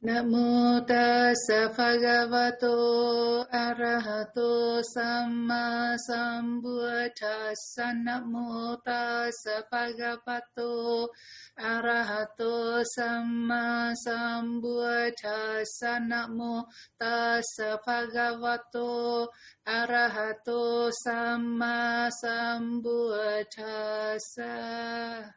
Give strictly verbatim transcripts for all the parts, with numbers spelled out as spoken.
Namo tassa bhagavato arahato samma sambuddhassa. Namo tassa bhagavato arahato samma sambuddhassa. Namo tassa bhagavato arahato samma sambuddhassa.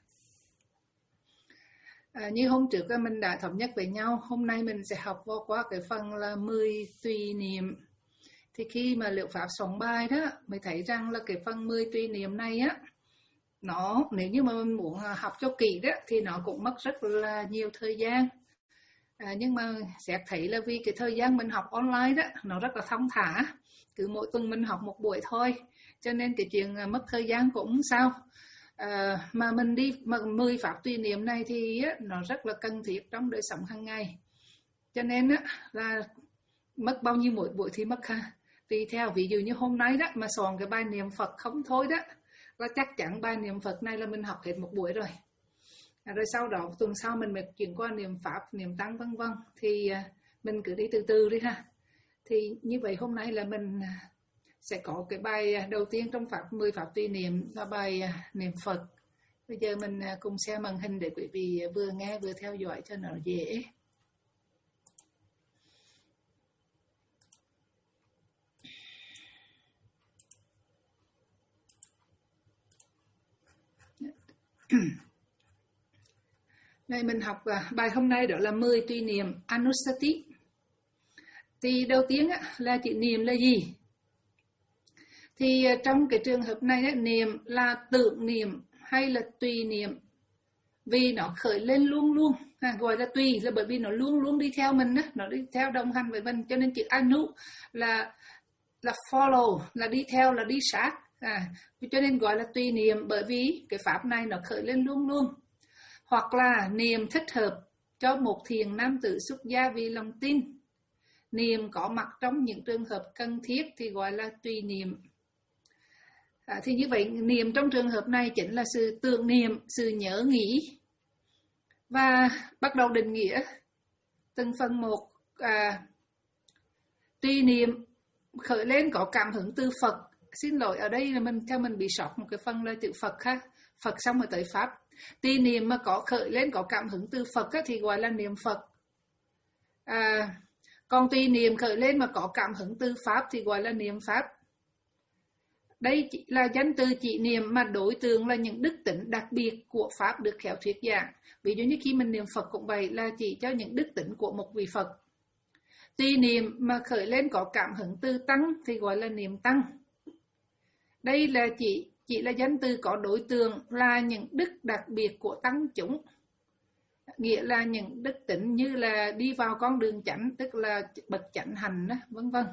À, như hôm trước mình đã thống nhất với nhau, hôm nay mình sẽ học vô qua cái phần là mười tùy niệm. Thì khi mà liệu pháp soạn bài đó, mới thấy rằng là cái phần mười tùy niệm này á, nó nếu như mà mình muốn học cho kỹ đó thì nó cũng mất rất là nhiều thời gian. À, nhưng mà sẽ thấy là vì cái thời gian mình học online đó nó rất là thong thả, cứ mỗi tuần mình học một buổi thôi, cho nên cái chuyện mất thời gian cũng không sao. À, mà mình đi mà mười pháp tùy niệm này thì á, nó rất là cần thiết trong đời sống hàng ngày, cho nên á, là mất bao nhiêu mỗi buổi thì mất ha, tùy theo. Ví dụ như hôm nay đó mà soạn cái bài niệm Phật không thôi đó là chắc chắn bài niệm Phật này là mình học hết một buổi rồi. À, rồi sau đó tuần sau mình mới chuyển qua niệm Pháp, niệm Tăng vân vân, thì à, mình cứ đi từ từ đi ha. Thì như vậy hôm nay là mình sẽ có cái bài đầu tiên trong pháp mười pháp tùy niệm là bài niệm Phật. Bây giờ mình cùng xem màn hình để quý vị vừa nghe vừa theo dõi cho nó dễ. Đây mình học bài hôm nay đó là mười tùy niệm Anusati. Thì đầu tiên là chữ niệm là gì? Thì trong cái trường hợp này ấy, niệm là tưởng niệm hay là tùy niệm, vì nó khởi lên luôn luôn, à, gọi là tùy là bởi vì nó luôn luôn đi theo mình đó, nó đi theo đồng hành với mình, cho nên chữ anu là là follow, là đi theo, là đi sát, à, cho nên gọi là tùy niệm, bởi vì cái pháp này nó khởi lên luôn luôn. Hoặc là niệm thích hợp cho một thiền nam tử xuất gia vì lòng tin, niệm có mặt trong những trường hợp cần thiết thì gọi là tùy niệm. À, thì như vậy niệm trong trường hợp này chính là sự tưởng niệm, sự nhớ nghĩ. Và bắt đầu định nghĩa từng phần một. À, tùy niệm khởi lên có cảm hứng từ Phật. Xin lỗi, ở đây là mình theo mình bị sót một cái phần là chữ Phật ha. Phật xong rồi tới Pháp. Tùy niệm mà có khởi lên có cảm hứng từ Phật á, thì gọi là niệm Phật. À, còn tùy niệm khởi lên mà có cảm hứng từ Pháp thì gọi là niệm Pháp. Đây là danh từ chỉ niệm mà đối tượng là những đức tính đặc biệt của Pháp được khéo thuyết giảng. Ví dụ như khi mình niệm Phật cũng vậy, là chỉ cho những đức tính của một vị Phật. Tùy niệm mà khởi lên có cảm hứng từ Tăng thì gọi là niệm Tăng. Đây là chỉ, chỉ là danh từ có đối tượng là những đức đặc biệt của Tăng chúng. Nghĩa là những đức tính như là đi vào con đường chánh, tức là bậc chánh hành, vân vân.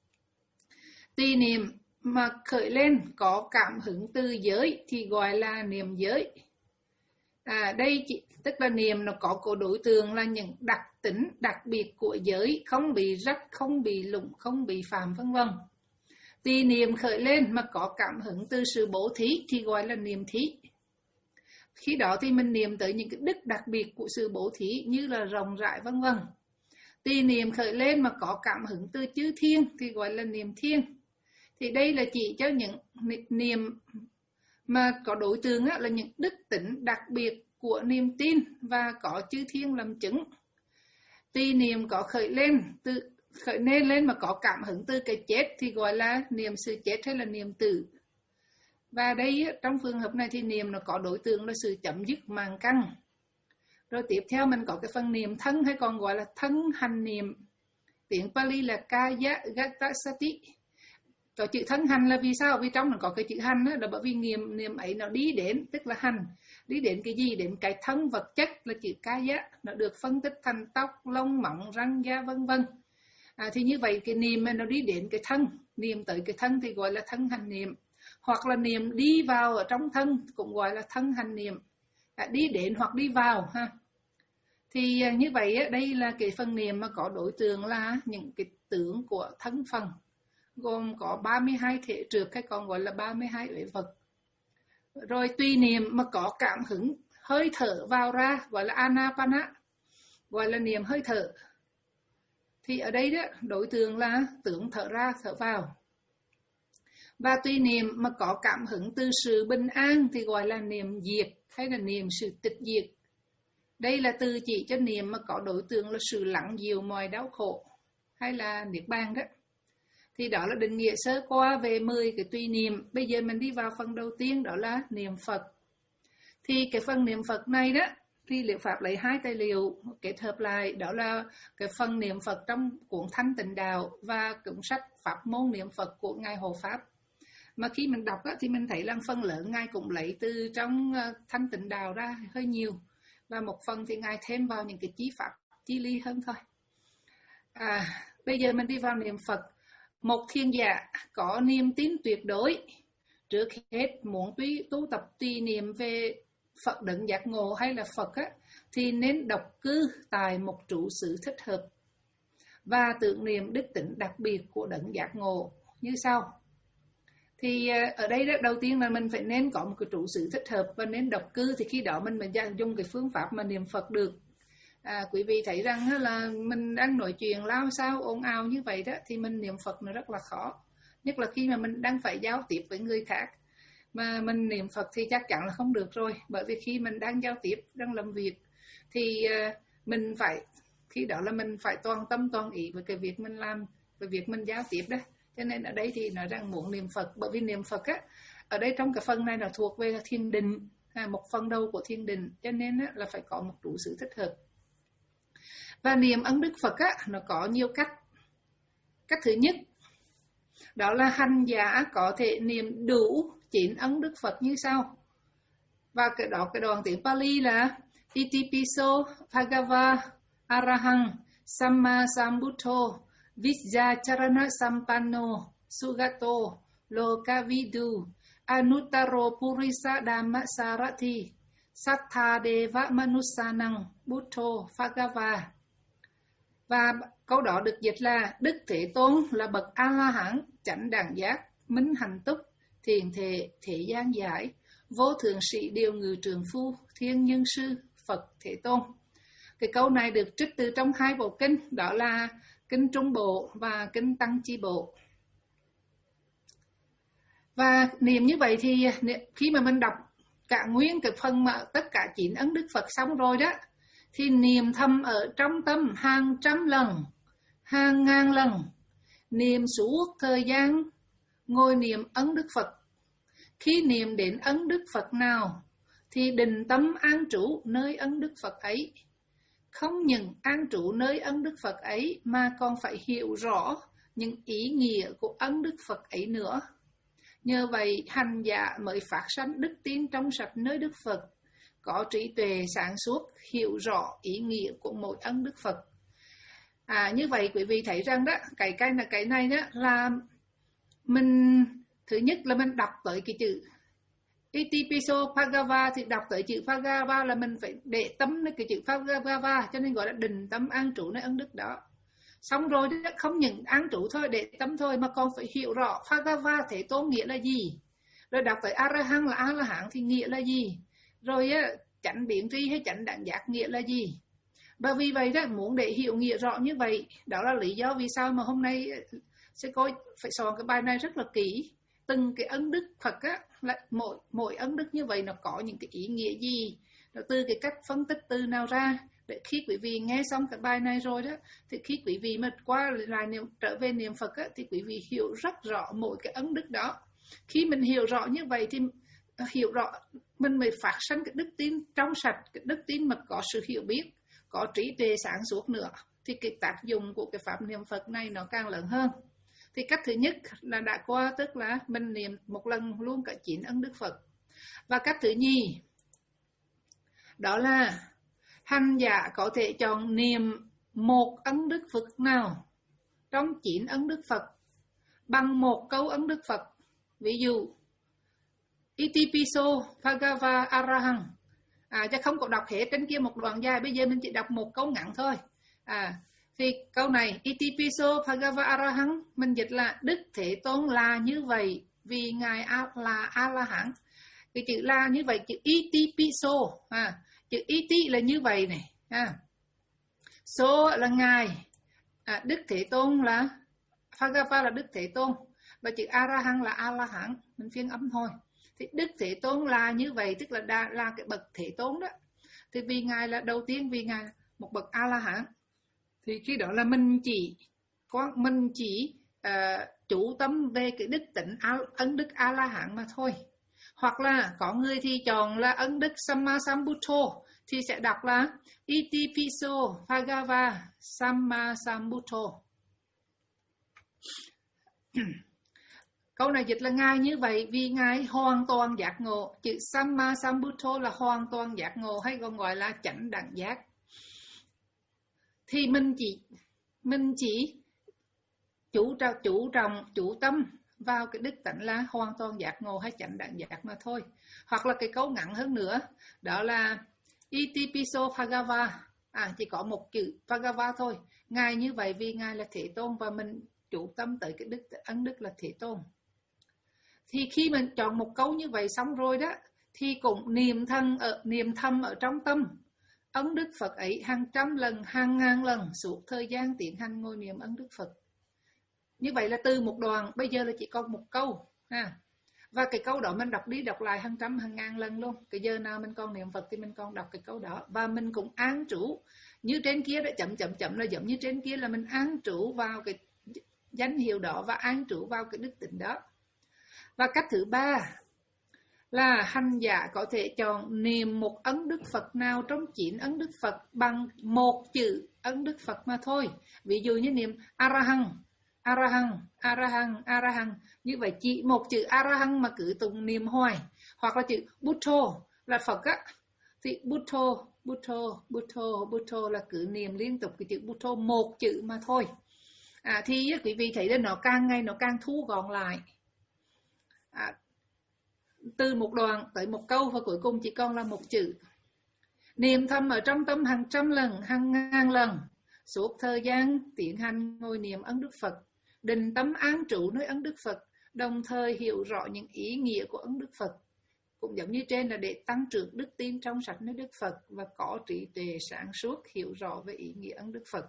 Tùy niệm mà khởi lên có cảm hứng từ giới thì gọi là niệm giới. À, đây chỉ, tức là niệm nó có của đối tượng là những đặc tính đặc biệt của giới, không bị rách, không bị lụng, không bị phạm, vân vân. Tùy niệm khởi lên mà có cảm hứng từ sự bố thí thì gọi là niệm thí. Khi đó thì mình niệm tới những cái đức đặc biệt của sự bố thí như là rộng rãi, vân vân. Tùy niệm khởi lên mà có cảm hứng từ chư thiên thì gọi là niệm thiên. Thì đây là chỉ cho những niệm mà có đối tượng là những đức tính đặc biệt của niềm tin và có chư thiên làm chứng. Tùy niệm có khởi lên từ khởi lên lên mà có cảm hứng từ cái chết thì gọi là niệm sự chết hay là niệm tử. Và đây trong phương hợp này thì niệm nó có đối tượng là sự chấm dứt mạng căn. Rồi tiếp theo mình có cái phần niệm thân hay còn gọi là thân hành niệm. Tiếng Pali là Kaya Gatasati. Có chữ thân hành là vì sao? Vì trong nó có cái chữ hành đó, là bởi vì niệm niệm ấy nó đi đến, tức là hành. Đi đến cái gì? Đến cái thân vật chất là chữ Kaya. Nó được phân tích thành tóc, lông, móng, răng, da, vân vân. À, thì như vậy cái niệm nó đi đến cái thân, niệm tới cái thân thì gọi là thân hành niệm. Hoặc là niệm đi vào ở trong thân cũng gọi là thân hành niệm. À, đi đến hoặc đi vào ha. Thì à, như vậy đây là cái phần niệm mà có đối tượng là những cái tướng của thân phần, gồm có ba mươi hai thể trượt hay còn gọi là ba mươi hai uế vật. Rồi tùy niệm mà có cảm hứng hơi thở vào ra gọi là Anapana, gọi là niệm hơi thở. Thì ở đây đó, đối tượng là tưởng thở ra thở vào. Và tùy niệm mà có cảm hứng từ sự bình an thì gọi là niệm diệt hay là niệm sự tịch diệt. Đây là từ chỉ cho niệm mà có đối tượng là sự lặng dịu mọi đau khổ hay là niết bàn đó. Thì đó là định nghĩa sơ qua về mười cái tùy niệm. Bây giờ mình đi vào phần đầu tiên, đó là niệm Phật. Thì cái phần niệm Phật này đó, thì Liệu Pháp lấy hai tài liệu kết hợp lại, đó là cái phần niệm Phật trong cuốn Thanh Tịnh Đạo và cuốn sách Pháp môn niệm Phật của Ngài Hộ Pháp. Mà khi mình đọc á, thì mình thấy là phần lớn Ngài cũng lấy từ trong Thanh Tịnh Đạo ra hơi nhiều. Và một phần thì Ngài thêm vào những cái chí pháp chi ly hơn thôi. À, bây giờ mình đi vào niệm Phật. Một thiền giả có niềm tin tuyệt đối, trước hết muốn tuy, tu tập tùy niệm về Phật đấng giác ngộ hay là Phật á, thì nên độc cư tại một trụ xứ thích hợp và tưởng niệm đức tính đặc biệt của đấng giác ngộ như sau. Thì ở đây đó, đầu tiên là mình phải nên có một cái trụ xứ thích hợp và nên độc cư, thì khi đó mình mới dùng cái phương pháp mà niệm Phật được. À, quý vị thấy rằng là mình đang nói chuyện lao sao ồn ào như vậy đó thì mình niệm Phật nó rất là khó, nhất là khi mà mình đang phải giao tiếp với người khác mà mình niệm Phật thì chắc chắn là không được rồi, bởi vì khi mình đang giao tiếp, đang làm việc thì mình phải, khi đó là mình phải toàn tâm toàn ý với cái việc mình làm, với việc mình giao tiếp đó. Cho nên ở đây thì nói rằng muốn niệm Phật, bởi vì niệm Phật á, ở đây trong cái phần này là thuộc về thiền định, à, một phần đầu của thiền định, cho nên á, là phải có một trụ xứ thích hợp. Và niệm ân đức Phật á, nó có nhiều cách. Cách thứ nhất, đó là hành giả có thể niệm đủ chín ân đức Phật như sau. Và cái đó, cái đoạn tiếng Pali là Itipiso Bhagava Arahang Samma Sambuddho Vijjacharana Sampanno Sugato Lokavidu Anuttaro Purisa Dhammasarathi Sattha Deva Manusanang Buddho Bhagava. Và câu đó được dịch là Đức Thế Tôn là bậc A-la-hán, chánh đẳng giác, minh hành túc, thiền thể, thế gian giải, vô thượng sĩ điều ngự trường phu, thiên nhân sư, Phật Thế Tôn. Cái câu này được trích từ trong hai bộ kinh, đó là Kinh Trung Bộ và Kinh Tăng Chi Bộ. Và niệm như vậy thì khi mà mình đọc cả nguyên cái phần mà tất cả chín ấn đức Phật xong rồi đó, thì niệm thầm ở trong tâm hàng trăm lần, hàng ngàn lần, niệm suốt thời gian ngồi niệm ấn đức Phật. Khi niệm đến ấn đức Phật nào thì định tâm an trụ nơi ấn đức Phật ấy. Không những an trụ nơi ấn đức Phật ấy mà còn phải hiểu rõ những ý nghĩa của ấn đức Phật ấy nữa. Nhờ vậy hành giả mới phát sanh đức tin trong sạch nơi Đức Phật, có trí tuệ sáng suốt, hiểu rõ ý nghĩa của mỗi ân đức Phật. À, như vậy quý vị thấy rằng đó, cái cái là cái này đó là mình, thứ nhất là mình đọc tới cái chữ Itipiso Bhagava, thì đọc tới chữ Bhagava là mình phải để tâm đến cái chữ Bhagava, cho nên gọi là định tâm an trụ nơi ân đức đó. Xong rồi đó, không những an trụ thôi, để tâm thôi, mà còn phải hiểu rõ Bhagava Thế Tôn nghĩa là gì. Rồi đọc tới Arahang là A-la-hán thì nghĩa là gì. Rồi á, chánh biến tri hay chánh đẳng giác nghĩa là gì. Và vì vậy đó, muốn để hiểu nghĩa rõ như vậy, đó là lý do vì sao mà hôm nay sẽ coi phải soạn cái bài này rất là kỹ. Từng cái ân đức Phật á, là mỗi mỗi ân đức như vậy nó có những cái ý nghĩa gì, rồi từ cái cách phân tích từ nào ra, để khi quý vị nghe xong cái bài này rồi đó, thì khi quý vị mà qua lại niệm, trở về niệm Phật á, thì quý vị hiểu rất rõ mỗi cái ân đức đó. Khi mình hiểu rõ như vậy thì hiểu rõ mình mới phát sinh cái đức tin trong sạch, cái đức tin mà có sự hiểu biết, có trí tuệ sáng suốt nữa, thì cái tác dụng của cái pháp niệm Phật này nó càng lớn hơn. Thì cách thứ nhất là đã qua, tức là mình niệm một lần luôn cả chín ân đức Phật. Và cách thứ nhì, đó là hành giả có thể chọn niệm một ân đức Phật nào trong chín ân đức Phật bằng một câu ân đức Phật. Ví dụ Itipiso Bhagava Arahang, à, chứ không có đọc hết trên kia một đoạn dài, bây giờ mình chỉ đọc một câu ngắn thôi. À, thì câu này Itipiso Bhagava Arahang mình dịch là Đức Thế Tôn là như vậy vì Ngài là A-la-hán. Cái chữ là như vậy, chữ Itipiso, à, chữ Iti là như vậy này, à. So là Ngài, à, Đức Thế Tôn là Bhagava là Đức Thế Tôn, và chữ A-ra-hăng là A-la-hán, mình phiên âm thôi. Thì Đức Thế Tôn là như vậy, tức là đa, là cái bậc Thế Tôn đó. Thì vì Ngài là đầu tiên, vì Ngài là một bậc A-la-hán, thì khi đó là mình chỉ có mình chỉ uh, chủ tâm về cái đức tính ấn đức A-la-hán mà thôi. Hoặc là có người thì chọn là ấn đức Sammasambuddho, thì sẽ đọc là Itipiso Bhagava Sammasambuddho. Câu này dịch là Ngài như vậy vì Ngài hoàn toàn giác ngộ. Chữ Sammasambuddho là hoàn toàn giác ngộ, hay còn gọi là chánh đẳng giác. Thì mình chỉ mình chỉ chủ trọng chủ trọng chủ tâm vào cái đức tánh là hoàn toàn giác ngộ hay chánh đẳng giác mà thôi. Hoặc là cái câu ngắn hơn nữa, đó là Itipiso Bhagava, à chỉ có một chữ Bhagava thôi. Ngài như vậy vì Ngài là Thế Tôn, và mình chủ tâm tới cái đức ấn đức là Thế Tôn. Thì khi mình chọn một câu như vậy xong rồi đó, thì cũng niệm thân ở niệm thầm ở trong tâm ấn đức Phật ấy hàng trăm lần, hàng ngàn lần suốt thời gian tiến hành ngồi niệm ấn đức Phật. Như vậy là từ một đoạn, bây giờ là chỉ còn một câu ha. Và cái câu đó mình đọc đi đọc lại hàng trăm hàng ngàn lần luôn. Cái giờ nào mình còn niệm Phật thì mình còn đọc cái câu đó. Và mình cũng an trú như trên kia đó, chậm chậm chậm là giống như trên kia, là mình an trú vào cái danh hiệu đó và an trú vào cái đức tính đó. Và cách thứ ba là hành giả có thể chọn niệm một ấn đức Phật nào trong chín ấn đức Phật bằng một chữ ấn đức Phật mà thôi. Ví dụ như niệm A-ra-hăng, A-ra-hăng, A-ra-hăng, A-ra-hăng. Như vậy chỉ một chữ A-ra-hăng mà cứ tụng niệm hoài. Hoặc là chữ Buddho là Phật á, thì Buddho, Buddho, Buddho, Buddho là cứ niệm liên tục cái chữ Buddho một chữ mà thôi. À, thì quý vị thấy là nó càng ngày nó càng thu gọn lại. À, từ một đoạn tới một câu và cuối cùng chỉ còn là một chữ. Niệm thầm ở trong tâm hàng trăm lần, hàng ngàn lần suốt thời gian tiến hành ngồi niệm ấn đức Phật, định tâm an trụ nơi ấn đức Phật, đồng thời hiểu rõ những ý nghĩa của ấn đức Phật. Cũng giống như trên là để tăng trưởng đức tin trong sạch nơi đức Phật và có trí tuệ sáng suốt hiểu rõ về ý nghĩa ấn đức Phật.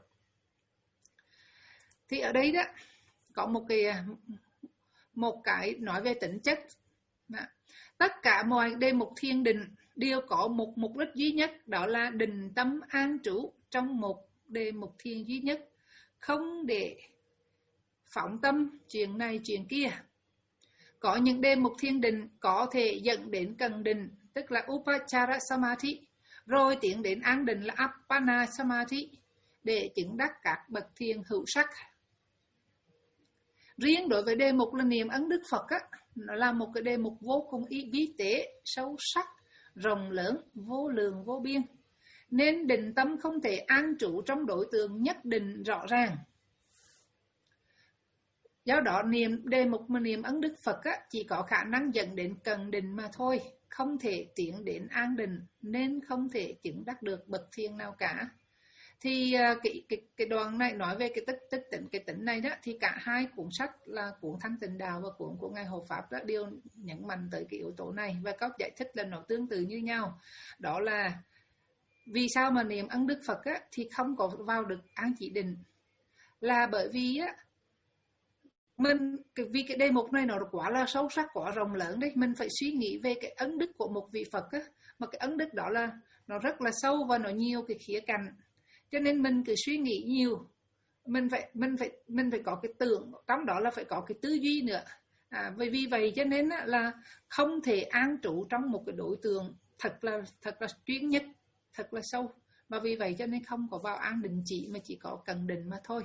Thì ở đây đó có một cái một cái nói về tính chất. Tất cả mọi đề mục thiền định đều có một mục đích duy nhất, đó là định tâm an trú trong một đề mục thiền duy nhất, không để phóng tâm chuyện này chuyện kia. Có những đề mục thiền định có thể dẫn đến cần định, tức là Upachara Samadhi, rồi tiến đến an định là Appana Samadhi, để chứng đắc các bậc thiền hữu sắc. Riêng đối với đề mục là niệm ấn đức Phật á, nó là một cái đề mục vô cùng ý vi tế, sâu sắc, rộng lớn, vô lượng vô biên. Nên định tâm không thể an trụ trong đối tượng nhất định rõ ràng. Do đó niệm đề mục mà niệm ấn đức Phật á, chỉ có khả năng dẫn đến cần định mà thôi, không thể tiến đến an định, nên không thể chứng đắc được bậc thiền nào cả. Thì cái, cái, cái đoạn này nói về cái tức tức tỉnh cái tỉnh này đó, thì cả hai cuốn sách là cuốn Thanh Tịnh Đạo và cuốn của Ngài Hộ Pháp đó đều nhấn mạnh tới cái yếu tố này, và có giải thích là nó tương tự như nhau. Đó là vì sao mà niệm ấn đức Phật á, thì không có vào được an chỉ định, là bởi vì á mình vì cái đề mục này nó quá là sâu sắc, quá rộng lớn đấy, mình phải suy nghĩ về cái ấn đức của một vị Phật á, mà cái ấn đức đó là nó rất là sâu và nó nhiều cái khía cạnh. Cho nên mình cứ suy nghĩ nhiều, mình phải mình phải mình phải có cái tưởng, trong đó là phải có cái tư duy nữa. À, vì vì vậy cho nên là không thể an trụ trong một cái đối tượng thật là thật là chuyên nhất, thật là sâu, mà vì vậy cho nên không có vào an định chỉ, mà chỉ có cần định mà thôi.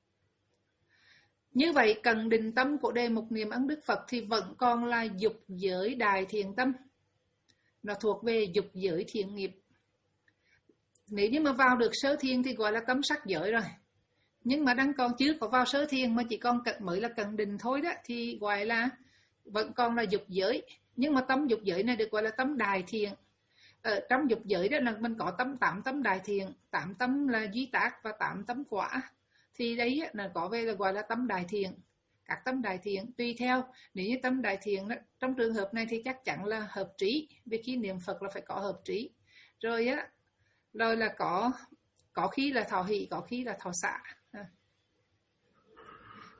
Như vậy cần định tâm của đề mục niệm ấn đức Phật thì vẫn còn là dục giới đại thiện tâm, nó thuộc về dục giới thiện nghiệp. Nếu như mà vào được sơ thiền thì gọi là tâm sắc giới rồi. Nhưng mà đang còn chưa có vào sơ thiền mà chỉ còn mới là cần định thôi đó, thì gọi là vẫn còn là dục giới. Nhưng mà tâm dục giới này được gọi là tâm đại thiện. Ở trong dục giới đó là mình có tâm tám tâm đại thiện, tám tâm là duy tác và tám tâm quả. Thì đấy là có về là gọi là tâm đại thiện. Các tâm đại thiện tùy theo, nếu như tâm đại thiện đó, trong trường hợp này thì chắc chắn là hợp trí, vì khi niệm Phật là phải có hợp trí. Rồi á, rồi là có có khi là thọ hỷ, có khi là thọ xả.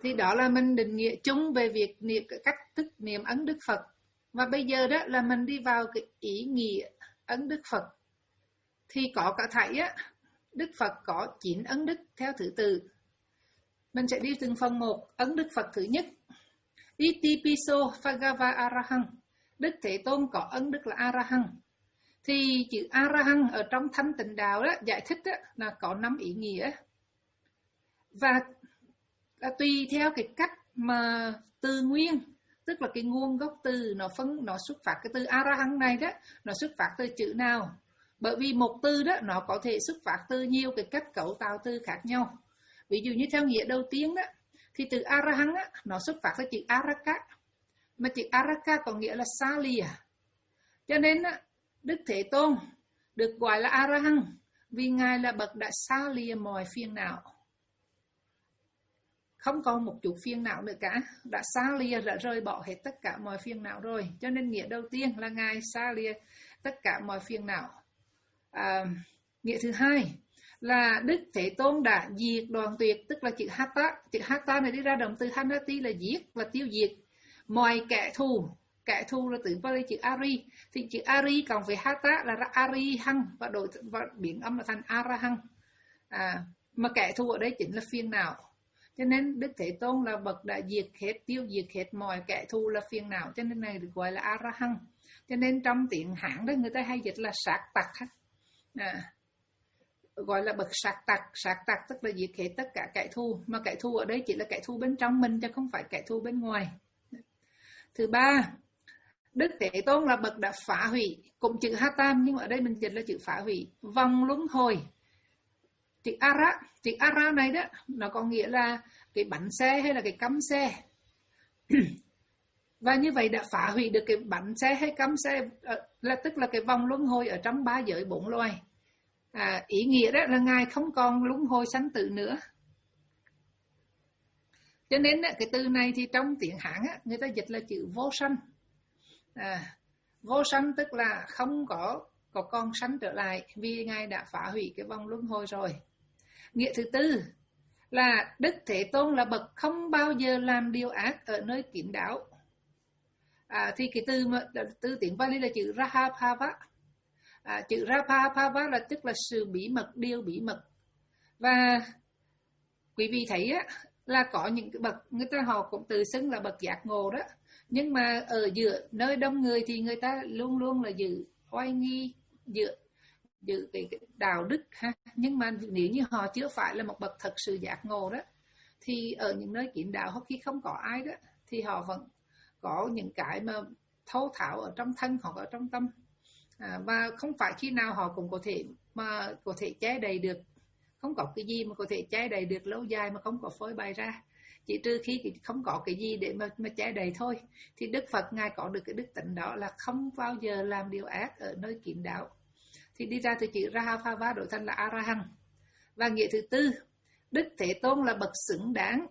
Thì đó là mình định nghĩa chung về việc niệm cách thức niệm ấn Đức Phật. Và bây giờ đó là mình đi vào cái ý nghĩa ấn Đức Phật. Thì có cả thảy á, Đức Phật có chín ấn đức theo thứ tự. Mình sẽ đi từng phần một. Ấn Đức Phật thứ nhất, Itipiso Bhagava Arahant. Đức Thế Tôn có ấn đức là Arahant. Thì chữ Arahant ở trong Thanh Tịnh Đạo đó, giải thích đó, là có năm ý nghĩa. Và là tùy theo cái cách mà từ nguyên, tức là cái nguồn gốc từ nó phân nó xuất phát, cái từ Arahant này đó nó xuất phát từ chữ nào. Bởi vì một từ đó nó có thể xuất phát từ nhiều cái cách cấu tạo từ khác nhau. Ví dụ như theo nghĩa đầu tiên đó, thì từ Arahant đó, nó xuất phát từ chữ Araka. Mà chữ Araka có nghĩa là xa lìa. Cho nên đó, Đức Thế Tôn được gọi là Arahant vì Ngài là bậc đã xa lìa mọi phiền não. Không còn một chút phiền não nữa cả, đã xa lìa, đã rời bỏ hết tất cả mọi phiền não rồi. Cho nên nghĩa đầu tiên là Ngài xa lìa tất cả mọi phiền não. À, nghĩa thứ hai là Đức Thế Tôn đã diệt đoạn tuyệt, tức là chữ Hatha. Chữ Hatha này đi ra động từ Hanati là giết, là tiêu diệt mọi kẻ thù. Kẻ thù là từ Pali chữ Ari. Thì chữ Ari còn với Hatha là Arihant và đổi và biến âm là thành Arahant. À, mà kẻ thù ở đây chính là phiền não. Cho nên Đức Thế Tôn là bậc đã diệt hết, tiêu diệt hết mọi kẻ thù là phiền não. Cho nên này được gọi là Arahant. Cho nên trong tiếng Hán đó người ta hay dịch là sát tặc. À, gọi là bậc sát tặc. Sát tặc tức là diệt hết tất cả kẻ thù. Mà kẻ thù ở đây chỉ là kẻ thù bên trong mình, chứ không phải kẻ thù bên ngoài. Thứ ba, Đức Thế Tôn là bậc đã phá hủy, cũng chữ Hatam nhưng mà ở đây mình dịch là chữ phá hủy, vòng luân hồi. Chữ Ara, chữ Ara này đó, nó có nghĩa là cái bánh xe hay là cái cắm xe. Và như vậy đã phá hủy được cái bánh xe hay cắm xe, là tức là cái vòng luân hồi ở trong ba giới bốn loài. À, ý nghĩa đó là Ngài không còn luân hồi sanh tử nữa. Cho nên cái từ này thì trong tiếng Hán người ta dịch là chữ vô sanh. À, vô sanh tức là không có có con sanh trở lại, vì Ngài đã phá hủy cái vòng luân hồi rồi. Nghĩa thứ tư là Đức Thế Tôn là bậc không bao giờ làm điều ác ở nơi kín đáo. À, thì cái từ mà từ tiếng Pali là chữ Rahapava. À, chữ Rahapava là tức là sự bí mật, điều bí mật. Và quý vị thấy á, là có những cái bậc người ta họ cũng tự xưng là bậc giác ngộ đó, nhưng mà ở giữa nơi đông người thì người ta luôn luôn là giữ oai nghi, giữ giữ cái, cái đạo đức ha. Nhưng mà nếu như họ chưa phải là một bậc thật sự giác ngộ đó, thì ở những nơi kín đáo hoặc khi không có ai đó, thì họ vẫn có những cái mà thấu thạo ở trong thân hoặc ở trong tâm. À, và không phải khi nào họ cũng có thể mà có thể che đầy được. Không có cái gì mà có thể che đầy được lâu dài mà không có phơi bày ra. Chỉ trừ khi không có cái gì để mà, mà che đầy thôi. Thì Đức Phật Ngài có được cái đức tính đó là không bao giờ làm điều ác ở nơi kín đáo. Thì đi ra từ chữ Rahapava đổi thành là Arahant. Và nghĩa thứ tư, Đức Thế Tôn là bậc xứng đáng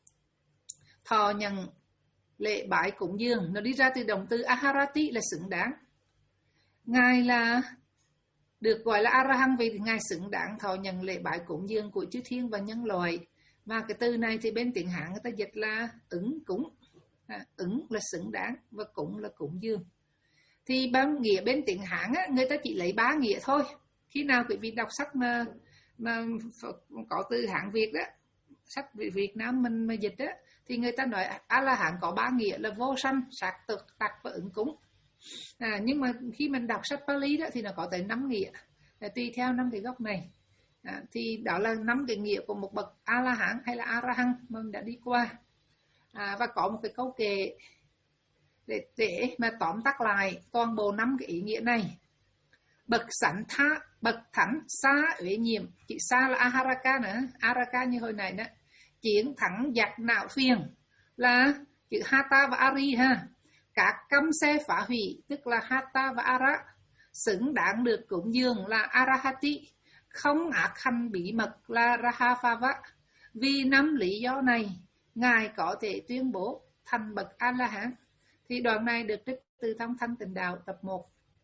thọ nhận lễ bái cúng dường. Nó đi ra từ động từ Aharati là xứng đáng. Ngài là được gọi là Arahant vì Ngài xứng đáng thọ nhận lễ bái cúng dường của chư thiên và nhân loại. Và cái từ này thì bên tiếng Hán người ta dịch là ứng cúng. À, ứng là xứng đáng và cúng là cúng dường. Thì bằng nghĩa bên tiếng Hán á, người ta chỉ lấy ba nghĩa thôi. Khi nào quý vị đọc sách mà, mà có từ Hán Việt đó, sách Việt Nam mình mà dịch á, thì người ta nói A-la-hán có ba nghĩa là vô sanh, sát tật, tặc và ứng cúng. À, nhưng mà khi mình đọc sách Pali đó thì nó có tới năm nghĩa, là tùy theo năm cái gốc này. À, thì đó là năm cái nghĩa của một bậc A-la-hán hay là Arahant mà mình đã đi qua. À, và có một cái câu kệ để, để mà tóm tắt lại toàn bộ năm cái ý nghĩa này. Bậc sẵn tha, bậc thánh xa uế nhiệm, chữ xa là Aharaka nữa, Araka như hồi này đó. Chiến thắng giặc não phiền là chữ Hatha và Ari ha. Các cấm xe phá hủy tức là Hatha và Ara. Xứng đáng được cúng dường là Arahati. Không ác hành bí mật là Rahapava. Vì năm lý do này, Ngài có thể tuyên bố thành bậc A-la-hán. Thì đoạn này được trích từ trong Thanh Tịnh Đạo tập một.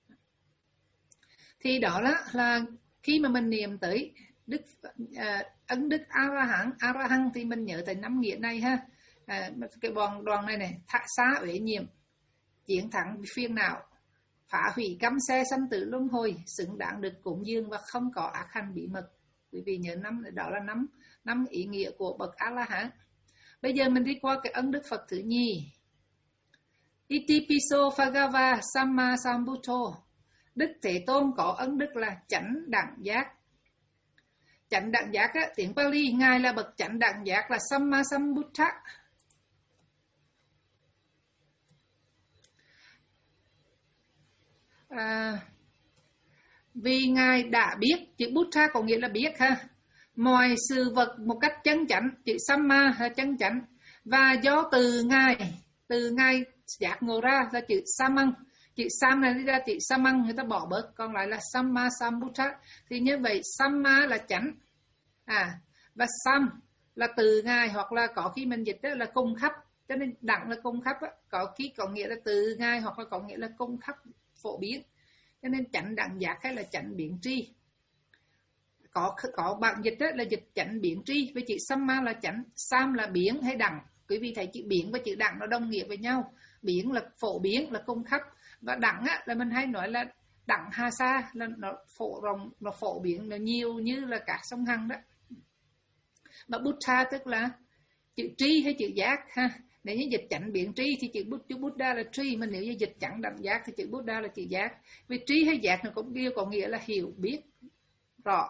Thì đó là, là khi mà mình niệm tới Đức uh, ấn Đức A-la-hán, Arahant thì mình nhớ tới năm nghĩa này ha. À, cái đoàn, đoàn này này, thạ xá uế nhiệm, chiến thắng phiền não, phá hủy cấm xe sanh tử luân hồi, xứng đáng được cúng dường và không có ác hành bí mật. Quý vị nhớ năm đó là năm năm ý nghĩa của bậc A La Hán. Bây giờ mình đi qua cái ân đức Phật thứ nhì. Itipiso Phagava Samma Sambuddho. Đức Thế Tôn có ân đức là chánh đẳng giác. Chánh đẳng giác á, tiếng Pali, ngài là bậc chánh đẳng giác là Samma Sambuddha. À, vì ngài đã biết, chữ Buddha có nghĩa là biết ha, mọi sự vật một cách chân chánh, chữ Samma là chân chánh, và do từ ngài, từ ngài giác ngộ ra là chữ Samang, chữ Sam này đi ra chữ Samang người ta bỏ bớt, còn lại là Samma Sambuddha. Thì như vậy Samma là chánh, à, và Sam là từ ngài, hoặc là có khi mình dịch đó là cung khắp, cho nên đẳng là cung khắp, có khi có nghĩa là từ ngài, hoặc là có nghĩa là cung khắp phổ biến. Cho nên chánh đẳng giác hay là chánh biến tri. Có có bạn dịch đó là dịch chánh biến tri, với chữ Samma là chánh, Sam là biến hay đẳng. Quý vị thấy chữ biến và chữ đẳng nó đồng nghĩa với nhau. Biến là phổ biến, là cung khắp, và đẳng á, là mình hay nói là đẳng hà sa, là nó phổ rộng, nó phổ biến, nó nhiều như là các sông Hằng đó. Mà Buddha tức là chữ tri hay chữ giác ha. Nếu như dịch chánh biến tri thì chữ Buddha là tri, mà nếu như dịch chánh đẳng giác thì chữ Buddha là chữ giác. Vì tri hay giác nó cũng đều có nghĩa là hiểu biết rõ.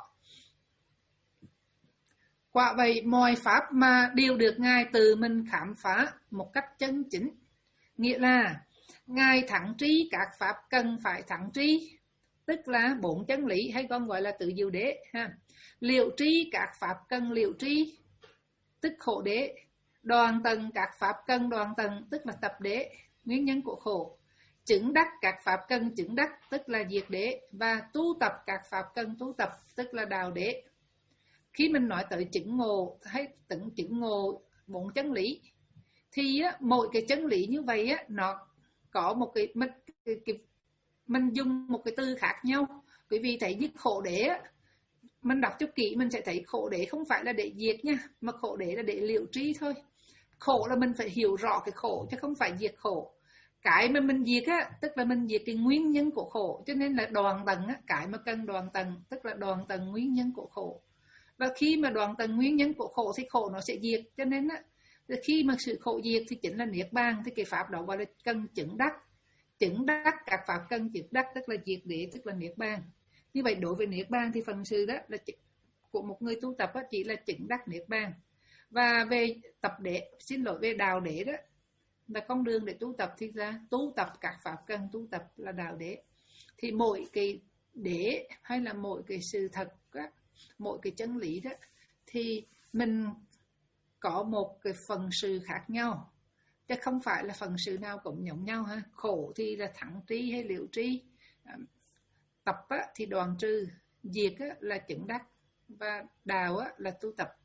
Quả vậy mọi pháp mà đều được ngài tự mình khám phá một cách chân chính, nghĩa là ngài thẳng tri các pháp cần phải thẳng tri, tức là bốn chân lý hay còn gọi là tự diệu đế ha. Liệu tri các pháp cần liệu tri, tức khổ đế. Đoàn tầng các pháp cần đoàn tầng, tức là tập đế, nguyên nhân của khổ. Chứng đắc các pháp cần chứng đắc, tức là diệt đế. Và tu tập các pháp cần tu tập, tức là đạo đế. Khi mình nói tới chứng ngộ hay từng chứng ngộ bốn chân lý, thì á, mỗi cái chân lý như vậy á, nó có một cái mình, cái, cái, mình dùng một cái từ khác nhau. Quý vị thấy như khổ đế á, mình đọc cho kỹ mình sẽ thấy khổ đế không phải là để diệt nha, mà khổ đế là để liệu tri thôi. Khổ là mình phải hiểu rõ cái khổ chứ không phải diệt khổ. Cái mà mình diệt á, tức là mình diệt cái nguyên nhân của khổ, cho nên là đoàn tầng á, cái mà cần đoàn tầng, tức là đoàn tầng nguyên nhân của khổ. Và khi mà đoàn tầng nguyên nhân của khổ thì khổ nó sẽ diệt, cho nên á, khi mà sự khổ diệt thì chính là niết bàn, thì cái pháp đó gọi là cần chứng đắc. Chứng đắc các pháp cần chứng đắc, tức là diệt đế, tức là niết bàn. Như vậy đối với niết bàn thì phần sự đó là của một người tu tập đó, chỉ là chứng đắc niết bàn. Và về tập đế, xin lỗi về đạo đế đó, là con đường để tu tập thì ra tu tập các pháp cần tu tập là đạo đế. Thì mỗi cái đế hay là mỗi cái sự thật đó, mỗi cái chân lý đó, thì mình có một cái phần sự khác nhau, chứ không phải là phần sự nào cũng giống nhau ha. Khổ thì là thẳng tri hay liệu tri, tập á, thì đoàn trừ, diệt á, là chứng đắc, và đạo á, là tu tập.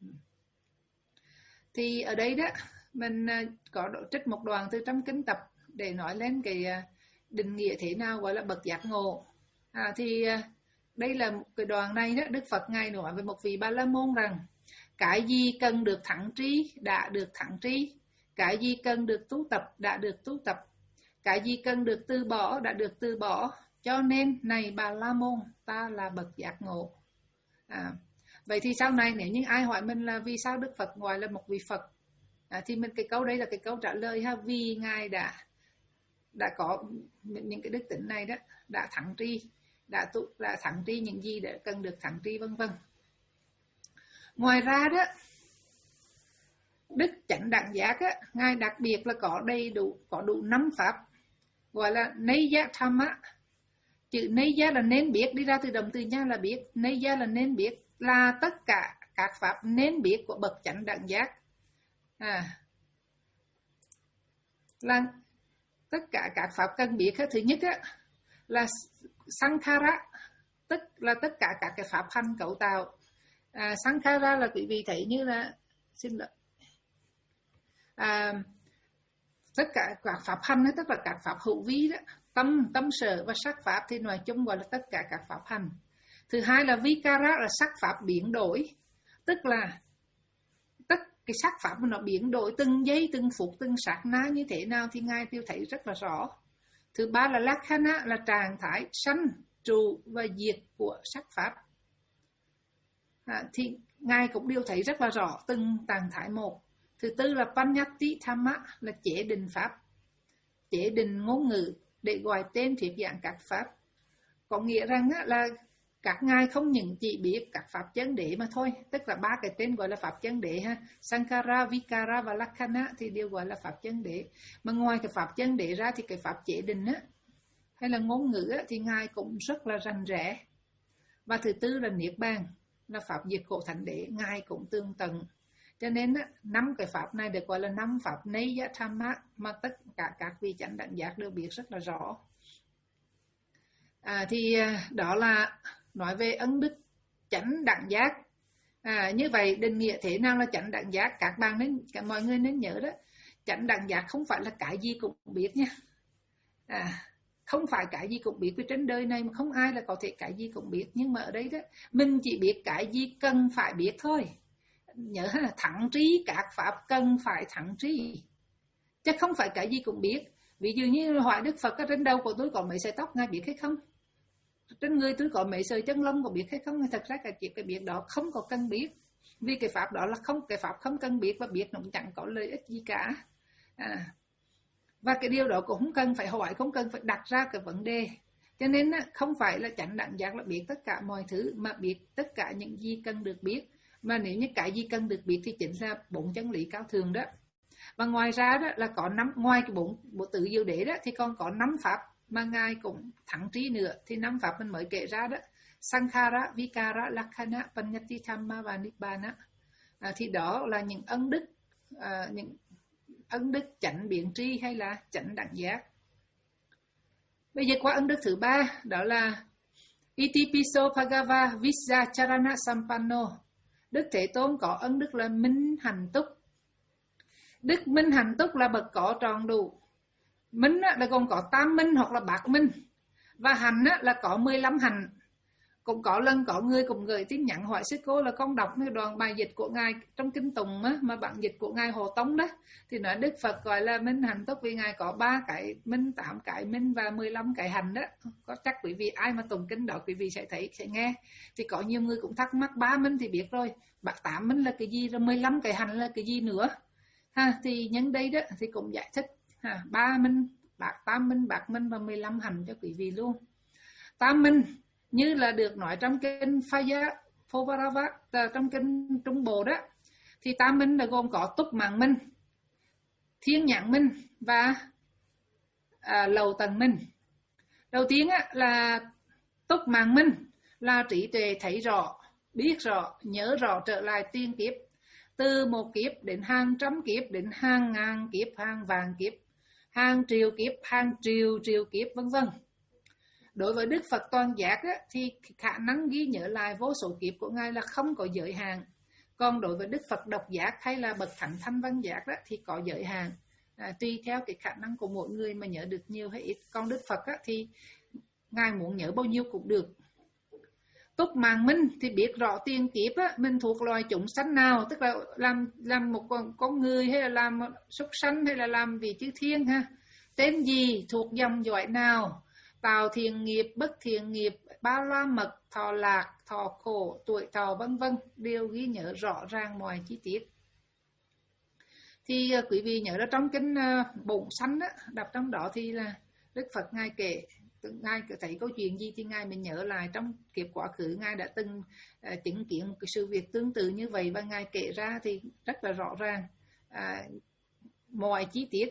Thì ở đây đó mình có trích một đoạn từ trong kinh tập để nói lên cái định nghĩa thế nào gọi là bậc giác ngộ. À, thì đây là một cái đoạn này đó, Đức Phật ngài nói với một vị Ba La Môn rằng cái gì cần được thẳng tri đã được thẳng tri, cái gì cần được tu tập đã được tu tập, cái gì cần được từ bỏ đã được từ bỏ, cho nên này Bà La Môn, ta là bậc giác ngộ. À, vậy thì sau này nếu như ai hỏi mình là vì sao Đức Phật gọi là một vị Phật, à, thì mình cái câu đấy là cái câu trả lời ha, vì ngài đã đã có những cái đức tính này đó, đã thẳng tri, đã tu, đã thẳng tri những gì để cần được thẳng tri, vân vân. Ngoài ra đó, đức chánh đẳng giác á, ngài đặc biệt là có đầy đủ có đủ năm pháp gọi là Neya Thamma. Chữ Neya là nên biết, đi ra từ động từ nha là biết, Neya là nên biết, là tất cả các pháp nên biết của bậc chánh đẳng giác. À, là tất cả các pháp cần biết. Thứ nhất á, là Sankhara, tức là tất cả các cái pháp hành cấu tạo. À, Sankhara là quý vị thấy như là xin lỗi à, tất cả các pháp hành, tức là các pháp hữu vi đó, tâm, tâm sở và sắc pháp thì nói chung gọi là tất cả các pháp hành. Thứ hai là Vikara, là sắc pháp biến đổi, tức là tất cái sắc pháp nó biến đổi từng giây, từng phút, từng sát na như thế nào thì Ngài đều thấy rất là rõ. Thứ ba là Lakkhana, là trạng thái sanh, trụ và diệt của sắc pháp. À, thì Ngài cũng đều thấy rất là rõ từng trạng thái một. Thứ tư là Panyati Thamma, là chế định pháp, chế định ngôn ngữ để gọi tên thuyết giảng các pháp. Có nghĩa rằng là các ngài không những chỉ biết các pháp chân đế mà thôi, tức là ba cái tên gọi là pháp chân đế ha, Sankara, Vikara và Lakkhana thì đều gọi là pháp chân đế. Mà ngoài cái pháp chân đế ra thì cái pháp chế định á, hay là ngôn ngữ á, thì ngài cũng rất là rành rẽ. Và thứ tư là Niết Bàn, là pháp diệt khổ thánh đế, ngài cũng tương tận. Cho nên năm cái pháp này được gọi là năm pháp Neya Thamma mà tất cả các vị chánh đẳng giác đều biết rất là rõ. À, thì đó là nói về ấn đức chánh đẳng giác. À, như vậy định nghĩa thế nào là chánh đẳng giác? Các bạn nên, cả mọi người nên nhớ đó, chánh đẳng giác không phải là cái gì cũng biết nha. À, không phải cái gì cũng biết, vì trên đời này mà không ai là có thể cái gì cũng biết. Nhưng mà ở đây đó, mình chỉ biết cái gì cần phải biết thôi. Nhớ là thẳng trí các pháp cần phải thẳng trí, chứ không phải cái gì cũng biết. Ví dụ như hỏi Đức Phật, ở trên đầu của tôi có mấy sợi tóc, Ngài biết hay không? Trên người tôi có mấy sợi chân lông, có biết hay không? Thật ra cái chuyện cái biết đó không có cần biết, vì cái pháp đó là không, cái pháp không cần biết, và biết nó cũng chẳng có lợi ích gì cả. À, và cái điều đó cũng không cần phải hỏi, không cần phải đặt ra cái vấn đề. Cho nên không phải là chánh đẳng giác là biết tất cả mọi thứ, mà biết tất cả những gì cần được biết. Mà nếu như cái gì cần được biết thì chính là bốn chân lý cao thượng đó. Và ngoài ra đó là có năm, ngoài cái bốn bộ tự diệu đế đó thì còn có năm pháp mà ngài cũng thẳng trí nữa. Thì năm pháp mình mới kể ra đó: Sankhara, Vikara, Lakkhana, Panyati Thamma và Nibbana. À, thì đó là những ân đức, à, những ân đức chánh biện tri hay là chánh đẳng giác. Bây giờ qua ân đức thứ ba, đó là Itipiso Bhagava Vijja Charana Sampanno. Đức Thế Tôn có ân đức là minh hành túc. Đức minh hành túc là bậc có tròn đủ. Minh là gồm có tam minh hoặc là bát minh, và hành là có mười lăm hành. Cũng có lần có người cũng gửi tin nhắn hỏi sư cô là con đọc cái đoạn bài dịch của ngài trong kinh Tùng á, mà bản dịch của ngài Hồ Tống đó, thì nói Đức Phật gọi là minh hành túc vì ngài có ba cái minh, tám cái minh và mười lăm cái hành đó. Có chắc quý vị ai mà tùng kinh đó quý vị sẽ thấy, sẽ nghe. Thì có nhiều người cũng thắc mắc, ba minh thì biết rồi, bạc tám minh là cái gì, rồi mười lăm cái hành là cái gì nữa ha. Thì nhân đây đó thì cũng giải thích ha, ba minh, bạc tám minh, bạc minh và mười lăm hành cho quý vị luôn. Tam minh như là được nói trong kinh Phaya Phovarava, trong kinh Trung Bộ đó, thì tam minh là gồm có túc mạng minh, thiên nhãn minh và à, lầu tầng minh. Đầu tiên á, là túc mạng minh, là trí tuệ thấy rõ, biết rõ, nhớ rõ trở lại tiên kiếp, từ một kiếp đến hàng trăm kiếp, đến hàng ngàn kiếp, hàng vạn kiếp, hàng triệu kiếp, hàng triệu triệu kiếp, vân vân. Đối với Đức Phật toàn giác á, thì khả năng ghi nhớ lại vô số kiếp của ngài là không có giới hạn. Còn đối với Đức Phật độc giác hay là bậc thánh thanh văn giác đó, thì có giới hạn, à, tùy theo cái khả năng của mỗi người mà nhớ được nhiều hay ít. Còn Đức Phật á, thì ngài muốn nhớ bao nhiêu cũng được. Túc mạng minh thì biết rõ tiền kiếp á, mình thuộc loài chúng sanh nào, tức là làm làm một con, con người hay là làm súc sanh hay là làm vị chư thiên ha, tên gì, thuộc dòng dõi nào, tạo thiện nghiệp, bất thiện nghiệp, bao la mật, thọ lạc, thọ khổ, tuổi thọ vân vân, đều ghi nhớ rõ ràng mọi chi tiết. Thì uh, quý vị nhớ là trong kinh uh, Bổn Sanh á, đọc trong đó thì là Đức Phật ngài kể, ngài thấy câu chuyện gì thì ngài mình nhớ lại trong kiếp quá khứ ngài đã từng uh, chứng kiến một cái sự việc tương tự như vậy, và ngài kể ra thì rất là rõ ràng uh, mọi chi tiết.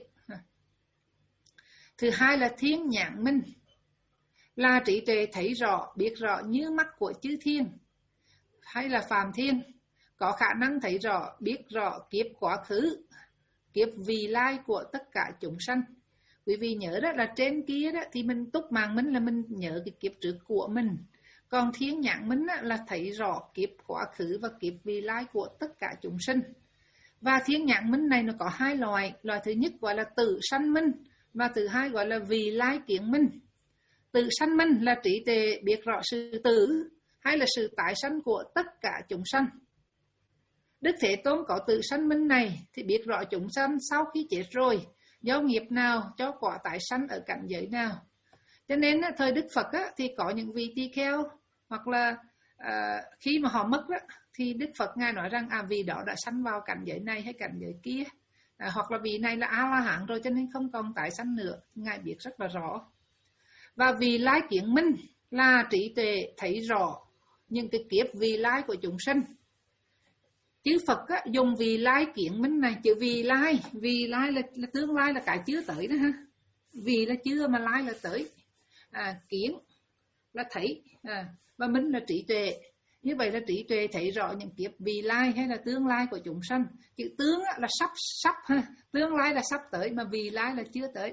Thứ hai là thiên nhãn minh, là trí tuệ thấy rõ, biết rõ như mắt của chư thiên hay là phàm thiên, có khả năng thấy rõ, biết rõ kiếp quá khứ, kiếp vị lai của tất cả chúng sanh. Quý vị nhớ đó là trên kia đó thì mình túc mạng minh là mình nhớ cái kiếp trước của mình, còn thiên nhãn minh là thấy rõ kiếp quá khứ và kiếp vị lai của tất cả chúng sinh. Và thiên nhãn minh này nó có hai loại, loại thứ nhất gọi là tử sanh minh, và thứ hai gọi là vị lai kiến minh. Tử sanh minh là trí tuệ biết rõ sự tử hay là sự tái sanh của tất cả chúng sanh. Đức Thế Tôn có tự sanh minh này thì biết rõ chúng sanh sau khi chết rồi do nghiệp nào cho quả tái sanh ở cảnh giới nào. Cho nên thời Đức Phật á, thì có những vị tỳ kheo hoặc là à, khi mà họ mất á, thì Đức Phật Ngài nói rằng à vì đó đã sanh vào cảnh giới này hay cảnh giới kia, à, hoặc là vị này là A-la-hán rồi cho nên không còn tái sanh nữa. Ngài biết rất là rõ. Và vị lai kiến minh là trí tuệ thấy rõ những cái kiếp vị lai của chúng sinh. Chữ Phật á, dùng vị lai kiến minh này, chữ vị lai, vị lai là, là tương lai là cái chưa tới đó ha. Vị là chưa mà lai là tới. À, kiến là thấy, à, và minh là trí tuệ. Như vậy là trí tuệ thấy rõ những kiếp vị lai hay là tương lai của chúng sanh. Chữ tướng á, là sắp sắp ha, tương lai là sắp tới mà vị lai là chưa tới.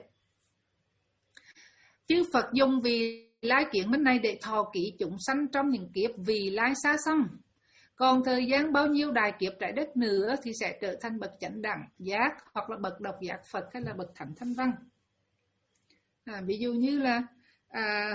Chư Phật dùng vị lai kiến minh này để thọ ký chúng sanh trong những kiếp vị lai xa xăm. Còn thời gian bao nhiêu đại kiếp trái đất nữa thì sẽ trở thành bậc chánh đẳng giác, hoặc là bậc độc giác Phật, hay là bậc thánh thanh văn. À, ví dụ như là à,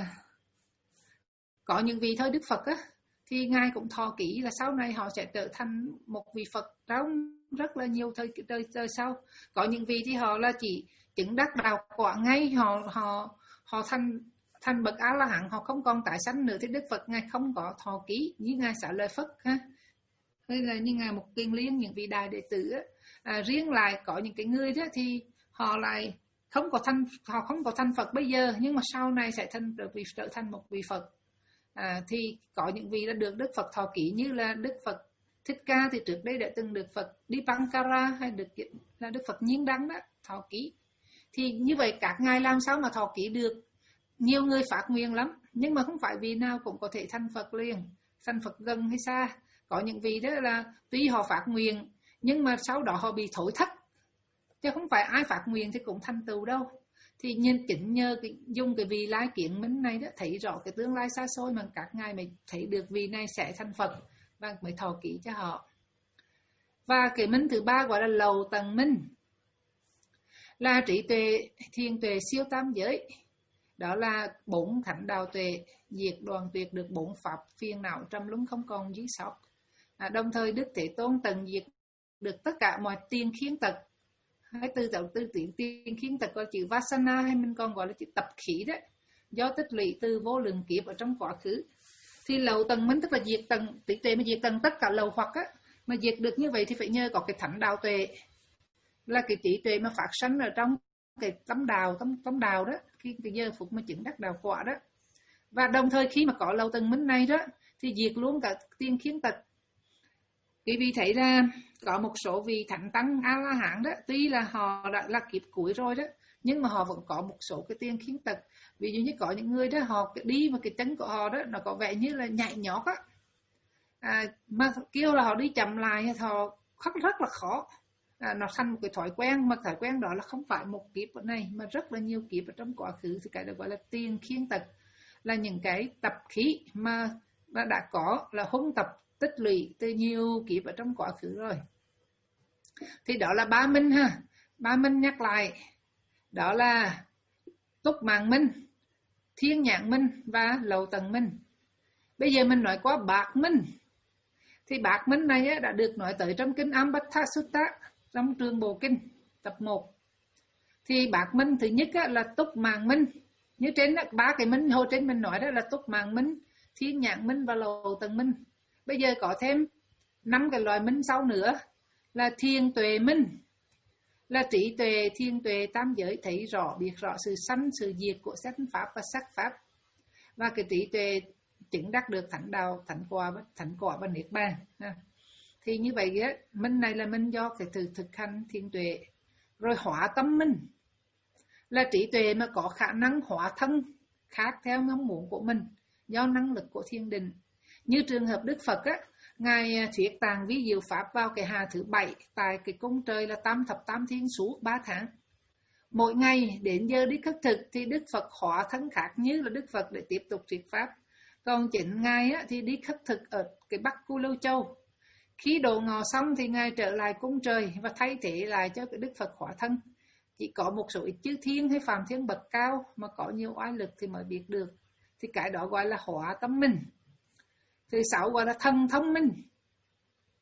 có những vị thời Đức Phật á, thì Ngài cũng thọ ký là sau này họ sẽ trở thành một vị Phật trong rất là nhiều thời đời, đời sau. Có những vị thì họ là chỉ chứng đắc đạo quả ngay, họ họ họ thành thành bậc A-la-hán, họ không còn tái sanh nữa, thì Đức Phật Ngài không có thọ ký như Ngài Xá Lợi Phất ha, hay là như Ngài Mục Kiền Liên, những vị đại đệ tử á. À, riêng lại có những cái người đó thì họ lại không có thành họ không có thành Phật bây giờ, nhưng mà sau này sẽ thành vị trở thành một vị Phật. À, thì có những vị đã được Đức Phật thọ ký như là Đức Phật Thích Ca, thì trước đây đã từng được Phật Dipankara hay được là Đức Phật Nhiên Đăng đó thọ ký. Thì như vậy các ngài làm sao mà thọ ký được? Nhiều người phát nguyện lắm, nhưng mà không phải vì nào cũng có thể thành Phật liền, thành Phật gần hay xa. Có những vị đó là tuy họ phát nguyện, nhưng mà sau đó họ bị thổi thất, chứ không phải ai phát nguyện thì cũng thành tựu đâu. Thì nhân chính nhờ cái, dùng cái vị lai kiến minh này đó, thấy rõ cái tương lai xa xôi mà các ngài mới thấy được vị này sẽ thành Phật, và mới thọ ký cho họ. Và cái minh thứ ba gọi là lầu tầng minh, là trí tuệ thiên tuệ siêu tam giới. Đó là bốn thánh đạo tuệ, diệt đoàn tuyệt được bốn pháp phiền não trầm luân không còn dưới sót. À, đồng thời Đức Thế Tôn tận diệt được tất cả mọi tiền khiến tật, hay từ đầu tư tiền tiền khiến tật gọi chữ Vasana, hay mình còn gọi là chữ tập khí đấy, do tích lũy từ vô lượng kiếp ở trong quá khứ. Thì lầu tầng minh tức là diệt tầng trí tuệ, mà diệt tầng tất cả lầu hoặc á, mà diệt được như vậy thì phải nhờ có cái thánh đạo tuệ, là cái trí tuệ mà phát sanh ở trong cái tấm đào tấm tấm đào đó, khi cái giờ phục mà chứng đắc đạo quả đó. Và đồng thời khi mà có lầu tầng minh này đó thì diệt luôn cả tiên khiến tật. Quý vị thấy ra có một số vị thánh tăng A-la-hán đó, tuy là họ đã là kiếp cuối rồi đó, nhưng mà họ vẫn có một số cái tiên khiến tật. Ví dụ như có những người đó họ đi mà cái chân của họ đó nó có vẻ như là nhảy nhót á, à, mà kêu là họ đi chậm lại thì họ rất rất là khó. À, nó thành một cái thói quen, mà thói quen đó là không phải một kiếp ở này mà rất là nhiều kiếp ở trong quá khứ, thì cái đó gọi là tiền khiến tật, là những cái tập khí mà đã có, là huân tập tích lũy từ nhiều kiếp ở trong quá khứ rồi. Thì đó là ba minh ha. Ba minh nhắc lại, đó là túc mạng minh, thiên nhãn minh và lầu tầng minh. Bây giờ mình nói qua bạc minh. Thì bạc minh này đã được nói tới trong kinh Ambata Sutta, trong trường Bộ Kinh tập một. Thì bạc minh thứ nhất là túc mạng minh, như trên ba cái minh hồi trên mình nói đó là túc mạng minh, thiên nhãn minh và lầu tầng minh. Bây giờ có thêm năm cái loại minh sau nữa, là thiên tuệ minh, là trí tuệ thiên tuệ tam giới, thấy rõ biết rõ sự sanh sự diệt của sắc pháp và sắc pháp, và cái trí tuệ chứng đắc được thánh đạo, thánh quả, thánh quả và niết bàn. Thì như vậy á, minh này là minh do cái thực thực hành thiên tuệ. Rồi hóa tâm minh, là trí tuệ mà có khả năng hóa thân khác theo ngắm muốn của mình, do năng lực của thiên định. Như trường hợp Đức Phật á, Ngài thuyết tàng ví diệu pháp vào cái hà thứ bảy tại cái cung trời là tam thập tam thiên suốt ba tháng. Mỗi ngày đến giờ đi khất thực thì Đức Phật hóa thân khác như là Đức Phật để tiếp tục thuyết pháp. Còn chính Ngài á, thì đi khất thực ở cái Bắc Cu Lâu Châu. Khi độ ngọ xong thì Ngài trở lại cung trời và thay thế lại cho cái Đức Phật hóa thân. Chỉ có một số ít chư thiên hay phàm thiên bậc cao mà có nhiều oai lực thì mới biết được. Thì cái đó gọi là hóa tâm minh. Thứ sáu gọi là thần thông minh.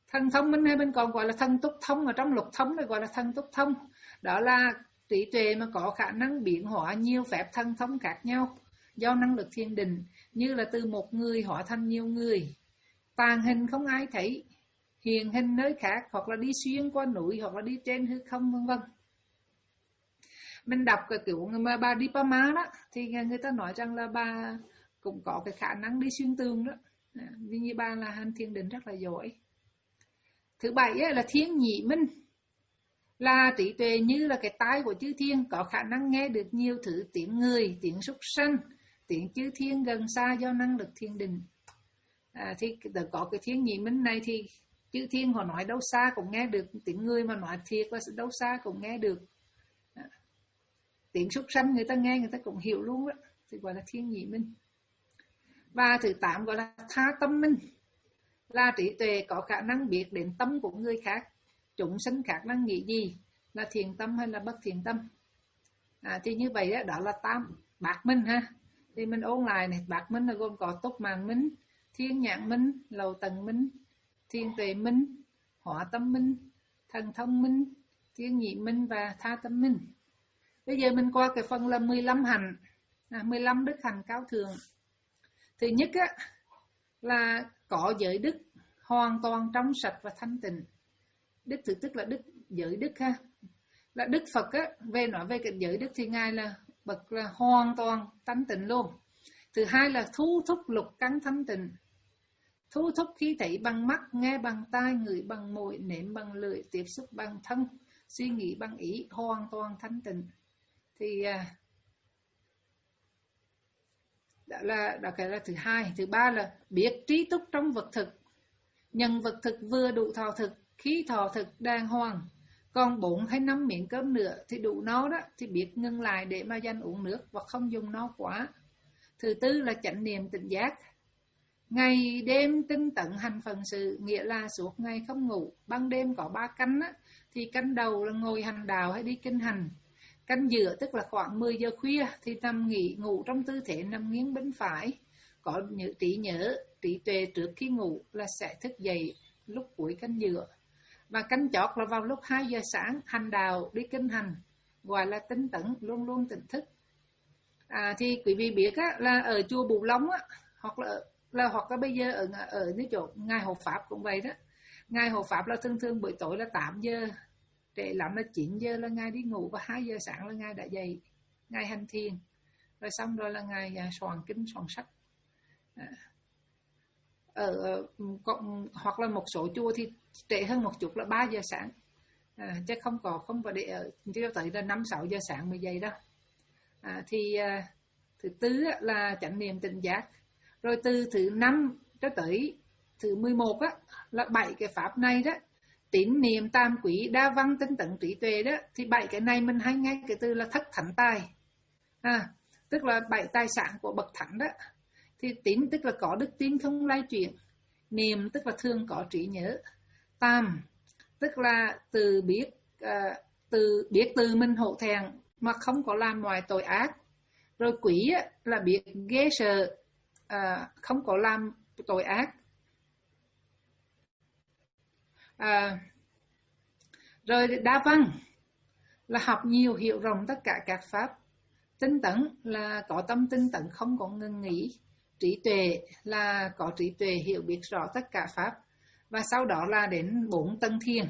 Thân thông minh hay bên còn gọi là thân túc thông, ở trong lục thông này gọi là thân túc thông. Đó là trí tuệ mà có khả năng biến hóa nhiều phép thân thông khác nhau do năng lực thiền định, như là từ một người hóa thành nhiều người, tàn hình không ai thấy, hiện hình nơi khác, hoặc là đi xuyên qua núi, hoặc là đi trên hư không, vân vân. Mình đọc cái kiểu mà bà Dipama đó, thì người ta nói rằng là bà cũng có cái khả năng đi xuyên tường đó, vì như bà là hành thiền định rất là giỏi. Thứ bảy là thiên nhị minh, là trí tuệ như là cái tai của chư thiên, có khả năng nghe được nhiều thứ tiếng người, tiếng súc sanh, tiếng chư thiên gần xa do năng lực thiền định. À, thì có cái thiên nhị minh này thì chư thiên họ nói đâu xa cũng nghe được, tiếng người mà nói thiệt là đâu xa cũng nghe được. À, tiếng súc sanh người ta nghe người ta cũng hiểu luôn đó, thì gọi là thiên nhị minh. Và thứ tám gọi là tha tâm minh, là trí tuệ có khả năng biết đến tâm của người khác, chúng sinh khác đang nghĩ gì, là thiện tâm hay là bất thiện tâm. À, thì như vậy đó, đó là tam bát minh ha. Thì mình ôn lại này, bát minh là gồm có túc mạng minh, thiên nhãn minh, lầu tầng minh, thiên tuệ minh, hóa tâm minh, thần thông minh, thiên nhị minh và tha tâm minh. Bây giờ mình qua cái phần là mười lăm hành, à, mười lăm đức hành cao thượng. Thứ nhất á, là có giới đức hoàn toàn trong sạch và thanh tịnh. Đức thứ tức là đức giới đức ha, là Đức Phật á, về nói về cái giới đức thì ngài là bậc là hoàn toàn thanh tịnh luôn. Thứ hai là thu thúc lục căn thanh tịnh, thu thúc khi thấy bằng mắt, nghe bằng tai, ngửi bằng mũi, nếm bằng lưỡi, tiếp xúc bằng thân, suy nghĩ bằng ý, hoàn toàn thanh tịnh. Thì đó là đó cái là thứ hai. Thứ ba là biết trí túc trong vật thực, nhận vật thực vừa đủ thọ thực, khi thọ thực đàng hoàng, còn bốn hay năm miệng cơm nữa thì đủ no đó, thì biết ngưng lại để mà dành uống nước và không dùng nó quá. Thứ tư là chánh niệm tỉnh giác, ngày đêm tinh tấn hành phận sự, nghĩa là suốt ngày không ngủ. Ban đêm có ba canh á, thì canh đầu là ngồi hành đạo hay đi kinh hành, canh giữa tức là khoảng mười giờ khuya thì nằm nghỉ ngủ trong tư thế nằm nghiêng bên phải, có nhớ, trí nhớ, trí tuệ trước khi ngủ là sẽ thức dậy lúc cuối canh giữa. Và canh chót là vào lúc hai giờ sáng hành đạo đi kinh hành, gọi là tinh tấn, luôn luôn tỉnh thức. À, thì quý vị biết á, là ở chùa Bù Long á, hoặc là là hoặc là bây giờ ở ở những chỗ ngài hộ pháp cũng vậy đó. Ngài hộ pháp là thường thường buổi tối là tám giờ, trễ lắm là chín giờ là ngài đi ngủ, và hai giờ sáng là ngài đã dậy, ngài hành thiền, rồi xong rồi là ngài soạn kinh soạn sách. À, ở có, hoặc là một số chùa thì trễ hơn một chút là ba giờ sáng, à, chứ không có không có để ở cho tới là năm sáu giờ sáng mới dậy đâu. À, thì à, thứ tư là chánh niệm tỉnh giác, rồi từ thứ năm cho tới thứ mười một á, là bảy cái pháp này đó, tín niệm tam quý đa văn tinh tấn trí tuệ đó, thì bảy cái này mình hay nghe cái từ là thất thánh tài, à, tức là bảy tài sản của bậc thánh đó. Thì tín tức là có đức tin không lay chuyển, niệm tức là thường có trí nhớ, tam tức là từ biết uh, từ biết từ mình hổ thẹn mà không có làm ngoài tội ác, rồi quý là biết ghê sợ, uh, không có làm tội ác, uh, rồi đa văn là học nhiều hiểu rộng tất cả các pháp, tinh tấn là có tâm tinh tấn không có ngừng nghỉ, trí tuệ là có trí tuệ hiểu biết rõ tất cả pháp, và sau đó là đến bốn tầng thiền.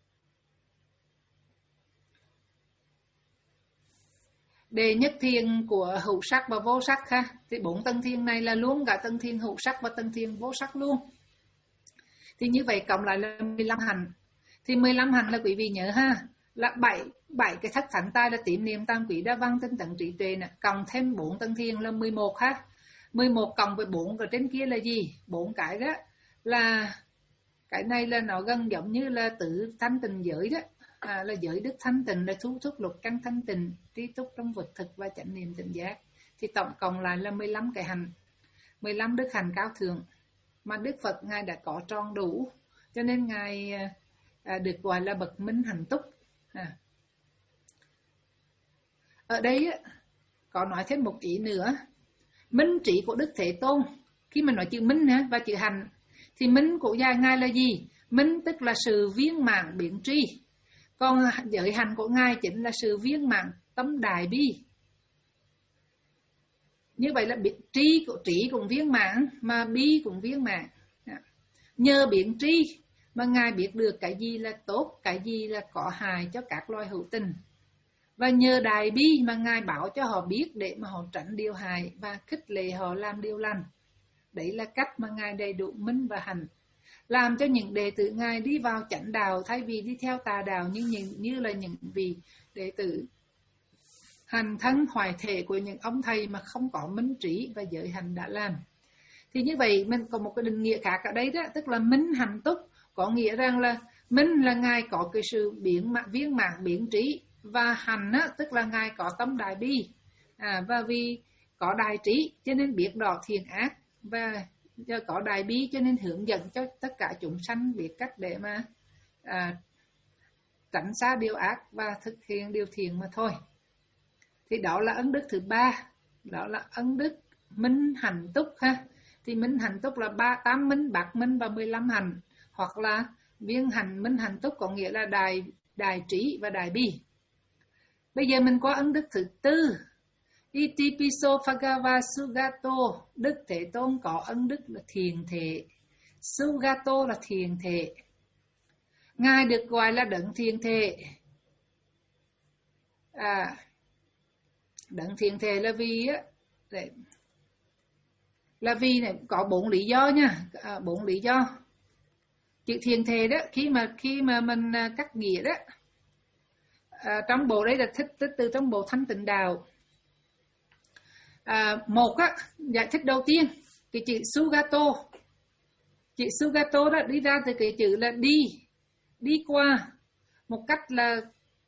Đệ nhất thiền của hữu sắc và vô sắc ha, thì bốn tầng thiền này là luôn cả tầng thiền hữu sắc và tầng thiền vô sắc luôn. Thì như vậy cộng lại là mười lăm hành. Thì mười lăm hành là quý vị nhớ ha, là bảy bảy cái thất thánh tài là tín niệm tam quý đa văn tinh tấn trí tuệ nè, cộng thêm bốn tầng thiền là mười một ha. mười một cộng với bốn ở trên kia là gì? Bốn cái đó là cái này là nó gần giống như là tự thanh tịnh giới đó, à, là giới đức thanh tịnh, là thu thúc lục căn thanh tịnh, trí túc trong vật thực và chánh niệm tỉnh giác. Thì tổng cộng lại là mười lăm cái hành, mười lăm đức hành cao thượng mà Đức Phật ngài đã có tròn đủ, cho nên ngài à, được gọi là bậc minh hạnh túc. À. Ở đây có nói thêm một ý nữa, minh trí của Đức Thế Tôn. Khi mà nói chữ minh và chữ hành thì minh của ngài là gì? Minh tức là sự viên mãn biến tri, còn giới hành của Ngài chính là sự viên mãn tâm đại bi. Như vậy là tri của trí cũng viên mãn, mà bi cũng viên mãn. Nhờ biến tri mà Ngài biết được cái gì là tốt, cái gì là có hại cho các loài hữu tình. Và nhờ đại bi mà Ngài bảo cho họ biết để mà họ tránh điều hại và khích lệ họ làm điều lành. Đấy là cách mà Ngài đầy đủ minh và hành, làm cho những đệ tử Ngài đi vào chánh đạo thay vì đi theo tà đạo, như, như, như là những vị đệ tử hành thân hoài thể của những ông thầy mà không có minh trí và giới hành đã làm. Thì như vậy mình có một cái định nghĩa khác ở đây đó, tức là minh hành túc, có nghĩa rằng là minh là Ngài có cái sự biến mạng, viên mãn biến trí, và hành á, tức là Ngài có tâm đại bi, à, và vì có đại trí cho nên biết rõ thiện ác, và do có đại bi cho nên hướng dẫn cho tất cả chúng sanh biết cách để mà à, tránh xa điều ác và thực hiện điều thiện mà thôi. Thì đó là ấn đức thứ ba, đó là ấn đức minh hành túc ha. Thì minh hành túc là ba tám minh, bát minh và mười lăm hành, hoặc là viên hành minh hành túc có nghĩa là đại đại trí và đại bi. Bây giờ mình qua ấn đức thứ tư, Itipiso Phagava Sugato, Đức Thế Tôn có ân đức là thiền thể. Sugato là thiền thể. Ngài được gọi là đấng thiền thể. À, đấng thiền thể là vì á, là vì này có bốn lý do nha, à, bốn lý do. Chữ thiền thể đó, khi mà khi mà mình cắt nghĩa đó, à, trong bộ đấy là thích từ, từ trong bộ Thanh Tịnh Đạo. À, một á, giải thích đầu tiên, cái chữ Sugato, chữ Sugato đó đi ra từ cái chữ là đi, đi qua, một cách là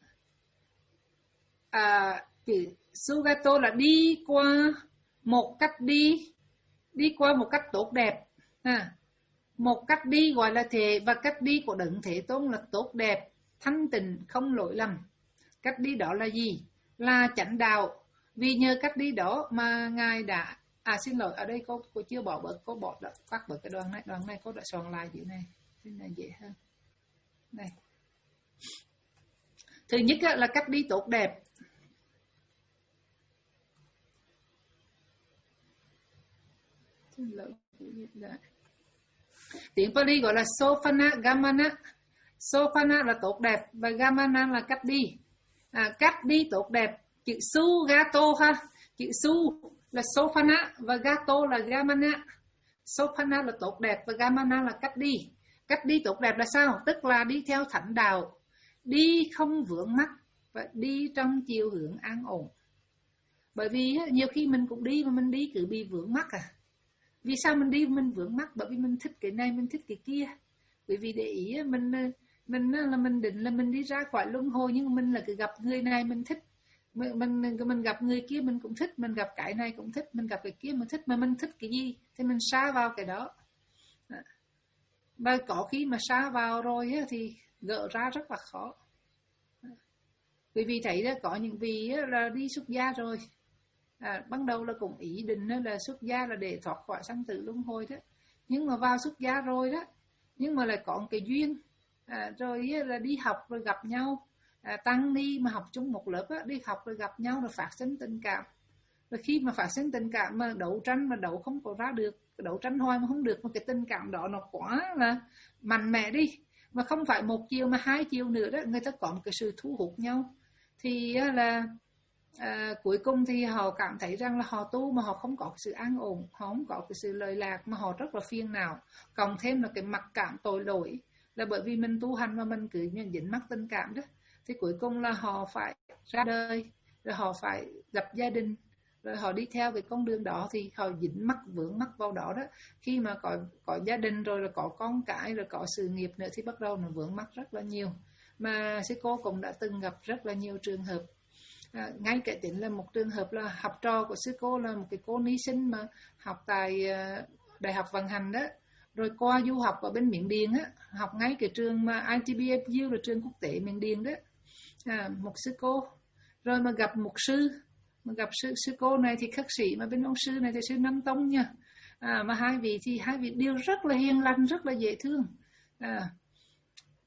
à, chữ Sugato là đi qua một cách đi, đi qua một cách tốt đẹp, à, một cách đi gọi là thể, và cách đi của đấng Thế Tôn là tốt đẹp, thanh tịnh, không lỗi lầm. Cách đi đó là gì? Là chánh đạo. Vì nhờ cách đi đó mà Ngài đã, à xin lỗi, ở đây cô, cô chưa bỏ bớt, cô bỏ đã, cắt bớt cái đoạn này, đoạn này cô đã soạn lại chữ này, thế này dễ hơn. Đây. Thứ nhất là cách đi tốt đẹp. Xin lỗi, tiếng Pali gọi là Sophana Gamana. Sophana là tốt đẹp và Gamana là cách đi. À, cách đi tốt đẹp. Chữ su gato ha, chữ su là sophana và gato là gamana. Sophana là tốt đẹp và gamana là cách đi. Cách đi tốt đẹp là sao? Tức là đi theo thánh đạo, đi không vướng mắc và đi trong chiều hướng an ổn. Bởi vì nhiều khi mình cũng đi mà mình đi cứ bị vướng mắc à. Vì sao mình đi mình vướng mắc? Bởi vì mình thích cái này, mình thích cái kia. Bởi vì để ý mình mình là mình định là mình đi ra khỏi luân hồi, nhưng mà mình là cứ gặp người này mình thích, mình, mình mình gặp người kia mình cũng thích, mình gặp cái này cũng thích, mình gặp cái kia mình thích, mà mình thích cái gì thì mình sa vào cái đó. Và có khi mà sa vào rồi thì gỡ ra rất là khó. Bởi vì thấy đó, có những vị là đi xuất gia rồi, à, ban đầu là cũng ý định là xuất gia là để thoát khỏi sanh tử luân hồi đó, nhưng mà vào xuất gia rồi đó, nhưng mà lại có một cái duyên, à, rồi là đi học rồi gặp nhau, à, tăng ni mà học chung một lớp á, đi học rồi gặp nhau rồi phát sinh tình cảm. Và khi mà phát sinh tình cảm mà đấu tranh mà đấu không có ra được, đấu tranh hoài mà không được, mà cái tình cảm đó nó quá là mạnh mẽ đi, mà không phải một chiều mà hai chiều nữa đó, người ta có một cái sự thu hút nhau, thì là à, cuối cùng thì họ cảm thấy rằng là họ tu mà họ không có sự an ổn, họ không có cái sự lợi lạc, mà họ rất là phiền não, cộng thêm là cái mặc cảm tội lỗi, là bởi vì mình tu hành mà mình cứ dính mắc tình cảm đó, thì cuối cùng là họ phải ra đời, rồi họ phải lập gia đình, rồi họ đi theo cái con đường đó thì họ dính mắc vướng mắc vào đó đó. Khi mà có có gia đình rồi, rồi có con cái, rồi có sự nghiệp nữa thì bắt đầu nó vướng mắc rất là nhiều. Mà sư cô cũng đã từng gặp rất là nhiều trường hợp. À, ngay cả chính là một trường hợp là học trò của sư cô là một cái cô ni sinh mà học tại uh, Đại học Vận Hành đó, rồi qua du học ở bên Miến Điện á, học ngay cái trường mà i tê bê ép u là trường quốc tế Miến Điện đó, à, một sư cô, rồi mà gặp một sư, mà gặp sư sư cô này thì khất sĩ, mà bên ông sư này thì sư Nam Tông nha, à, mà hai vị thì hai vị đều rất là hiền lành, rất là dễ thương, à,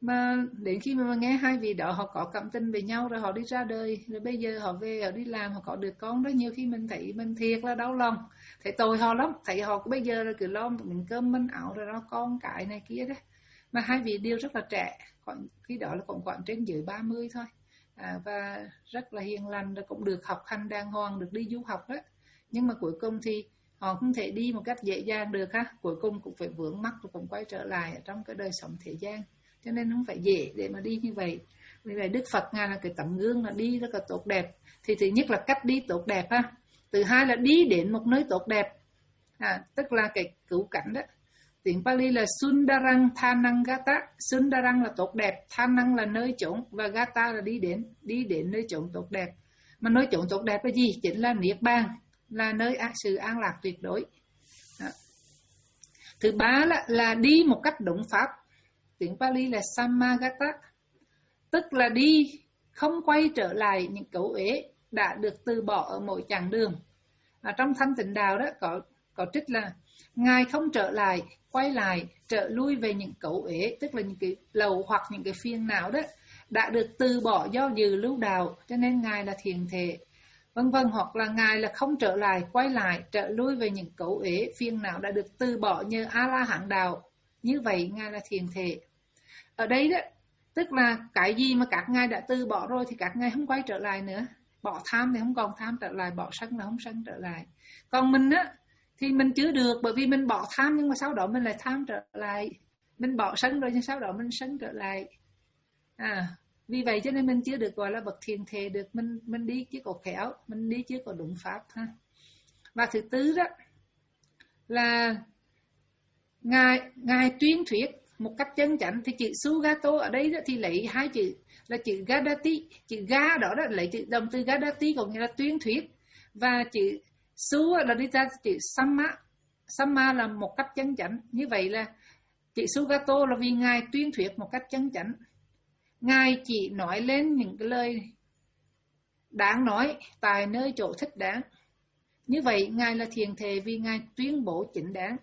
Mà đến khi mà nghe hai vị đó họ có cảm tình với nhau rồi họ đi ra đời, rồi bây giờ họ về họ đi làm, họ có được con đó, nhiều khi mình thấy mình thiệt là đau lòng, thấy tội họ lắm, thấy họ bây giờ là cứ lo mình cơm manh áo rồi lo con cái này kia đó. Mà hai vị đều rất là trẻ, còn khi đó là cũng khoảng trên dưới ba mươi thôi, à, và rất là hiền lành, rồi cũng được học hành đàng hoàng, được đi du học đó. Nhưng mà cuối cùng thì họ không thể đi một cách dễ dàng được ha, cuối cùng cũng phải vướng mắc rồi cũng quay trở lại ở trong cái đời sống thế gian, cho nên không phải dễ để mà đi như vậy. Vì vậy Đức Phật ngài là cái tấm gương là đi rất là tốt đẹp. Thì thứ nhất là cách đi tốt đẹp ha, thứ hai là đi đến một nơi tốt đẹp, à, tức là cái cứu cảnh đó. Tiếng Pali là Sundarang Thanang Gata. Sundarang là tốt đẹp, Thanang là nơi chốn, và Gata là đi đến, đi đến nơi chốn tốt đẹp. Mà nơi chốn tốt đẹp là gì? Chính là Niết Bàn, là nơi sự an lạc tuyệt đối. Đó. Thứ ba là, là đi một cách đúng pháp. Tiếng Pali là Samagata, tức là đi không quay trở lại những cấu uế đã được từ bỏ ở mỗi chặng đường. À, trong Thanh Tịnh Đạo đó có có trích là ngài không trở lại, quay lại, trở lui về những cấu uế, tức là những cái lầu hoặc những cái phiền não đó đã được từ bỏ do dự lưu đạo, cho nên ngài là thiền thể, vân vân. Hoặc là ngài là không trở lại, quay lại, trở lui về những cấu uế phiền não đã được từ bỏ nhờ A La Hán đạo, như vậy ngài là thiền thể. Ở đây đó, tức là cái gì mà các ngài đã từ bỏ rồi thì các ngài không quay trở lại nữa. Bỏ tham thì không còn tham trở lại, bỏ sân là không sân trở lại. Còn mình á thì mình chưa được, bởi vì mình bỏ tham nhưng mà sau đó mình lại tham trở lại. Mình bỏ sân rồi nhưng sau đó mình sân trở lại. À, vì vậy cho nên mình chưa được gọi là bậc thiền thể được, mình mình đi chứ có khéo, mình đi chứ có đúng pháp ha. Và thứ tư đó là ngài ngài tuyên thuyết một cách chân chánh. Thì chữ Sugato ở đây đó, thì lấy hai chữ là chữ Gadati, chữ ga đó, đó lấy chữ động từ Gadati có nghĩa là tuyên thuyết, và chữ Su là đi ra chữ Samma. Samma là một cách chân chánh. Như vậy là chữ Sugato là vì ngài tuyên thuyết một cách chân chánh, ngài chỉ nói lên những cái lời đáng nói tại nơi chỗ thích đáng. Như vậy ngài là thiền thể vì ngài tuyên bố chính đáng.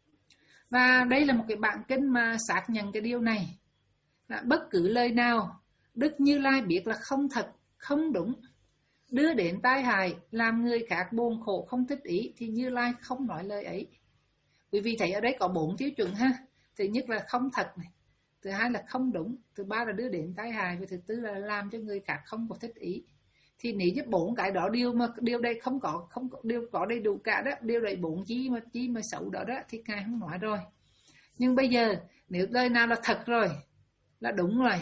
Và đây là một cái bản kinh mà xác nhận cái điều này. Bất cứ lời nào Đức Như Lai biết là không thật, không đúng, đưa đến tai hại, làm người khác buồn khổ không thích ý, thì Như Lai không nói lời ấy. Quý vị thấy ở đây có bốn tiêu chuẩn ha. Thứ nhất là không thật này, thứ hai là không đúng, thứ ba là đưa đến tai hại, và thứ tư là làm cho người khác không có thích ý. Thì nếu như bốn cái đó điều mà điều đây không có không có điều có đầy đủ cả đó, điều đấy bốn chi mà chi mà xấu đó đó thì ngài không nói rồi. Nhưng bây giờ nếu lời nào là thật rồi, là đúng rồi.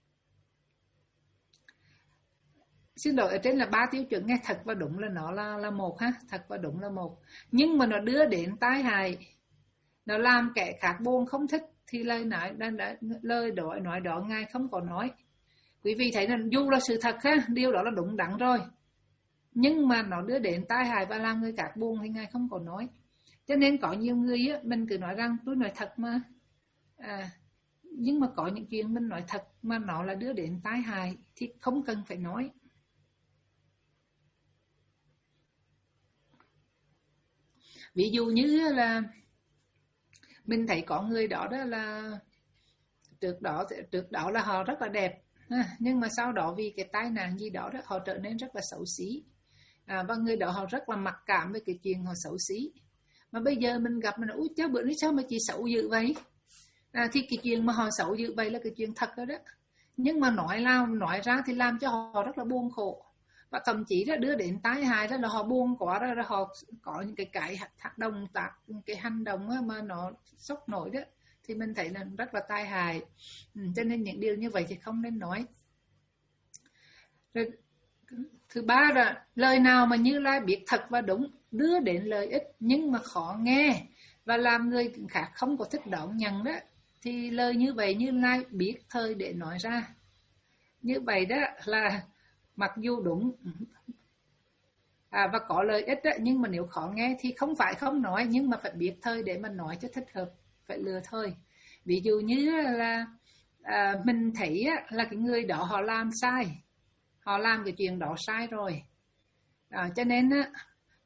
Xin lỗi, ở trên là ba tiêu chuẩn nghe, thật và đúng là nó là là một ha, thật và đúng là một. Nhưng mà nó đưa đến tai hại, nó làm kẻ khác buồn không thích, thì lời nói đang đã lời đó nói đó ngài không có nói. Quý vị thấy là dù là sự thật ha, điều đó là đúng đắn rồi, nhưng mà nó đưa đến tai hại và làm người khác buồn thì ngài không có nói. Cho nên có nhiều người á, mình cứ nói rằng tôi nói thật mà, à, nhưng mà có những chuyện mình nói thật mà nó là đưa đến tai hại thì không cần phải nói. Ví dụ như là mình thấy có người đó đó là trước đó trước đó là họ rất là đẹp, nhưng mà sau đó vì cái tai nạn gì đó, đó họ trở nên rất là xấu xí, à, và người đó họ rất là mặc cảm với cái chuyện họ xấu xí. Mà bây giờ mình gặp mình nói ui cháu bữa nay sao mà chị xấu dữ vậy, à, thì cái chuyện mà họ xấu dữ vậy là cái chuyện thật đó đó, nhưng mà nói làm nói ra thì làm cho họ rất là buồn khổ, và thậm chí là đưa đến tai hại đó là họ buồn quá rồi, rồi họ có những cái cái hoạt động tác cái hành động mà nó sốc nổi đó, thì mình thấy là rất là tai hại. Ừ, cho nên những điều như vậy thì không nên nói. Rồi, thứ ba là lời nào mà Như Lai biết thật và đúng, đưa đến lợi ích nhưng mà khó nghe và làm người khác không có thích đón nhận đó, thì lời như vậy Như Lai biết thời để nói ra. Như vậy đó là mặc dù đúng à, và có lợi ích đó, nhưng mà nếu khó nghe thì không phải không nói, nhưng mà phải biết thời để mà nói cho thích hợp, phải lựa thời. Ví dụ như là à, mình thấy là cái người đó họ làm sai, họ làm cái chuyện đó sai rồi, à, cho nên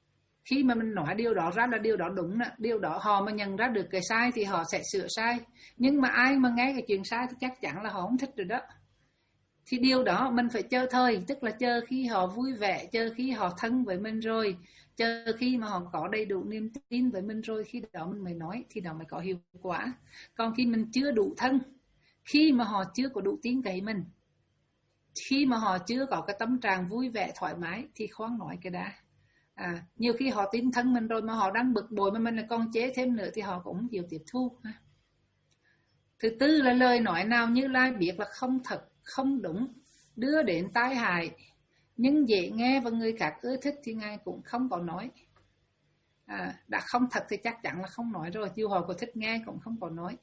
Khi mà mình nói điều đó ra là điều đó đúng, điều đó họ mà nhận ra được cái sai thì họ sẽ sửa sai. Nhưng mà ai mà nghe cái chuyện sai thì chắc chắn là họ không thích rồi đó. Thì điều đó mình phải chờ thời, tức là chờ khi họ vui vẻ, chờ khi họ thân với mình rồi, chờ khi mà họ có đầy đủ niềm tin với mình rồi, khi đó mình mới nói, thì đó mới có hiệu quả. Còn khi mình chưa đủ thân, khi mà họ chưa có đủ tin cậy mình, khi mà họ chưa có cái tâm trạng vui vẻ thoải mái thì khoan nói cái đã. À, nhiều khi họ tin thân mình rồi mà họ đang bực bội mà mình lại còn chế thêm nữa thì họ cũng không chịu tiếp thu. Thứ tư là lời nói nào Như Lai biết là không thật, không đúng, đưa đến tai hại, nhưng dễ nghe và người khác ưa thích thì Ngài cũng không có nói. À, đã không thật thì chắc chắn là không nói rồi, dù họ có thích nghe cũng không có nói.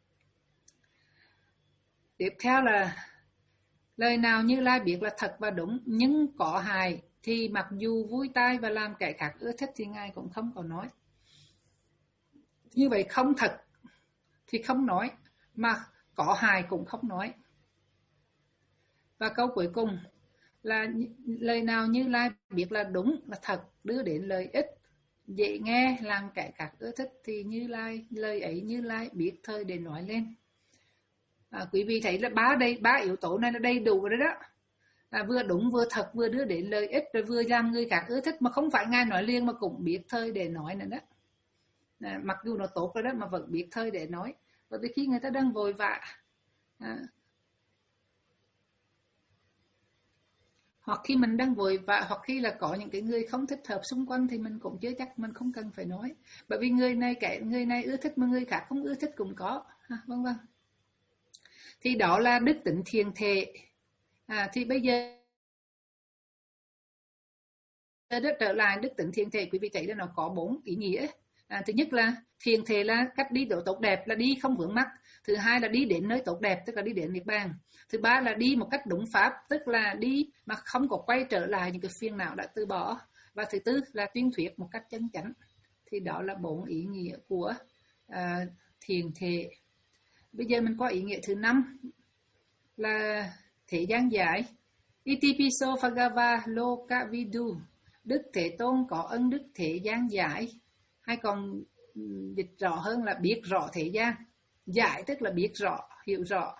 Tiếp theo là lời nào Như Lai biết là thật và đúng nhưng có hại thì mặc dù vui tai và làm kẻ khác ưa thích thì Ngài cũng không có nói. Như vậy không thật thì không nói, mà có hại cũng không nói. Và câu cuối cùng là lời nào Như Lai biết là đúng, là thật, đưa đến lợi ích, dễ nghe, làm kẻ khác ưa thích thì Như Lai, lời ấy Như Lai biết thời để nói lên. À, quý vị thấy là ba đây ba yếu tố này là đầy đủ rồi đó. À, vừa đúng, vừa thật, vừa đưa đến lợi ích, rồi vừa làm người khác ưa thích, mà không phải Ngài nói liền mà cũng biết thời để nói nữa đó. À, mặc dù nó tốt rồi đó mà vẫn biết thời để nói. Bởi vì khi người ta đang vội vã, à, hoặc khi mình đang vội vã, hoặc khi là có những cái người không thích hợp xung quanh thì mình cũng chưa chắc, mình không cần phải nói. Bởi vì người này kẻ người này ưa thích mà người khác không ưa thích cũng có, à, vâng vâng. Thì đó là đức tính thiền thể. À, thì bây giờ trở lại đức tính thiền thể, quý vị thấy là nó có bốn ý nghĩa. À, thứ nhất là thiền thể là cách đi độ tốt đẹp, là đi không vướng mắc. Thứ hai là đi đến nơi tốt đẹp, tức là đi đến niết bàn. Thứ ba là đi một cách đúng pháp, tức là đi mà không có quay trở lại những cái phiền não đã từ bỏ. Và thứ tư là tuyên thuyết một cách chân chánh. Thì đó là bốn ý nghĩa của à, thiền thể. Bây giờ mình có ý nghĩa thứ năm là thế gian giải. Itipiso Phagava Lokavidu, Đức Thế Tôn có ân đức thế gian giải, hay còn dịch rõ hơn là biết rõ thế gian. Giải tức là biết rõ, hiểu rõ.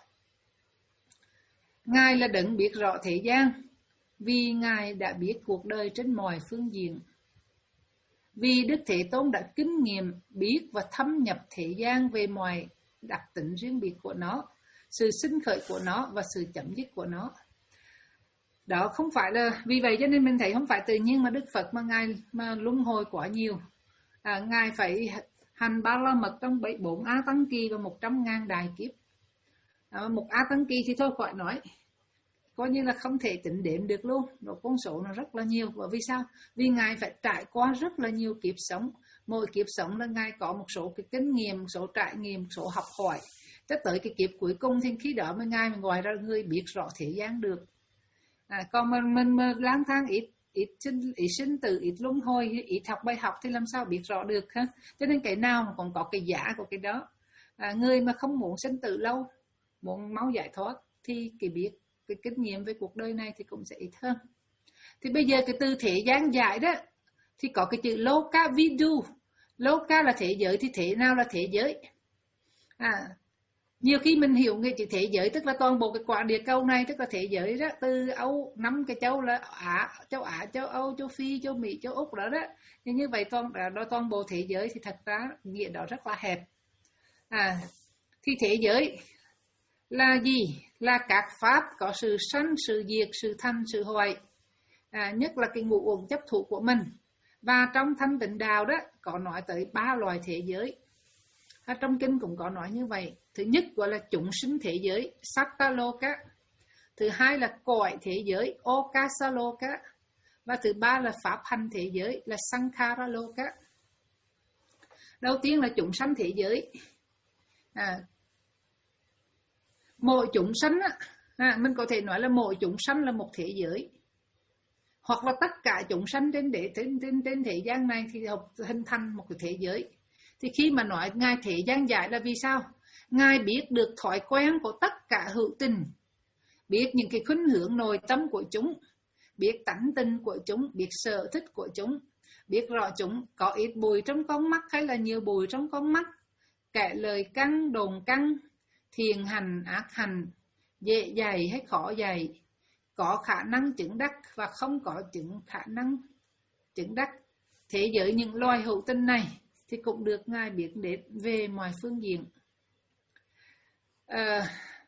Ngài là đấng biết rõ thế gian, vì Ngài đã biết cuộc đời trên mọi phương diện. Vì Đức Thế Tôn đã kinh nghiệm, biết và thâm nhập thế gian về mọi đặc tính riêng biệt của nó, sự sinh khởi của nó và sự chấm dứt của nó. Đó không phải là, vì vậy cho nên mình thấy không phải tự nhiên mà Đức Phật mà Ngài mà luân hồi quá nhiều. À, Ngài phải hành ba la mật trong bốn A Tăng Kỳ và một trăm ngàn đại kiếp. À, một A Tăng Kỳ thì thôi khỏi nói, coi như là không thể tính đếm được luôn, rồi con số nó rất là nhiều. Bởi vì sao? Vì Ngài phải trải qua rất là nhiều kiếp sống, mỗi kiếp sống là Ngài có một số cái kinh nghiệm, một số trải nghiệm, một số học hỏi, cho tới cái kiếp cuối cùng thì khi đó mới Ngài mới gọi ra người biết rõ thế gian được. À, còn mình mình mà lang thang ít ít sinh ít sinh tử, ít luân hồi, ít học bài học thì làm sao biết rõ được ha? Cho nên cái nào mà còn có cái giá của cái đó. À, người mà không muốn sinh tử lâu, muốn mau giải thoát thì cái biết cái kinh nghiệm về cuộc đời này thì cũng sẽ ít hơn. Thì bây giờ cái từ thế gian giải đó thì có cái chữ Loka Vidu. Loka là thế giới, thì thế nào là thế giới? À, nhiều khi mình hiểu cái chữ thế giới tức là toàn bộ cái quả địa cầu này, tức là thế giới đó, từ Âu, năm cái châu là Á, châu Á, châu Âu, châu Phi, châu Mỹ, châu Úc đó đó. Nhưng như vậy toàn đó toàn bộ thế giới thì thật ra nghĩa đó rất là hẹp. À, thì thế giới là gì? Là các pháp có sự sanh, sự diệt, sự thành, sự hoại. À, nhất là cái ngũ uẩn chấp thủ của mình. Và trong Thanh Tịnh Đạo đó có nói tới ba loài thế giới. À, trong kinh cũng có nói như vậy. Thứ nhất gọi là chúng sinh thế giới, Sattaloka. Thứ hai là cõi thế giới, Okasaloka. Và thứ ba là pháp hành thế giới, là Sankharaloka. Đầu tiên là chúng sanh thế giới. À, mỗi chúng sanh á, à, mình có thể nói là mỗi chúng sanh là một thế giới, hoặc là tất cả chúng sanh trên để trên trên trên thế gian này thì hình thành một cái thế giới. Thì khi mà nói Ngài thế gian giải là vì sao? Ngài biết được thói quen của tất cả hữu tình, biết những cái khuynh hướng nội tâm của chúng, biết tánh tình của chúng, biết sở thích của chúng, biết rõ chúng có ít bụi trong con mắt hay là nhiều bụi trong con mắt, kẻ lời căng đồn căng, thiền hành ác hành, dễ dày hay khó dày, có khả năng chứng đắc và không có chứng khả năng chứng đắc. Thế giới những loài hữu tình này thì cũng được Ngài biết đến về mọi phương diện. À,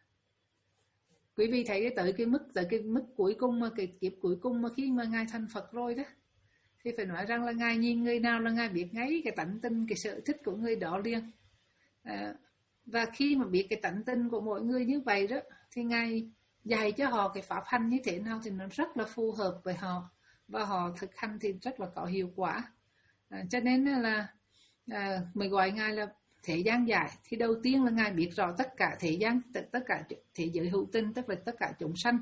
quý vị thấy tới cái mức tới cái mức cuối cùng mà cái kiếp cuối cùng mà khi mà Ngài thành Phật rồi đó, thì phải nói rằng là Ngài nhìn người nào là Ngài biết ngay cái tánh tình, cái sở thích của người đó liền. À, và khi mà biết cái tánh tình của mỗi người như vậy đó, thì Ngài dạy cho họ cái pháp hành như thế nào thì nó rất là phù hợp với họ, và họ thực hành thì rất là có hiệu quả. À, cho nên là à, mình gọi Ngài là thế gian giải. Thì đầu tiên là Ngài biết rõ tất cả thế gian, tất cả thế giới hữu tình, tức là tất cả chúng sanh.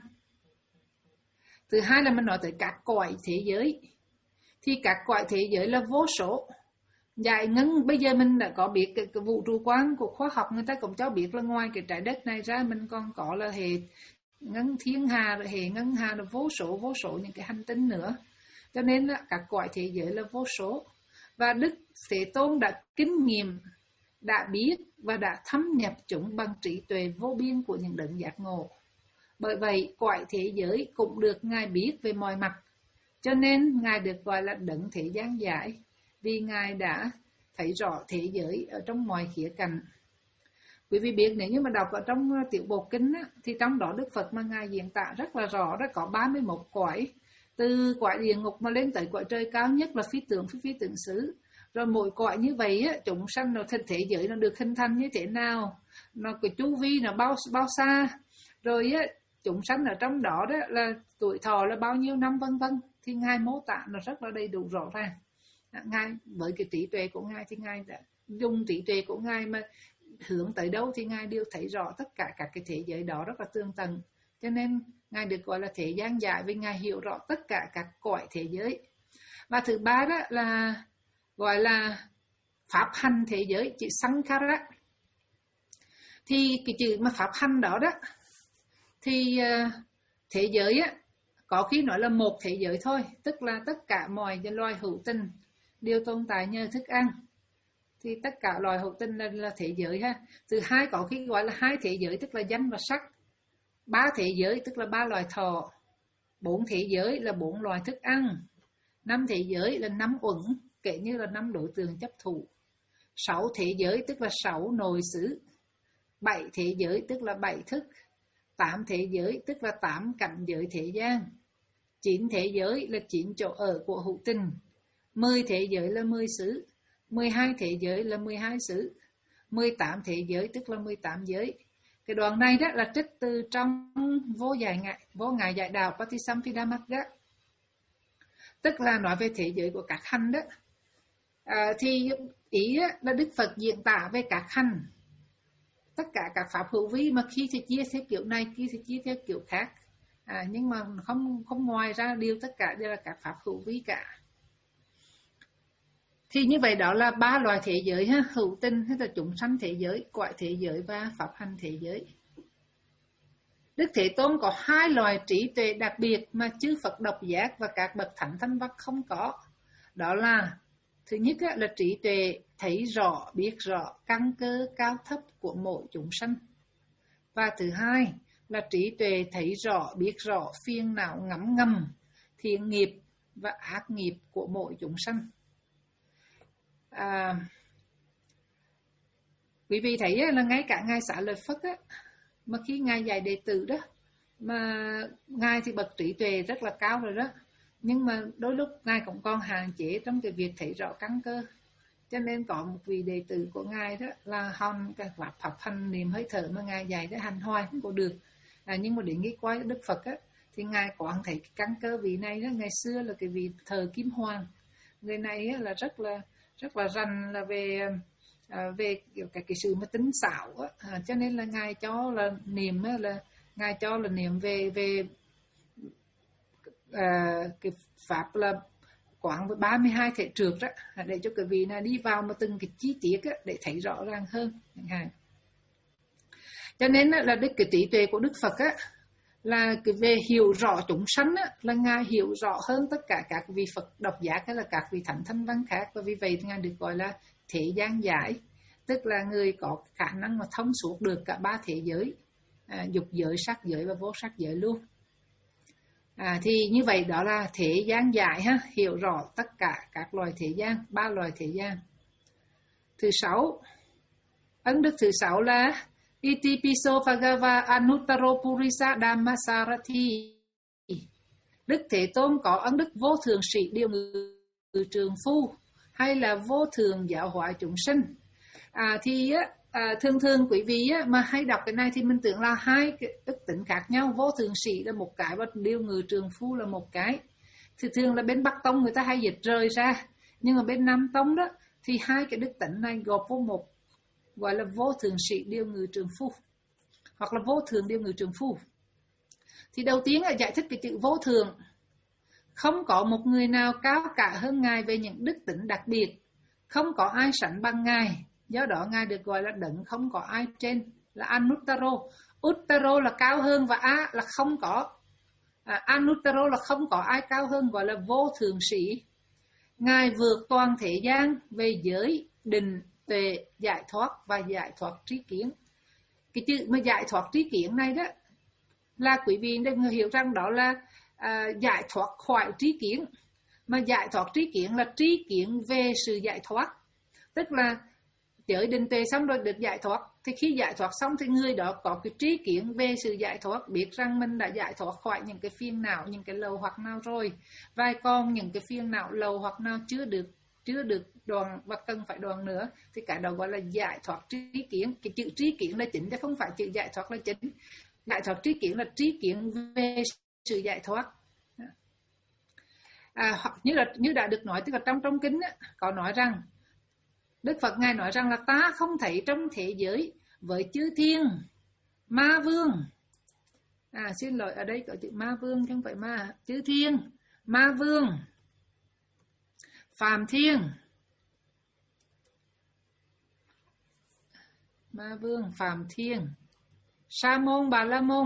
Thứ hai là mình nói tới các cõi thế giới. Thì các cõi thế giới là vô số. Giải ngân, bây giờ mình đã có biết cái, cái vũ trụ quan của khoa học, người ta cũng cho biết là ngoài cái trái đất này ra mình còn có là hệ ngân thiên hà, rồi hệ ngân hà là vô số vô số những cái hành tinh nữa. Cho nên là các cõi thế giới là vô số. Và Đức Thế Tôn đã kinh nghiệm, đã biết và đã thâm nhập chúng bằng trí tuệ vô biên của những đấng giác ngộ. Bởi vậy cõi thế giới cũng được Ngài biết về mọi mặt. Cho nên Ngài được gọi là đấng thế gian giải, vì Ngài đã thấy rõ thế giới ở trong mọi khía cạnh. Quý vị biết nếu như mà đọc ở trong Tiểu Bộ Kinh á, thì trong đó Đức Phật mà Ngài diễn tả rất là rõ, đó có ba mươi mốt cõi. Từ cõi địa ngục mà lên tới cõi trời cao nhất là phi tưởng phi phi tưởng xứ. Rồi mỗi cõi như vậy á, chúng sanh nó thế giới nó được hình thành như thế nào, nó cái chu vi nó bao bao xa, rồi á chúng sanh ở trong đó đó là tuổi thọ là bao nhiêu năm vân vân, thì Ngài mô tả nó rất là đầy đủ rõ ràng. Ngài với cái trí tuệ của Ngài thì Ngài đã dùng trí tuệ của Ngài mà hướng tới đâu thì Ngài đều thấy rõ tất cả các cái thế giới đó rất là tương tận. Cho nên Ngài được gọi là thế gian giải, vì Ngài hiểu rõ tất cả các cõi thế giới. Và thứ ba đó là gọi là pháp hành thế giới, chữ Sankhara. Thì cái chữ mà pháp hành đó đó thì uh, thế giới á, có khi nói là một thế giới thôi, tức là tất cả mọi loài hữu tình đều tồn tại nhờ thức ăn. Thì tất cả loài hữu tình là, là thế giới ha. Thứ hai có khi gọi là hai thế giới, tức là danh và sắc. Ba thế giới tức là ba loài thọ. Bốn thế giới là bốn loài thức ăn. Năm thế giới là năm uẩn, kể như là năm đối tượng chấp thụ. Sáu thế giới tức là sáu nội xứ. Bảy thế giới tức là bảy thức. Tám thế giới tức là tám cảnh giới thế gian. Chín thế giới là chín chỗ ở của hữu tình. Mười thế giới là mười xứ. Mười hai thế giới là mười hai xứ. Mười tám thế giới tức là mười tám giới. Cái đoạn này đó là trích từ trong vô giải ngại, vô ngại giải đạo Patisampidamagga, tức là nói về thế giới của các hành đó. À, thì ý là Đức Phật diễn tả về các hành, tất cả các pháp hữu vi, mà khi thì chia theo kiểu này, khi thì chia theo kiểu khác. À, nhưng mà không không ngoài ra điều tất cả đều là các pháp hữu vi cả. Thì như vậy đó là ba loài thế giới ha, hữu tình hay là chúng sanh thế giới, cõi thế giới và pháp hành thế giới. Đức Thế Tôn có hai loài trí tuệ đặc biệt mà chư Phật độc giác và các bậc thánh thanh văn không có. Đó là thứ nhất là trí tuệ thấy rõ, biết rõ căn cơ cao thấp của mỗi chúng sanh. Và thứ hai là trí tuệ thấy rõ, biết rõ phiền não ngấm ngầm, thiện nghiệp và ác nghiệp của mỗi chúng sanh. À, quý vị thấy là ngay cả Ngài Xá Lợi Phất á, mà khi Ngài dạy đệ tử đó, mà Ngài thì bậc trí tuệ rất là cao rồi đó, nhưng mà đôi lúc Ngài cũng còn hạn chế trong cái việc thấy rõ căn cơ. Cho nên có một vị đệ tử của Ngài đó là hòn cái pháp pháp hành niệm hơi thở mà Ngài dạy đó hành hoài không có được. À, nhưng mà để nghĩ qua Đức Phật á, thì Ngài còn thấy cái căn cơ vị này đó, ngày xưa là cái vị thờ Kim Hoàng. Người này á, là rất là rất là rành là về à, về kiểu cái, cái sự mà tính xảo á. À, cho nên là Ngài cho là niệm á, là Ngài cho là niệm về về à, cái pháp là khoảng ba mươi hai thể trượt đó, để cho cái vị này đi vào mà từng cái chi tiết á, để thấy rõ ràng hơn. Cho nên là đức cái trí tuệ của Đức Phật á, là cái về hiểu rõ chúng sanh á, là Ngài hiểu rõ hơn tất cả các vị Phật độc giác hay là các vị thánh thanh văn khác, và vì vậy thì Ngài được gọi là thế gian giải, tức là người có khả năng mà thông suốt được cả ba thế giới, à, dục giới, sắc giới và vô sắc giới luôn. À, thì như vậy đó là thế gian giải ha, hiểu rõ tất cả các loài thế gian, ba loài thế gian. Thứ sáu, ấn đức thứ sáu là Itipiso Bhagava Anuttaro Purisa Dhammasarathi. Đức Thế Tôn có ấn đức vô thường sĩ điều ngự trường phu, hay là vô thường giáo hóa chúng sinh. À, thì á, à, thường thường quý vị á, mà hay đọc cái này thì mình tưởng là hai cái đức tính khác nhau. Vô thường sĩ là một cái và điều ngự trường phu là một cái. Thì thường là bên Bắc Tông người ta hay dịch rời ra, nhưng mà bên Nam Tông đó thì hai cái đức tính này gộp vô một, gọi là vô thường sĩ điều ngự trường phu, hoặc là vô thường điều ngự trường phu. Thì đầu tiên là giải thích cái chữ vô thường. Không có một người nào cao cả hơn Ngài về những đức tính đặc biệt, không có ai sánh bằng Ngài, do đó Ngài được gọi là đấng không có ai trên, là Anuttaro. Uttaro là cao hơn và A là không có. à, Anuttaro là không có ai cao hơn, gọi là vô thường sĩ. Ngài vượt toàn thế gian về giới, định, tuệ, giải thoát và giải thoát trí kiến. Cái chữ mà giải thoát trí kiến này đó là quý vị đừng hiểu rằng đó là à, giải thoát khỏi trí kiến, mà giải thoát trí kiến là trí kiến về sự giải thoát, tức là giới định tuệ xong rồi được giải thoát. Thì khi giải thoát xong thì người đó có cái trí kiến về sự giải thoát, biết rằng mình đã giải thoát khỏi những cái phiền não, những cái lầu hoặc nào rồi, và còn những cái phiền não lầu hoặc nào chưa được chưa được đoạn và cần phải đoạn nữa, thì cái đó gọi là giải thoát trí kiến. Cái chữ trí kiến là chính chứ không phải chữ giải thoát là chính. Giải thoát trí kiến là trí kiến về sự giải thoát. À, như là như đã được nói, tức là trong trong kinh á, có nói rằng Đức Phật Ngài nói rằng là ta không thấy trong thế giới với chư thiên, ma vương. À xin lỗi, ở đây có chữ ma vương chứ không phải ma. Chư thiên, ma vương, phàm thiên, ma vương, phàm thiên, sa môn, bà la môn.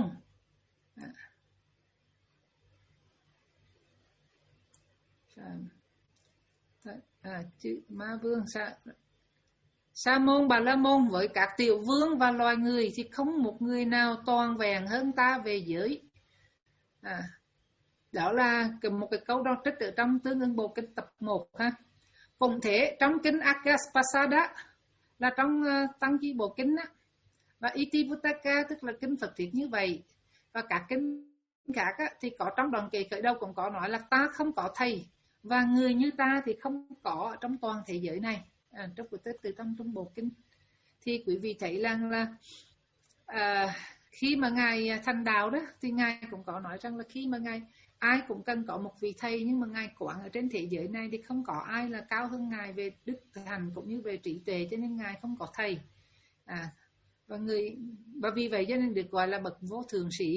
À, à, chữ ma vương, sa, sa môn, bà la môn với các tiểu vương và loài người thì không một người nào toàn vẹn hơn ta về giới. À, đó là một cái câu đó trích ở trong Tương Ưng Bộ Kinh tập một ha. Cũng thế trong kinh Agaspasada là trong uh, Tăng Chi Bộ Kinh á, và Itivuttaka tức là kinh Phật thuyết như vậy, và các kinh khác á, thì có trong đoạn kệ khởi đầu cũng có nói là ta không có thầy và người như ta thì không có trong toàn thế giới này. À, trong của từ trong trong Bộ Kinh thì quý vị thấy rằng là à, khi mà Ngài thành đạo đó thì Ngài cũng có nói rằng là khi mà Ngài ai cũng cần có một vị thầy, nhưng mà Ngài quán ở trên thế giới này thì không có ai là cao hơn Ngài về đức hạnh cũng như về trí tuệ, cho nên Ngài không có thầy. À, và người và vì vậy cho nên được gọi là bậc vô thường sĩ.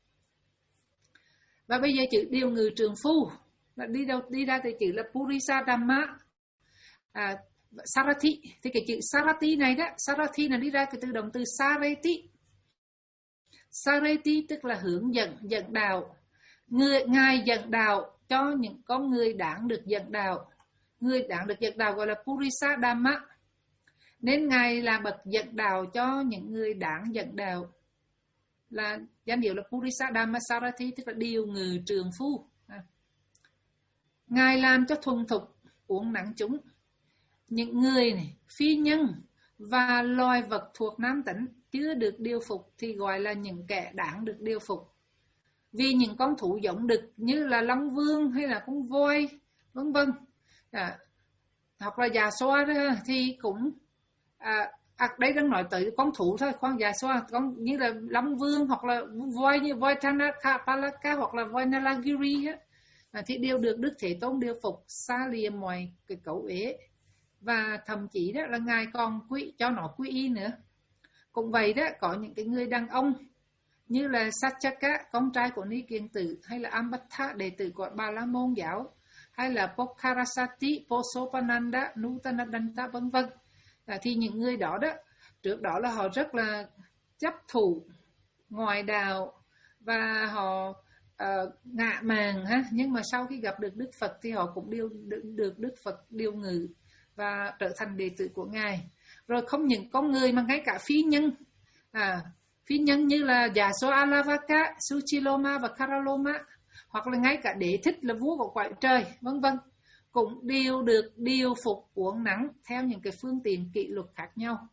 Và bây giờ chữ điều ngự trường phu là đi đâu đi ra thì chữ là Purisa Dhamma à, Sarathi. Thì cái chữ Sarathi này đó, Sarathi là đi ra từ động từ Sareti. Sareti tức là hướng dẫn, dẫn đạo. Người, Ngài dẫn đạo cho những con người đáng được dẫn đạo. Người đáng được dẫn đạo gọi là Purisa Dhamma. Nên Ngài là bậc dẫn đạo cho những người đáng dẫn đạo. Là danh hiệu là Purisa Dhamma Sarathi, tức là điều ngự trường phu. À. Ngài làm cho thuần thục uống nắng chúng. Những người này, phi nhân và loài vật thuộc nam tính chưa được điều phục thì gọi là những kẻ đáng được điều phục. Vì những con thú giống đực như là long vương hay là con voi vân vân à, hoặc là già xoa đó, thì cũng à, à, đây đang nói tới con thú thôi, khoan già xoa, con như là long vương hoặc là voi như voi Tanaka Palaka hoặc là voi Nalagiri á, à, thì đều được Đức Thế Tôn điều phục, xa lìa mọi cái cấu ế, và thậm chí đó là Ngài còn quy, cho nó quy y nữa. Cũng vậy đó, có những cái người đàn ông như là Satchaka, con trai của Ni Kiền Tử, hay là Ambattha, đệ tử của Bà La Môn giáo, hay là Pokharasati, Posopananda, Nutanadanta vân vân. À, thì những người đó đó, trước đó là họ rất là chấp thủ ngoại đạo và họ uh, ngạ màng ha, nhưng mà sau khi gặp được Đức Phật thì họ cũng điều được, được Đức Phật điều ngự và trở thành đệ tử của Ngài. Rồi không những con người mà ngay cả phi nhân, à, phi nhân như là Yasodalavaka, Suchiloma và Karaloma, hoặc là ngay cả Đế Thích là vua của cõi trời, vân vân, cũng đều được điều phục uống nắng theo những cái phương tiện kỷ luật khác nhau.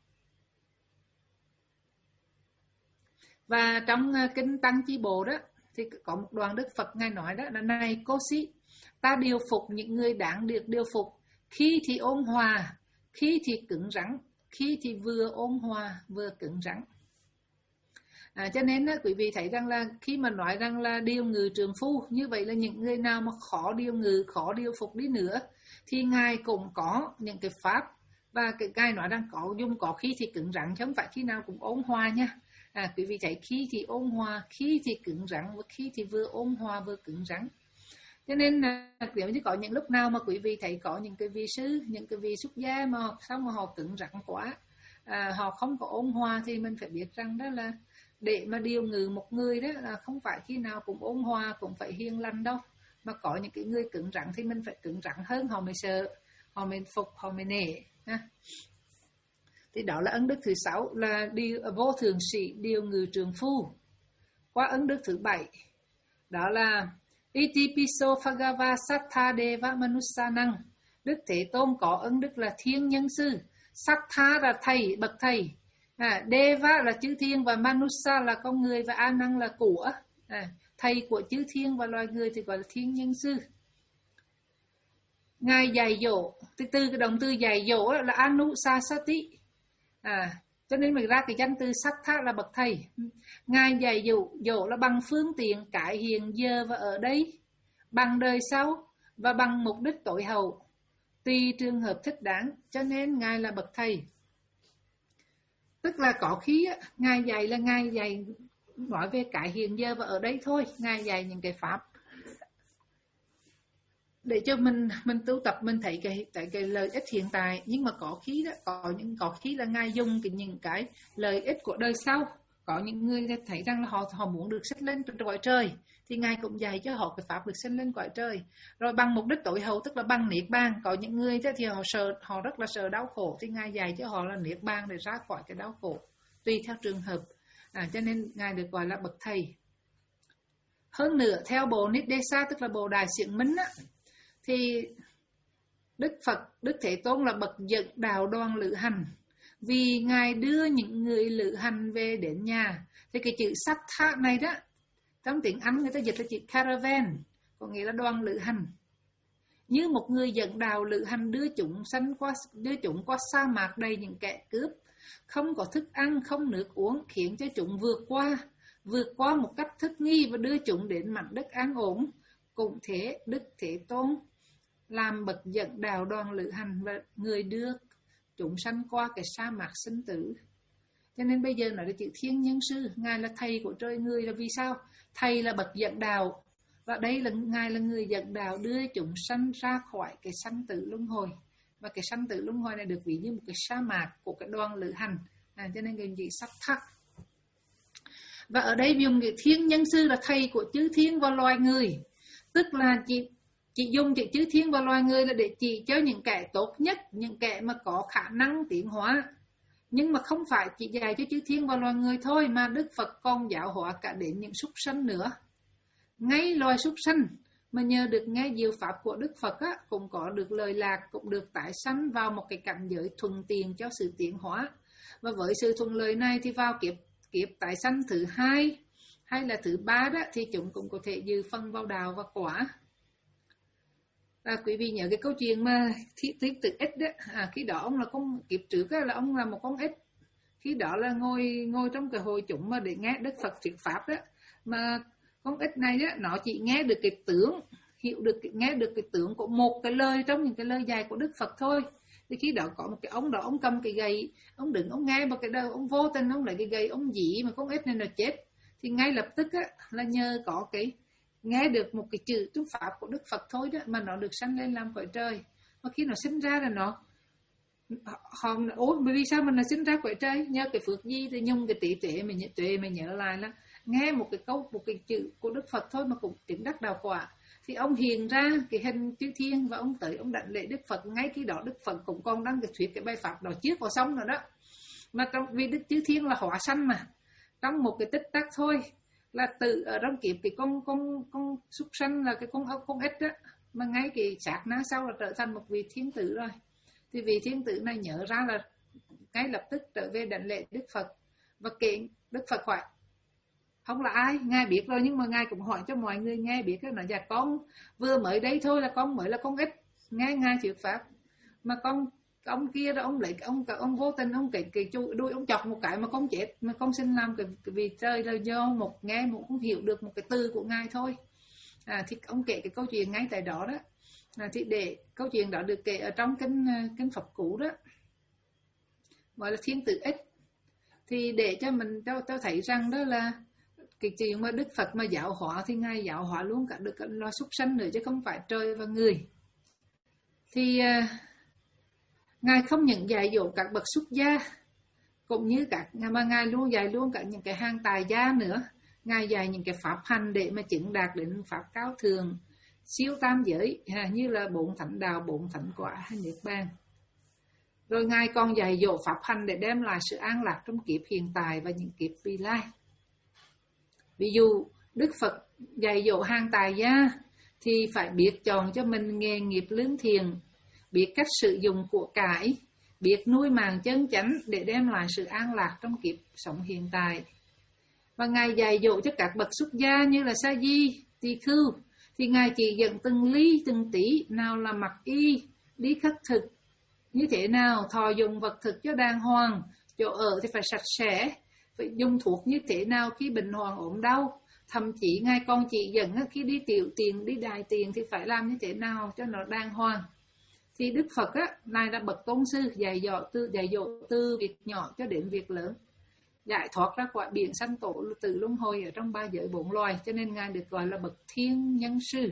Và trong uh, kinh Tăng Chi Bộ đó thì có một đoạn Đức Phật Ngài nói đó là: này cô sĩ, ta điều phục những người đáng được điều phục, khi thì ôn hòa, khi thì cứng rắn, khi thì vừa ôn hòa vừa cứng rắn. À, cho nên đó, quý vị thấy rằng là khi mà nói rằng là điều ngự trường phu, như vậy là những người nào mà khó điều ngự, khó điều phục đi nữa thì Ngài cũng có những cái pháp, và cái Ngài nói rằng có dùng có khi thì cứng rắn, chứ không phải khi nào cũng ôn hòa nha. À, quý vị thấy khi thì ôn hòa, khi thì cứng rắn, và khi thì vừa ôn hòa vừa cứng rắn. Cho nên là nếu như có những lúc nào mà quý vị thấy có những cái vị sư, những cái vị xuất gia mà sao mà họ cứng rắn quá, à, họ không có ôn hòa, thì mình phải biết rằng đó là để mà điều ngự một người đó là không phải khi nào cũng ôn hòa, cũng phải hiền lành đâu. Mà có những cái người cứng rắn thì mình phải cứng rắn hơn, họ mới sợ, họ mới phục, họ mới nể ha. Thì đó là ấn đức thứ sáu, là điều, vô thường sĩ điều ngự trường phu. Qua ấn đức thứ bảy, đó là Itipiso Phagava Sattha Deva Manusanang. Đức Thế Tôn có ấn đức là thiên nhân sư, Sattha là thầy, bậc thầy, à, Deva là chư thiên, và Manusa là con người, và Anang là của, à, thầy của chư thiên và loài người thì gọi là thiên nhân sư. Ngài dạy dỗ, từ từ cái động từ dạy dỗ là Anusasati, à, cho nên mình ra cái danh từ Sattha là bậc thầy. Ngài dạy dỗ, dỗ là bằng phương tiện cái hiện giờ và ở đây, bằng đời sau và bằng mục đích tối hậu, tùy trường hợp thích đáng, cho nên Ngài là bậc thầy. Tức là có khi Ngài dạy là Ngài dạy nói về cái hiện giờ và ở đây thôi, Ngài dạy những cái pháp để cho mình mình tu tập, mình thấy cái cái, cái lợi ích hiện tại. Nhưng mà có khi đó, có những có khi là Ngài dùng cái những cái lợi ích của đời sau. Có những người thấy rằng là họ họ muốn được sinh lên trên cõi trời, thì Ngài cũng dạy cho họ cái pháp được sinh lên cõi trời. Rồi bằng mục đích tối hậu, tức là bằng niết bàn. Có những người thì họ sợ, họ rất là sợ đau khổ, thì Ngài dạy cho họ là niết bàn để ra khỏi cái đau khổ, tùy theo trường hợp. À, cho nên Ngài được gọi là bậc thầy. Hơn nữa, theo bộ Nidesa, tức là bộ Đại Xiển Minh á, thì Đức Phật, Đức Thế Tôn là bậc dẫn đạo đoàn lữ hành, vì Ngài đưa những người lữ hành về đến nhà. Thì cái chữ Sattha này đó, trong tiếng Anh người ta dịch là chữ caravan, có nghĩa là đoàn lữ hành. Như một người dẫn đạo lữ hành đưa chúng sanh qua đưa chúng qua sa mạc đầy những kẻ cướp, không có thức ăn, không nước uống, khiến cho chúng vượt qua, vượt qua một cách thích nghi và đưa chúng đến mảnh đất an ổn. Cũng thế, Đức Thế Tôn làm bậc dẫn đạo đoàn lữ hành và người đưa chúng sanh qua cái sa mạc sinh tử. Cho nên bây giờ nói là chữ thiên nhân sư, Ngài là thầy của trời người, là vì sao? Thầy là bậc dẫn đạo, và đây là Ngài là người dẫn đạo đưa chúng sanh ra khỏi cái sanh tử luân hồi. Và cái sanh tử luân hồi này được ví như một cái sa mạc của cái đoàn lữ hành, à, cho nên cái chữ sắp thắt. Và ở đây dùng cái thiên nhân sư là thầy của chư thiên và loài người, tức là chỉ Chị dùng chữ chư thiên và loài người là để chỉ cho những kẻ tốt nhất, những kẻ mà có khả năng tiến hóa. Nhưng mà không phải chỉ dạy cho chư thiên và loài người thôi, mà Đức Phật còn giáo hóa cả đến những súc sanh nữa. Ngay loài súc sanh mà nhờ được nghe diệu pháp của Đức Phật á, cũng có được lời lạc, cũng được tái sanh vào một cái cảnh giới thuận tiện cho sự tiến hóa. Và với sự thuận lợi này thì vào kiếp kiếp tái sanh thứ hai hay là thứ ba đó, thì chúng cũng có thể dự phân vào đạo và quả. À, quý vị nhớ cái câu chuyện mà thuyết từ ích đó, à, khi đó ông là con kiếp trước đó, là ông là một con ích, khi đó là ngồi ngồi trong cái hội chúng mà để nghe Đức Phật thuyết pháp đó, mà con ích này đó nó chỉ nghe được cái tướng, hiểu được nghe được cái tướng của một cái lời trong những cái lời dạy của Đức Phật thôi. Thì khi đó có một cái ông đó, ông cầm cái gậy, ông đứng ông nghe một cái đầu, ông vô tình ông lấy cái gậy ông dĩ mà con ích này nó chết. Thì ngay lập tức á, là nhờ có cái nghe được một cái chữ trong pháp của Đức Phật thôi đó mà nó được sanh lên làm cõi trời. Mà khi nó sinh ra là nó họ ủa bởi vì sao mình là sinh ra cõi trời, nhờ cái phước gì thì nhung cái tỷ tuệ mình tuệ mình nhớ lại là nghe một cái câu, một cái chữ của Đức Phật thôi mà cũng chứng đắc đạo quả. Thì ông hiện ra cái hình chư thiên và ông tới ông đảnh lễ Đức Phật. Ngay khi đó Đức Phật cũng còn đang cái thuyết cái bài pháp đó trước vào xong rồi đó. Mà trong vì Đức chư thiên là hóa sanh mà, trong một cái tích tắc thôi là tự ở trong kiếp cái con con con súc sanh là cái con ốc con ếch đó, mà ngay cái sát na sau là trở thành một vị thiên tử rồi. Thì vị thiên tử này nhớ ra là ngay lập tức trở về đảnh lễ Đức Phật và kiện Đức Phật hỏi ông là ai. Ngài biết rồi nhưng mà Ngài cũng hỏi cho mọi người nghe biết. Nó dạ con vừa mới đấy thôi, là con mới là con ếch nghe Ngài thuyết pháp, mà con ông kia đó ông lấy ông ông vô tình ông cái cái đuôi ông chọc một cái mà con chết, mà con xin làm cái, cái vì trời là do một nghe một không hiểu được một cái từ của Ngài thôi. À, thì ông kể cái câu chuyện ngay tại đó đó. À, thì để câu chuyện đó được kể ở trong kinh kinh Phật cũ đó, gọi là thiên tử ích. Thì để cho mình cho tôi thấy rằng đó là cái chuyện mà Đức Phật mà giáo hóa thì Ngài giáo hóa luôn cả được cả loài súc sanh nữa chứ không phải trời và người. Thì uh, Ngài không những dạy dỗ các bậc xuất gia cũng như các mà Ngài luôn dạy luôn cả những cái hàng tài gia nữa. Ngài dạy những cái pháp hành để mà chứng đạt đến pháp cao thượng, siêu tam giới, à, như là bốn thánh đạo, bốn thánh quả hay niết bàn. Rồi Ngài còn dạy dỗ pháp hành để đem lại sự an lạc trong kiếp hiện tại và những kiếp vị lai. Ví dụ Đức Phật dạy dỗ hàng tài gia thì phải biết chọn cho mình nghề nghiệp lương thiện, biết cách sử dụng của cải, biết nuôi màng chân chánh để đem lại sự an lạc trong kiếp sống hiện tại. Và Ngài dạy dỗ cho các bậc xuất gia như là sa di, tỳ khưu, thì Ngài chỉ dẫn từng ly từng tí, nào là mặc y, đi khất thực như thế nào, thọ dụng vật thực cho đàng hoàng, chỗ ở thì phải sạch sẽ, phải dùng thuốc như thế nào khi bệnh hoạn ốm đau. Thậm chí Ngài còn chỉ dẫn khi đi tiểu tiền, đi đại tiền thì phải làm như thế nào cho nó đàng hoàng. Thì Đức Phật á, này là bậc tôn sư, dạy dỗ từ dạy dỗ từ việc nhỏ cho đến việc lớn, giải thoát ra khỏi biển sanh tổ từ luân hồi ở trong ba giới bốn loài, cho nên Ngài được gọi là bậc thiên nhân sư.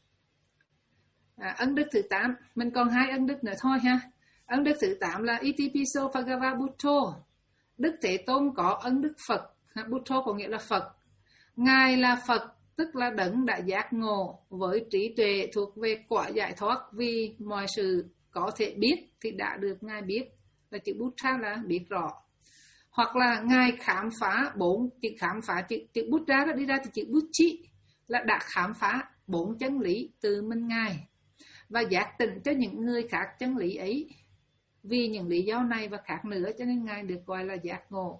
À, ân đức thứ tám, mình còn hai ân đức nữa thôi ha. Ân đức thứ tám là Itipiso Bhagava Buddho. Đức Thế Tôn có ân đức Phật. Buddho có nghĩa là Phật. Ngài là Phật, tức là đấng đã giác ngộ với trí tuệ thuộc về quả giải thoát, vì mọi sự có thể biết thì đã được Ngài biết, là chữ Buddha là biết rõ. Hoặc là Ngài khám phá bốn, chữ khám phá, chữ, chữ Buddha đó đi ra thì chữ Buddhi là đã khám phá bốn chân lý từ mình Ngài và giác tỉnh cho những người khác chân lý ấy. Vì những lý do này và khác nữa cho nên Ngài được gọi là giác ngộ.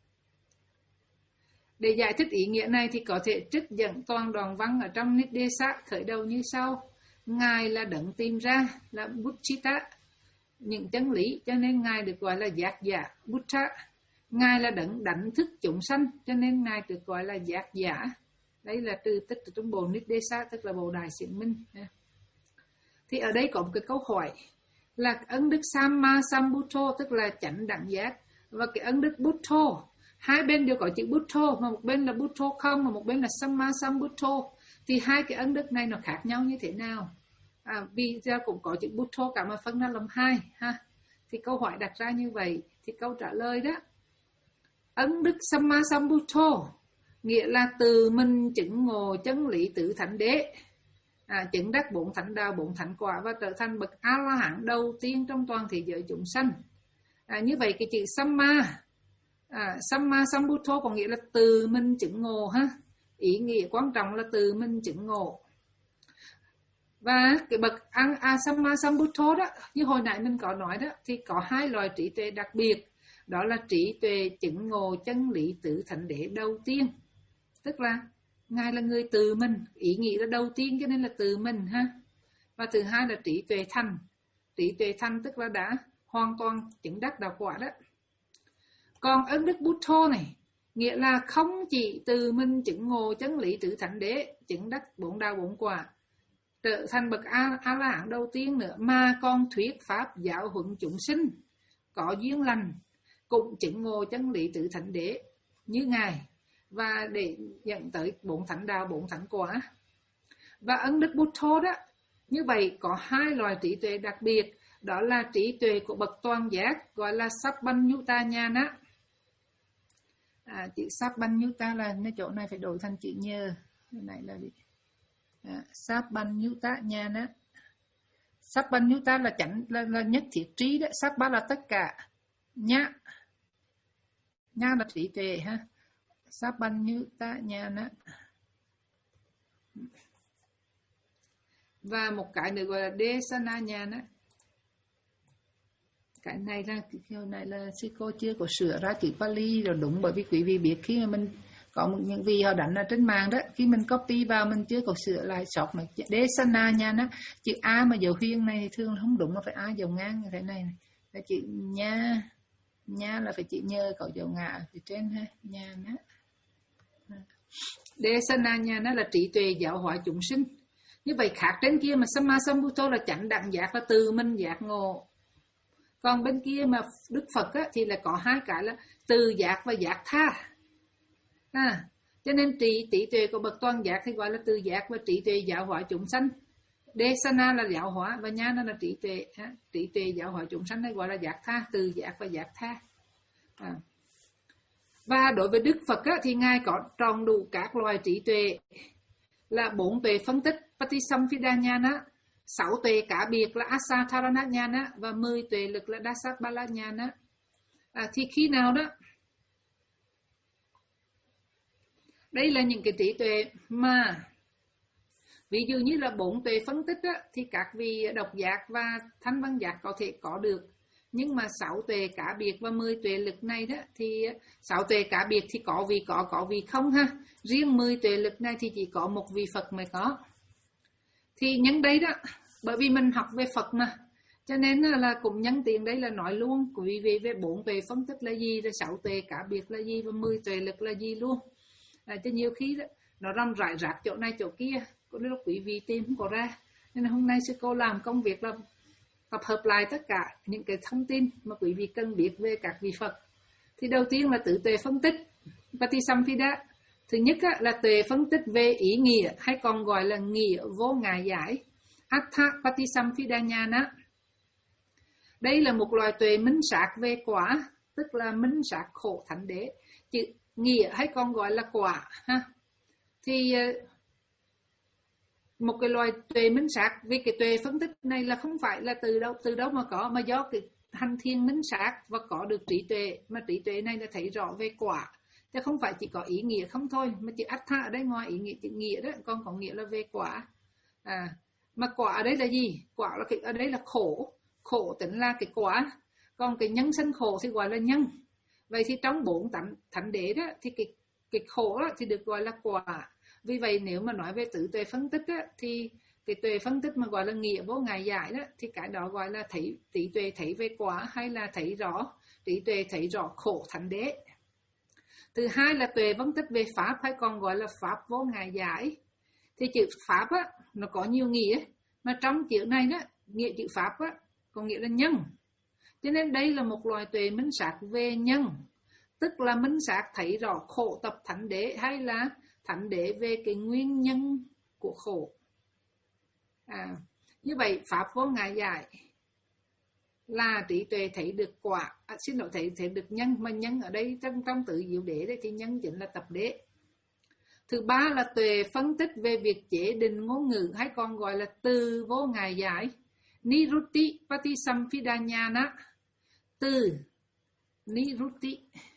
Để giải thích ý nghĩa này thì có thể trích dẫn toàn đoạn văn ở trong Nidesa khởi đầu như sau. Ngài là đấng tìm ra, là Buddhita, những chân lý, cho nên Ngài được gọi là giác giả Buddha. Ngài là đấng đánh thức chúng sanh, cho nên Ngài được gọi là giác giả. Đấy là từ tích trong bộ Nidesa, tức là bộ Đại Siện Minh. Thì ở đây có một cái câu hỏi là ân đức Samma Sambuddho, tức là chánh đẳng giác, và cái ân đức Buddho. Hai bên đều có chữ Buddho, mà một bên là Buddho không, mà một bên là Samma Sambuddho. Thì hai cái ân đức này nó khác nhau như thế nào? À, vì ra cũng có chữ Buddho cả mà phân ra làm hai ha. Thì câu hỏi đặt ra như vậy, thì câu trả lời đó, ân đức Samma Sambuddho nghĩa là từ mình chứng ngộ chân lý tứ thánh đế, à, chứng đắc bốn thánh đạo, bốn thánh quả và trở thành bậc A La Hán đầu tiên trong toàn thế giới chúng sanh. À, như vậy cái chữ Samma, à, Samma Sambuddho có nghĩa là từ mình chứng ngộ ha. Ý nghĩa quan trọng là từ mình chứng ngộ. Và cái bậc ăn à, Samma Sambuddho đó, như hồi nãy mình có nói đó, thì có hai loại trí tuệ đặc biệt. Đó là trí tuệ chứng ngộ chân lý tứ thánh đế đầu tiên, tức là Ngài là người từ mình, ý nghĩa là đầu tiên cho nên là từ mình ha. Và thứ hai là trí tuệ thành. Trí tuệ thành tức là đã hoàn toàn chứng đắc đạo quả đó. Còn ân đức Buddho này nghĩa là không chỉ từ mình chứng ngộ chân lý tứ thánh đế, chứng đắc bốn đạo bốn quả, trở thành bậc A, A La Hán đầu tiên nữa, mà còn thuyết pháp giáo huấn chúng sinh có duyên lành cũng chứng ngộ chân lý tứ thánh đế như Ngài, và để dẫn tới bốn thánh đạo, bốn thánh quả. Và ân đức Buddho đó, như vậy có hai loại trí tuệ đặc biệt, đó là trí tuệ của bậc toàn giác gọi là Sabbanyuta Nhana, À, chữ Sabbanyuta là nơi chỗ này phải đổi thành chữ nhờ. Cái này là gì? À, Sabbanyuta Nhana. Sabbanyuta là chánh là, là nhất thiết trí đấy. Sabba là tất cả. Nhá. Nhá là trí tuệ ha. Sabbanyuta Nhana. Và một cái nữa gọi là Desana Nhana. Cái này là cái này là sư cô chưa có sửa ra chữ Pali rồi đúng, bởi vì quý vị biết khi mà mình có một những vị họ đánh ở trên mạng đó, khi mình copy vào mình chưa có sửa lại sọc này Desana Nhana, chữ A mà dấu huyên này thì thường không đúng, nó phải A dấu ngang như thế này, này. Là chữ nha nha là phải chữ nhờ có dấu ngã ở phía trên ha, nha đó. Desana Nhana là trí tuệ giáo hóa chúng sinh. Như vậy khác trên kia mà Samma Sambuddho là chánh đẳng giác, là từ mình giác ngộ. Còn bên kia mà Đức Phật á, thì là có hai cái là từ giác và giác tha. À, cho nên trí trí tuệ của bậc toàn giác thì gọi là từ giác và trí tuệ giáo hóa chúng sanh. Desana là giáo hóa và Nhana là trí tuệ. Ha? Trí tuệ giáo hóa chúng sanh này gọi là giác tha, từ giác và giác tha. À. Và đối với Đức Phật á, thì Ngài có tròn đủ các loài trí tuệ là bốn tuệ phân tích Patisampida Nhana, sáu tuệ cả biệt là Asatharana Nhana và mười tuệ lực là Dasabala Nhana. À, thì khi nào đó, đây là những cái trí tuệ mà ví dụ như là bốn tuệ phân tích á, thì các vị độc giác và thanh văn giác có thể có được. Nhưng mà sáu tuệ cả biệt và mười tuệ lực này đó thì sáu tuệ cả biệt thì có vị có, có vị không ha. Riêng mười tuệ lực này thì chỉ có một vị Phật mới có. Thì nhân đây đó, bởi vì mình học về Phật mà, cho nên là cũng nhân tiền đấy là nói luôn quý vị về bốn tuệ phân tích là gì, rồi sáu tuệ cả biệt là gì và mười tuệ lực là gì luôn. À, cho nhiều khi đó, nó răm rải rạc chỗ này chỗ kia, có lúc quý vị tìm không có ra. Nên hôm nay sư cô làm công việc là tập hợp lại tất cả những cái thông tin mà quý vị cần biết về các vị Phật. Thì đầu tiên là tự tuệ phân tích Patisampida. Thứ nhất á, là tuệ phân tích về ý nghĩa hay còn gọi là nghĩa vô ngại giải, Attha Patisampida Nhana. Đây là một loài tuệ minh sát về quả, tức là minh sát khổ thánh đế. Chữ nghĩa hay còn gọi là quả ha. Thì một cái loài tuệ minh sát, vì cái tuệ phân tích này là không phải là từ đâu từ đâu mà có, mà do cái hành thiên minh sát và có được trí tuệ, mà trí tuệ này là thấy rõ về quả, chứ không phải chỉ có ý nghĩa không thôi. Mà chữ Attha ở đây ngoài ý nghĩa chữ nghĩa đó còn có nghĩa là về quả. À, mà quả ở đây là gì? Quả là cái ở đây là khổ, khổ tính là cái quả, còn cái nhân sanh khổ thì gọi là nhân. Vậy thì trong bốn thánh thánh đế đó thì cái cái khổ đó thì được gọi là quả. Vì vậy nếu mà nói về tự tuệ phân tích á, thì cái tuệ phân tích mà gọi là nghĩa vô ngại giải đó, thì cái đó gọi là thấy trí tuệ thấy về quả, hay là thấy rõ trí tuệ thấy rõ khổ thánh đế. Thứ hai là tuệ phân tích về pháp, hay còn gọi là pháp vô ngại giải. Thì chữ pháp á, nó có nhiều nghĩa, mà trong chữ này đó, nghĩa chữ pháp á, có nghĩa là nhân. Cho nên đây là một loài tuệ minh sát về nhân, tức là minh sát thấy rõ khổ tập thánh đế, hay là thánh đế về cái nguyên nhân của khổ. À, như vậy pháp vô ngại giải là trí tuệ thấy được quả, à, xin lỗi thấy thấy được nhân, mà nhân ở đây trong trong tự diệu đế đấy thì nhân chính là tập đế. Thứ ba là tuệ phân tích về việc chế định ngôn ngữ, hay còn gọi là từ vô ngại giải, Nirutti Patisampida Nhana. Từ Nirutti,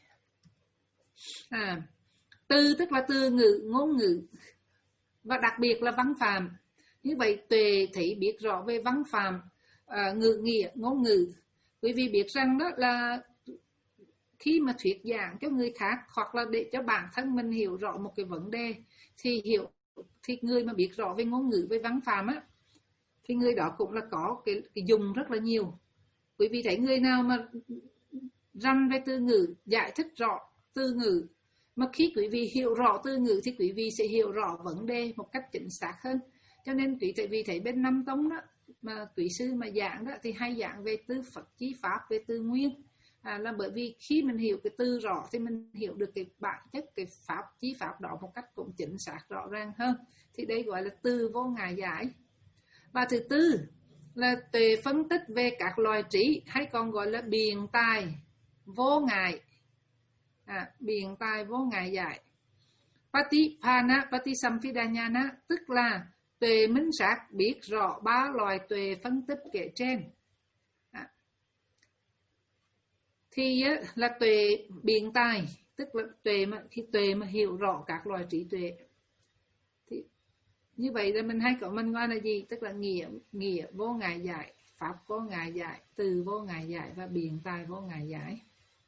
à, từ tức là từ ngữ, ngôn ngữ, và đặc biệt là văn phạm. Như vậy tuệ thấy biết rõ về văn phạm, à, ngữ nghĩa, ngôn ngữ. Quý vị biết rằng đó là khi mà thuyết giảng cho người khác, hoặc là để cho bản thân mình hiểu rõ một cái vấn đề, thì hiểu thì người mà biết rõ về ngôn ngữ, về văn phạm á, thì người đó cũng là có cái, cái dùng rất là nhiều. Quý vị thấy người nào mà răn về từ ngữ, giải thích rõ từ ngữ, mà khi quý vị hiểu rõ từ ngữ thì quý vị sẽ hiểu rõ vấn đề một cách chính xác hơn. Cho nên quý vị thấy bên Nam Tông đó, mà quý sư mà giảng đó thì hay giảng về từ Phật chí pháp, về từ nguyên, à, là bởi vì khi mình hiểu cái từ rõ thì mình hiểu được cái bản chất cái pháp chí pháp đó một cách cũng chính xác rõ ràng hơn. Thì đây gọi là từ vô ngại giải. Và thứ tư là tuệ phân tích về các loài trí, hay còn gọi là biện tài vô ngại. à, biện tài vô ngại giải. Patipana Patisampidanyana tức là tuệ minh sát biết rõ ba loại tuệ phân tích kể trên. À, thì á, là tuệ biện tài, tức là tuệ mà khi tuệ mà hiểu rõ các loại trí tuệ. Thì như vậy là mình hay có mình gọi là gì? Tức là nghĩa nghĩa vô ngại giải, pháp vô ngại giải, từ vô ngại giải và biện tài vô ngại giải.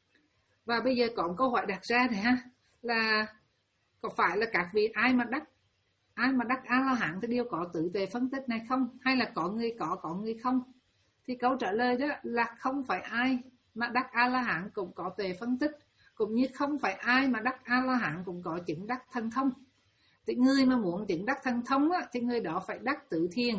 Và bây giờ có một câu hỏi đặt ra này ha, là có phải là các vị ai mà đắc ai mà đắc A La Hán thì đều có tự tuệ phân tích này không, hay là có người có có người không? Thì câu trả lời đó là không phải ai mà đắc A La Hán cũng có tuệ phân tích, cũng như không phải ai mà đắc A La Hán cũng có chứng đắc thần thông. Thì người mà muốn chứng đắc thần thông á, thì người đó phải đắc tự thiên,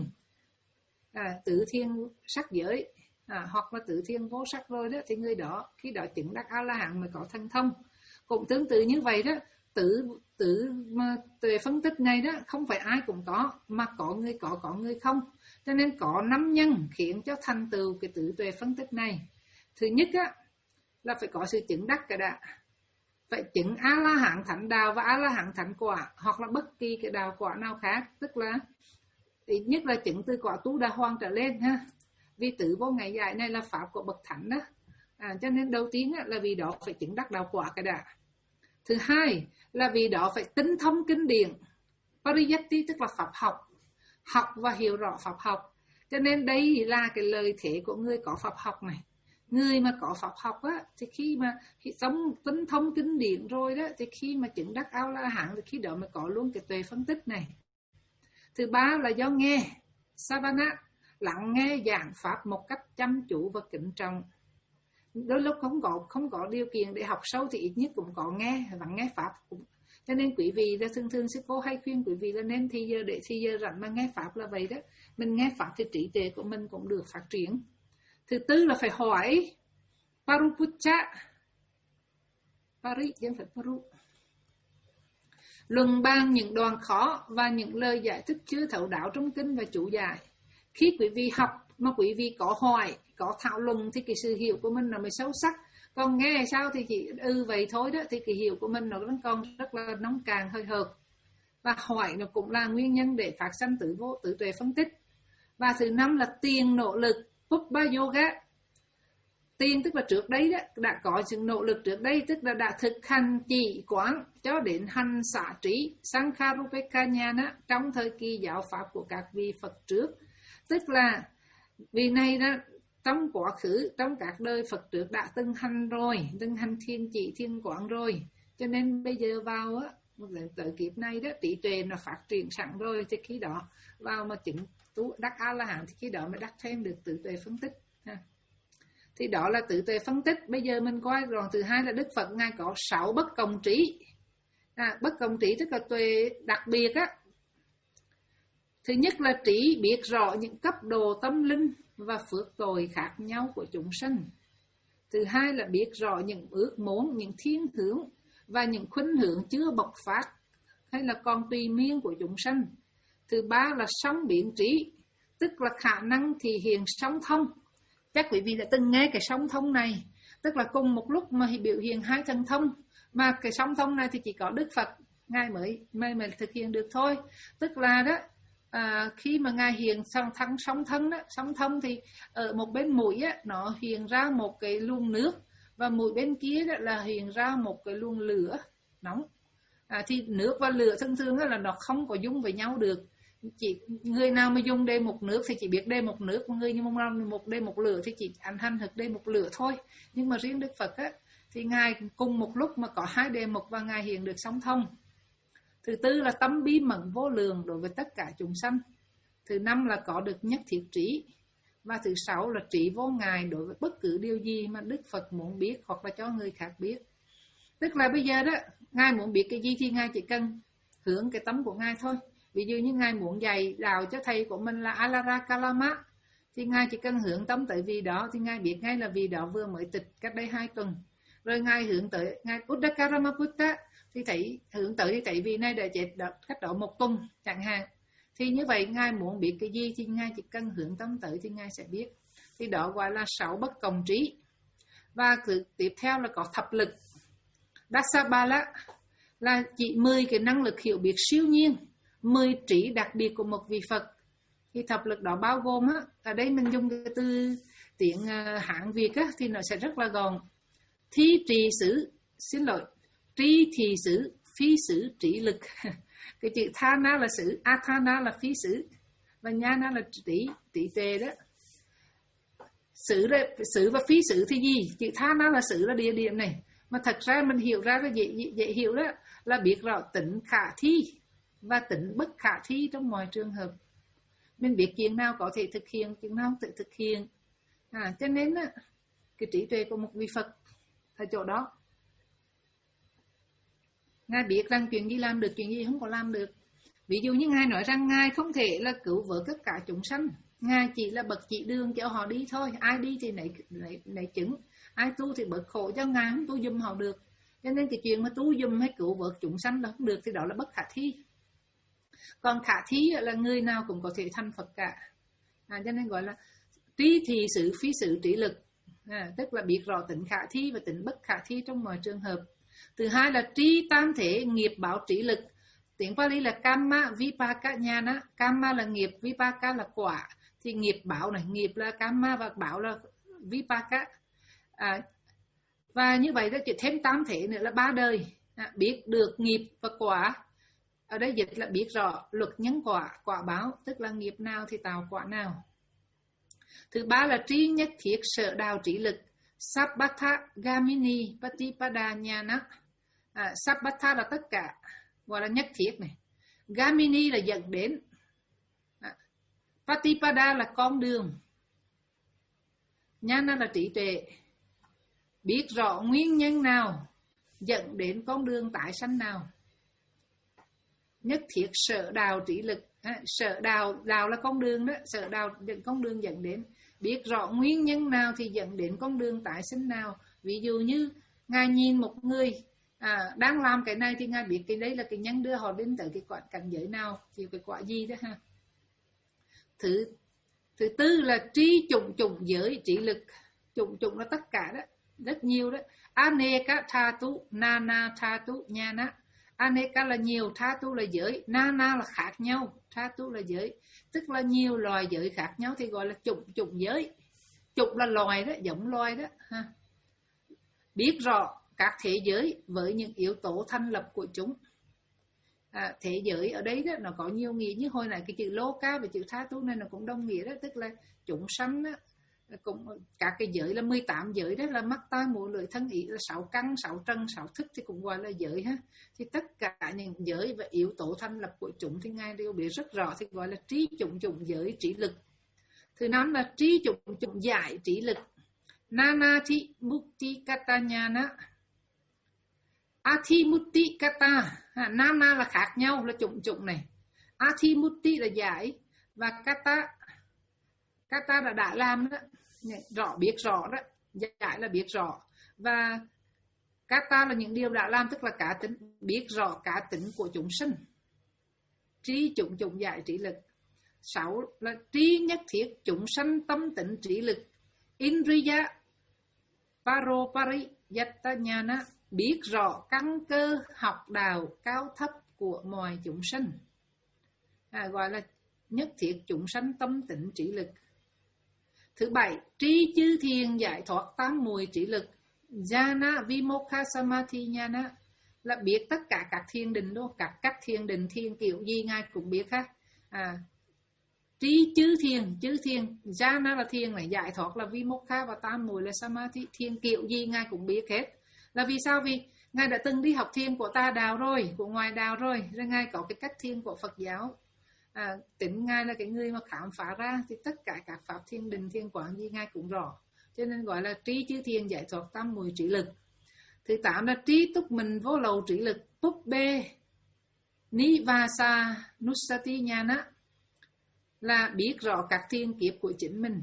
à, tự thiên sắc giới, à, hoặc là tự thiên vô sắc rồi đó, thì người đó khi đó chứng đắc A La Hán mới có thần thông. Cũng tương tự như vậy đó, tự tự mà tuệ phân tích này đó không phải ai cũng có, mà có người có có người không. Cho nên có năm nhân khiến cho thành tựu cái tự tuệ phân tích này. Thứ nhất á là phải có sự chứng đắc cái đã, phải chứng A La Hán thánh đạo và A La Hán thánh quả, hoặc là bất kỳ cái đạo quả nào khác, tức là ít nhất là chứng từ quả Tu Đà Hoàng trở lên ha. Vì tự vô ngại giải này là pháp của bậc thánh đó, à, cho nên đầu tiên á, là vì đó phải chứng đắc đạo quả cái đã. Thứ hai là vì đó phải tinh thông kinh điển, Pariyatti tức là pháp học, học và hiểu rõ pháp học. Cho nên đây là cái lời thế của người có pháp học này. Người mà có pháp học á, thì khi mà khi sống tinh thông kinh điển rồi đó, thì khi mà chứng đắc A La Hán thì khi đó mới có luôn cái tuệ phân tích này. Thứ ba là do nghe, Savana, lắng nghe giảng pháp một cách chăm chú và kính trọng. Đôi lúc không có không có điều kiện để học sâu thì ít nhất cũng có nghe và nghe pháp. Cho nên quý vị là thường thường sư cô hay khuyên quý vị là nên thì giờ để thì giờ rảnh mà nghe pháp là vậy đó. Mình nghe pháp thì trí tuệ của mình cũng được phát triển. Thứ tư là phải hỏi Parupucha, Pari chứ không phải Paru. Luận bàn những đoạn khó và những lời giải thích chưa thấu đáo trong kinh và chủ giải. Khi quý vị học mà quý vị có hỏi, có thảo luận thì cái sự hiểu của mình nó mới sâu sắc. Còn nghe sao thì chỉ ư vậy thôi đó, thì cái hiểu của mình nó vẫn còn rất là nóng càng hơi hợt. Và hỏi nó cũng là nguyên nhân để phát sanh tự vô tự tuệ phân tích. Và thứ năm là tiền nỗ lực, Pubbá Yoga. Tiền tức là trước đấy đó, đã có sự nỗ lực trước đây, tức là đã thực hành chỉ quán cho đến hành xả trí, Sankharupekanyana trong thời kỳ giáo pháp của các vị Phật trước. Tức là vì này đó, trong quá khứ, trong các đời Phật trước đã từng hành rồi, từng hành thiên chỉ thiên quán rồi. Cho nên bây giờ vào á, tới kiếp này đó, trí tuệ nó phát triển sẵn rồi, thì khi đó vào mà chứng tu đắc A La Hán thì khi đó mới đắc thêm được tự tuệ phân tích ha. Thì đó là tự tuệ phân tích. Bây giờ mình coi rồi. Thứ hai là Đức Phật Ngài có sáu bất cộng trí, à, bất cộng trí tức là tuệ đặc biệt á. Thứ nhất là trí biết rõ những cấp độ tâm linh và phước tội khác nhau của chúng sanh. Thứ hai là biết rõ những ước muốn, những thiên hướng và những khuynh hướng chưa bộc phát hay là còn tùy miên của chúng sanh. Thứ ba là song biến trí, tức là khả năng thì hiện song thông. Chắc quý vị đã từng nghe cái song thông này, tức là cùng một lúc mà biểu hiện hai thần thông, mà cái song thông này thì chỉ có Đức Phật Ngài mới mới, mới thực hiện được thôi. Tức là đó, à, khi mà Ngài hiện song thắng song thân đó, song thông thì ở một bên mũi á, nó hiện ra một cái luồng nước, và mũi bên kia đó là hiện ra một cái luồng lửa nóng. À, thì nước và lửa thường thường là nó không có dung với nhau được. Chỉ người nào mà dùng đề một nước thì chỉ biết đề một nước, người như một đề một lửa thì chỉ ăn hành thực đề một lửa thôi. Nhưng mà riêng Đức Phật á, thì Ngài cùng một lúc mà có hai đề mục và Ngài hiện được song thông. Thứ tư là tâm bi mẫn vô lượng đối với tất cả chúng sanh. Thứ năm là có được nhất thiết trí. Và thứ sáu là trí vô ngại đối với bất cứ điều gì mà Đức Phật muốn biết hoặc là cho người khác biết. Tức là bây giờ đó, Ngài muốn biết cái gì thì Ngài chỉ cần hướng cái tấm của Ngài thôi. Ví dụ như Ngài muốn dạy đạo cho thầy của mình là Alara Kalama, thì Ngài chỉ cần hướng tâm tới vì đó, thì Ngài biết ngay là vì đó vừa mới tịch cách đây hai tuần. Rồi Ngài hướng tới Ngài Uddakaramaputta, thì thấy hướng tới thì thấy vì này đã chết cách đó một tuần chẳng hạn. Thì như vậy Ngài muốn biết cái gì thì Ngài chỉ cần hướng tâm tới thì Ngài sẽ biết. Thì đó gọi là sáu bất cộng trí. Và tiếp theo là có thập lực. Dasabala là chỉ mười cái năng lực hiểu biết siêu nhiên, mười trí đặc biệt của một vị Phật. Cái thập lực đó bao gồm á, ở đây mình dùng cái từ tiếng Hán Việt á, thì nó sẽ rất là gọn. Thi trì xứ, xin lỗi, tri thì xứ, phi xứ trí lực. Cái chữ thana là xứ, athana là phi xứ, và nhana là trí, trí tuệ đó. Xứ, xứ và phi xứ thì gì? Chữ thana là xứ là địa điểm này. Mà thật ra mình hiểu ra là dễ, dễ, dễ hiểu đó, là biết rõ tính khả thi và tính bất khả thi trong mọi trường hợp. Mình biết chuyện nào có thể thực hiện, chuyện nào không thể thực hiện. À, cho nên á, cái trí tuệ của một vị Phật ở chỗ đó. Ngài biết rằng chuyện gì làm được, chuyện gì không có làm được. Ví dụ như Ngài nói rằng Ngài không thể là cứu vớt tất cả chúng sanh. Ngài chỉ là bậc chỉ đường cho họ đi thôi. Ai đi thì nấy, nấy, nấy chứng. Ai tu thì bớt khổ cho Ngài, không tu dùm họ được. Cho nên cái chuyện mà tu dùm hay cứu vớt chúng sanh là không được, thì đó là bất khả thi. Còn khả thi là người nào cũng có thể thành Phật cả. À, cho nên gọi là trí thì sự phi sự trí lực. À, tức là biết rõ tính khả thi và tính bất khả thi trong mọi trường hợp. Thứ hai là trí tam thể nghiệp báo trí lực. Tiếng Pali là Kamma Vipaka Nhana. Kamma là nghiệp, Vipaka là quả. Thì nghiệp báo này, nghiệp là Kamma và báo là Vipaka. À, và như vậy đó, chỉ thêm tam thể nữa là ba đời. À, biết được nghiệp và quả. Ở đây dịch là biết rõ luật nhân quả, quả báo, tức là nghiệp nào thì tạo quả nào. Thứ ba là trí nhất thiết sở đào trí lực. Sabbata Gamini Patipada Nhana. À, Sabbata là tất cả, gọi là nhất thiết này. Gamini là dẫn đến. À, Patipada là con đường. Nhana là trí tuệ. Biết rõ nguyên nhân nào dẫn đến con đường tái sanh nào. Nhất thiết sở đào trí lực. À, sở đào, đào là con đường đó, sở đào dẫn con đường dẫn đến. Biết rõ nguyên nhân nào thì dẫn đến con đường tái sinh nào. Ví dụ như Ngài nhìn một người à, đang làm cái này thì Ngài biết cái đấy là cái nhân đưa họ đến tới cái quả cảnh giới nào, thì cái quả gì đó ha. Thứ thứ tư là trí chủng chủng giới trí lực. Chủng chủng là tất cả đó, rất nhiều đó. Aneka thatu, nana thatu, nhana. Aneka là nhiều, thatu là giới, nana là khác nhau, thatu là giới, tức là nhiều loài giới khác nhau thì gọi là chủng chủng giới. Chủng là loài đó, giống loài đó ha. Biết rõ các thế giới với những yếu tố thành lập của chúng. À, thế giới ở đây đó nó có nhiều nghĩa, như hồi nãy cái chữ loka và chữ thatu này nó cũng đồng nghĩa đó, tức là chúng sanh đó, cũng các cái giới là mười tám giới đó, là mắt tai mũi lưỡi thân ý, là sáu căn, sáu trần, sáu thức thì cũng gọi là giới ha. Thì tất cả những giới và yếu tố thành lập của chúng thì Ngài đều biết rất rõ, thì gọi là trí chủng chủng giới trí lực. Thứ năm là trí chủng chủng giải trí lực. Nanati mukti kata nhana. Athimutti kata. À, nana là khác nhau, là chủng chủng này. Athimutti là giải, và kata kata là đã làm đó, rõ biết rõ đó, giải là biết rõ, và kata là những điều đã làm, tức là cá tính, biết rõ cá tính của chúng sinh. Trí chủng chủng giải trí lực. Sáu là trí nhất thiết chúng sanh tâm tịnh trí lực. Indriya paropari yattanyana. Biết rõ căn cơ học đạo cao thấp của mọi chúng sinh. À, gọi là nhất thiết chúng sanh tâm tịnh trí lực. Thứ bảy, trí chư thiền giải thoát tám mùi trí lực. Jhana vimokha samadhi nhana. Là biết tất cả các thiền định đó, các cách thiền định, thiền kiểu gì Ngài cũng biết ha. À, trí chư thiền, chư thiền, jhana là thiền này, giải thoát là vimokha, và tám mùi là samadhi. Thiền kiểu gì Ngài cũng biết hết. Là vì sao? Vì Ngài đã từng đi học thiền của ta đạo rồi, của ngoài đạo rồi, rồi Ngài có cái cách thiền của Phật giáo. À, tính Ngài là cái người mà khám phá ra thì tất cả các pháp thiền định, thiền quán gì Ngài cũng rõ. Cho nên gọi là trí chư thiền giải thoát tam mùi trí lực. Thứ tám là trí túc mình vô lậu trí lực. Pubbê Nivasa Nusati Nhana. Là biết rõ các thiên kiếp của chính mình.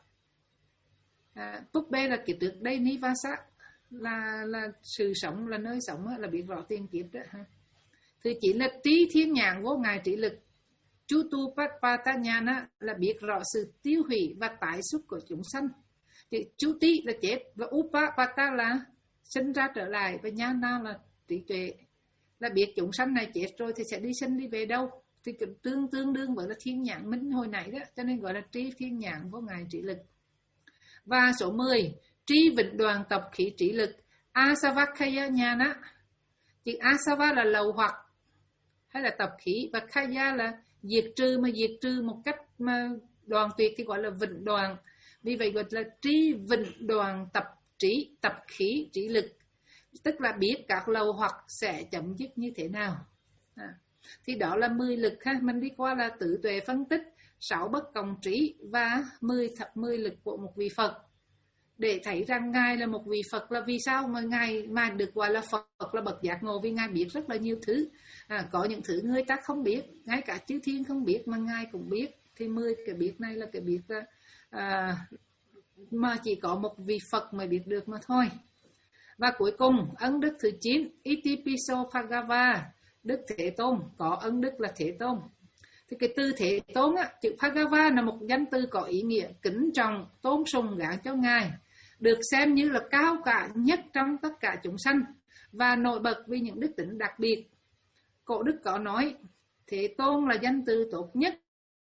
À, Pubbê là kiếp trước đây, Nivasa là, là sự sống, là nơi sống, là biết rõ thiên kiếp đó ha. Thứ chín là trí thiên nhãn vô ngại trí lực. Chutu Patpatanyana là biết rõ sự tiêu hủy và tái xuất của chúng sanh. Thì Chuti là chết, và Upapata là sinh ra trở lại, và Jnana là trí tuệ, là biết chúng sanh này chết rồi thì sẽ đi sinh đi về đâu, thì tương tương đương với là thiên nhãn minh hồi nãy đó, cho nên gọi là tri thiên nhãn vô ngại trí lực. Và số mười, tri vịnh đoàn tập khí trí lực, asavakkhaya jnana. Chữ asava là lậu hoặc hay là tập khí, và khaya là diệt trừ, mà diệt trừ một cách mà đoàn tuyệt thì gọi là vịnh đoàn. Vì vậy gọi là tri vịnh đoàn tập trí, tập khí trí lực, tức là biết các lậu hoặc sẽ chấm dứt như thế nào. À, thì đó là mười lực ha. Mình đi qua là tử tuệ phân tích sáu bất cộng trí và mười thập mười lực của một vị Phật, để thấy rằng Ngài là một vị Phật. Là vì sao mà Ngài mà được gọi là Phật, là bậc giác ngộ? Vì Ngài biết rất là nhiều thứ. À, có những thứ người ta không biết, ngay cả chư thiên không biết mà Ngài cũng biết. Thì mười cái biết này là cái biết à, mà chỉ có một vị Phật mới biết được mà thôi. Và cuối cùng, ân đức thứ chín, Itipiso Bhagava, Đức Thế Tôn, có ân đức là Thế Tôn. Thì cái từ Thế Tôn á, chữ Bhagava là một danh từ có ý nghĩa kính trọng, tôn sùng gán cho Ngài, được xem như là cao cả nhất trong tất cả chúng sanh và nổi bật vì những đức tính đặc biệt. Cổ đức có nói, Thế Tôn là danh từ tốt nhất,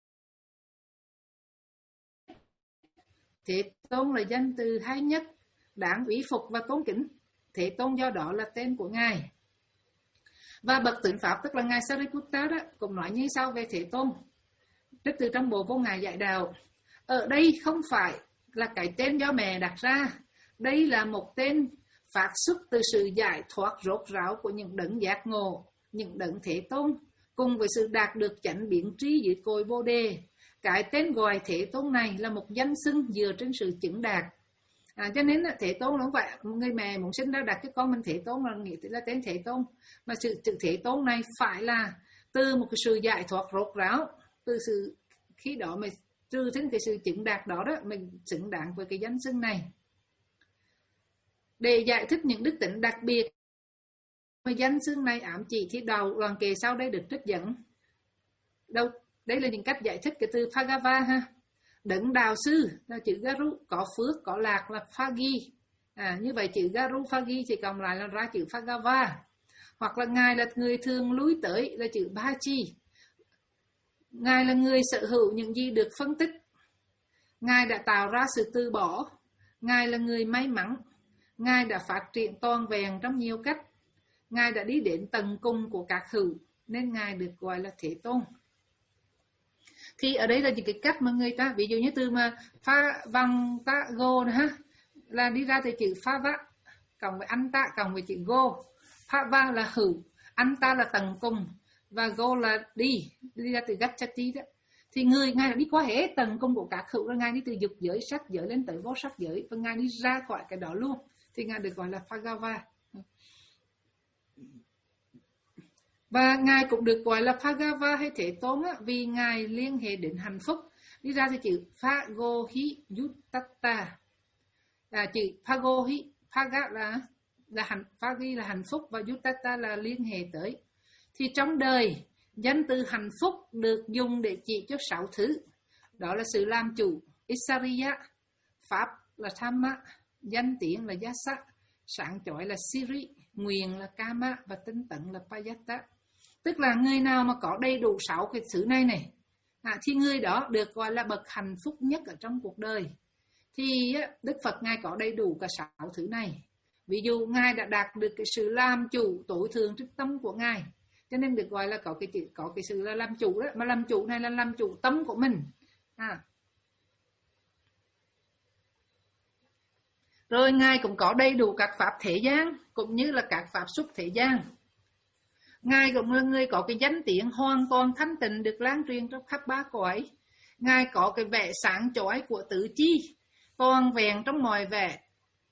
Thế Tôn là danh từ hay nhất, đáng ủy phục và tôn kính. Thế Tôn do đó là tên của Ngài. Và bậc tượng Pháp, tức là Ngài Sariputta đó, cũng nói như sau về Thế Tôn, trích từ trong bộ Vô Ngại Giải Đạo. Ở đây không phải là cái tên do mẹ đặt ra, đây là một tên phát xuất từ sự giải thoát rốt ráo của những đấng giác ngộ, những đấng Thế Tôn, cùng với sự đạt được chánh biến tri dưới cội Bồ Đề. Cái tên gọi Thế Tôn này là một danh xưng dựa trên sự chứng đạt. À, cho nên Thế Tôn không phải người mẹ muốn sinh ra đặt cái con mình Thế Tôn là nghĩ là tên Thế Tôn, mà sự chữ Thế Tôn này phải là từ một cái sự giải thoát rốt ráo, từ sự khi đó mình trừ đến cái sự chứng đạt đó đó, mình xứng đáng với cái danh xưng này. Để giải thích những đức tính đặc biệt mà danh xưng này ám chỉ thì đầu đoàn kề sau đây được trích dẫn. Đâu, đây là những cách giải thích cái từ Bhagava ha. Đấng đạo sư là chữ Garu, có phước có lạc là Phagi. À, như vậy chữ Garu Phagi thì cộng lại là ra chữ Bhagava. Hoặc là Ngài là người thường lui tới là chữ Bhachi. Ngài là người sở hữu những gì được phân tích. Ngài đã tạo ra sự từ bỏ. Ngài là người may mắn. Ngài đã phát triển toàn vẹn trong nhiều cách. Ngài đã đi đến tận cùng của các hữu, nên Ngài được gọi là Thế Tôn. Thì ở đây là những cái cách mà người ta, ví dụ như từ mà pha văng ta go nữa ha, là đi ra từ chữ pha vạ cộng với anh ta cộng với chữ go. Pha va là hữu, anh ta là tận cùng, và go là đi, đi ra từ gachati đó. Thì người Ngài đã đi qua hết tận cùng của các hữu, là Ngài đi từ dục giới, sắc giới lên tới vô sắc giới, và Ngài đi ra khỏi cái đó luôn, thì Ngài được gọi là Bhagava. Và Ngài cũng được gọi là Bhagava hay Thế Tôn á, vì Ngài liên hệ đến hạnh phúc. Đi ra từ chữ Phagohi Yuttata. Là chữ Phagohi, Phaga là là hạnh, Phagi là hạnh phúc, và Yuttata là liên hệ tới. Thì trong đời, danh từ hạnh phúc được dùng để chỉ cho sáu thứ. Đó là sự làm chủ, Isariya, pháp là Thamma, danh tiếng là Yasa, sáng chói là Siri, nguyện là Kama, và tinh tấn là Payata. Tức là người nào mà có đầy đủ sáu cái thứ này này, à, thì người đó được gọi là bậc hạnh phúc nhất ở trong cuộc đời. Thì Đức Phật Ngài có đầy đủ cả sáu thứ này. Ví dụ Ngài đã đạt được cái sự làm chủ tối thượng trong tâm của Ngài, cho nên được gọi là có cái chữ, có cái sự là làm chủ đó. Mà làm chủ này là làm chủ tâm của mình. À. Rồi Ngài cũng có đầy đủ các pháp thế gian, cũng như là các pháp xuất thế gian. Ngài cũng là người có cái danh tiếng hoàn toàn thanh tịnh, được lan truyền trong khắp ba cõi. Ngài có cái vẻ sáng chói của tứ chi, toàn vẹn trong mọi vẻ.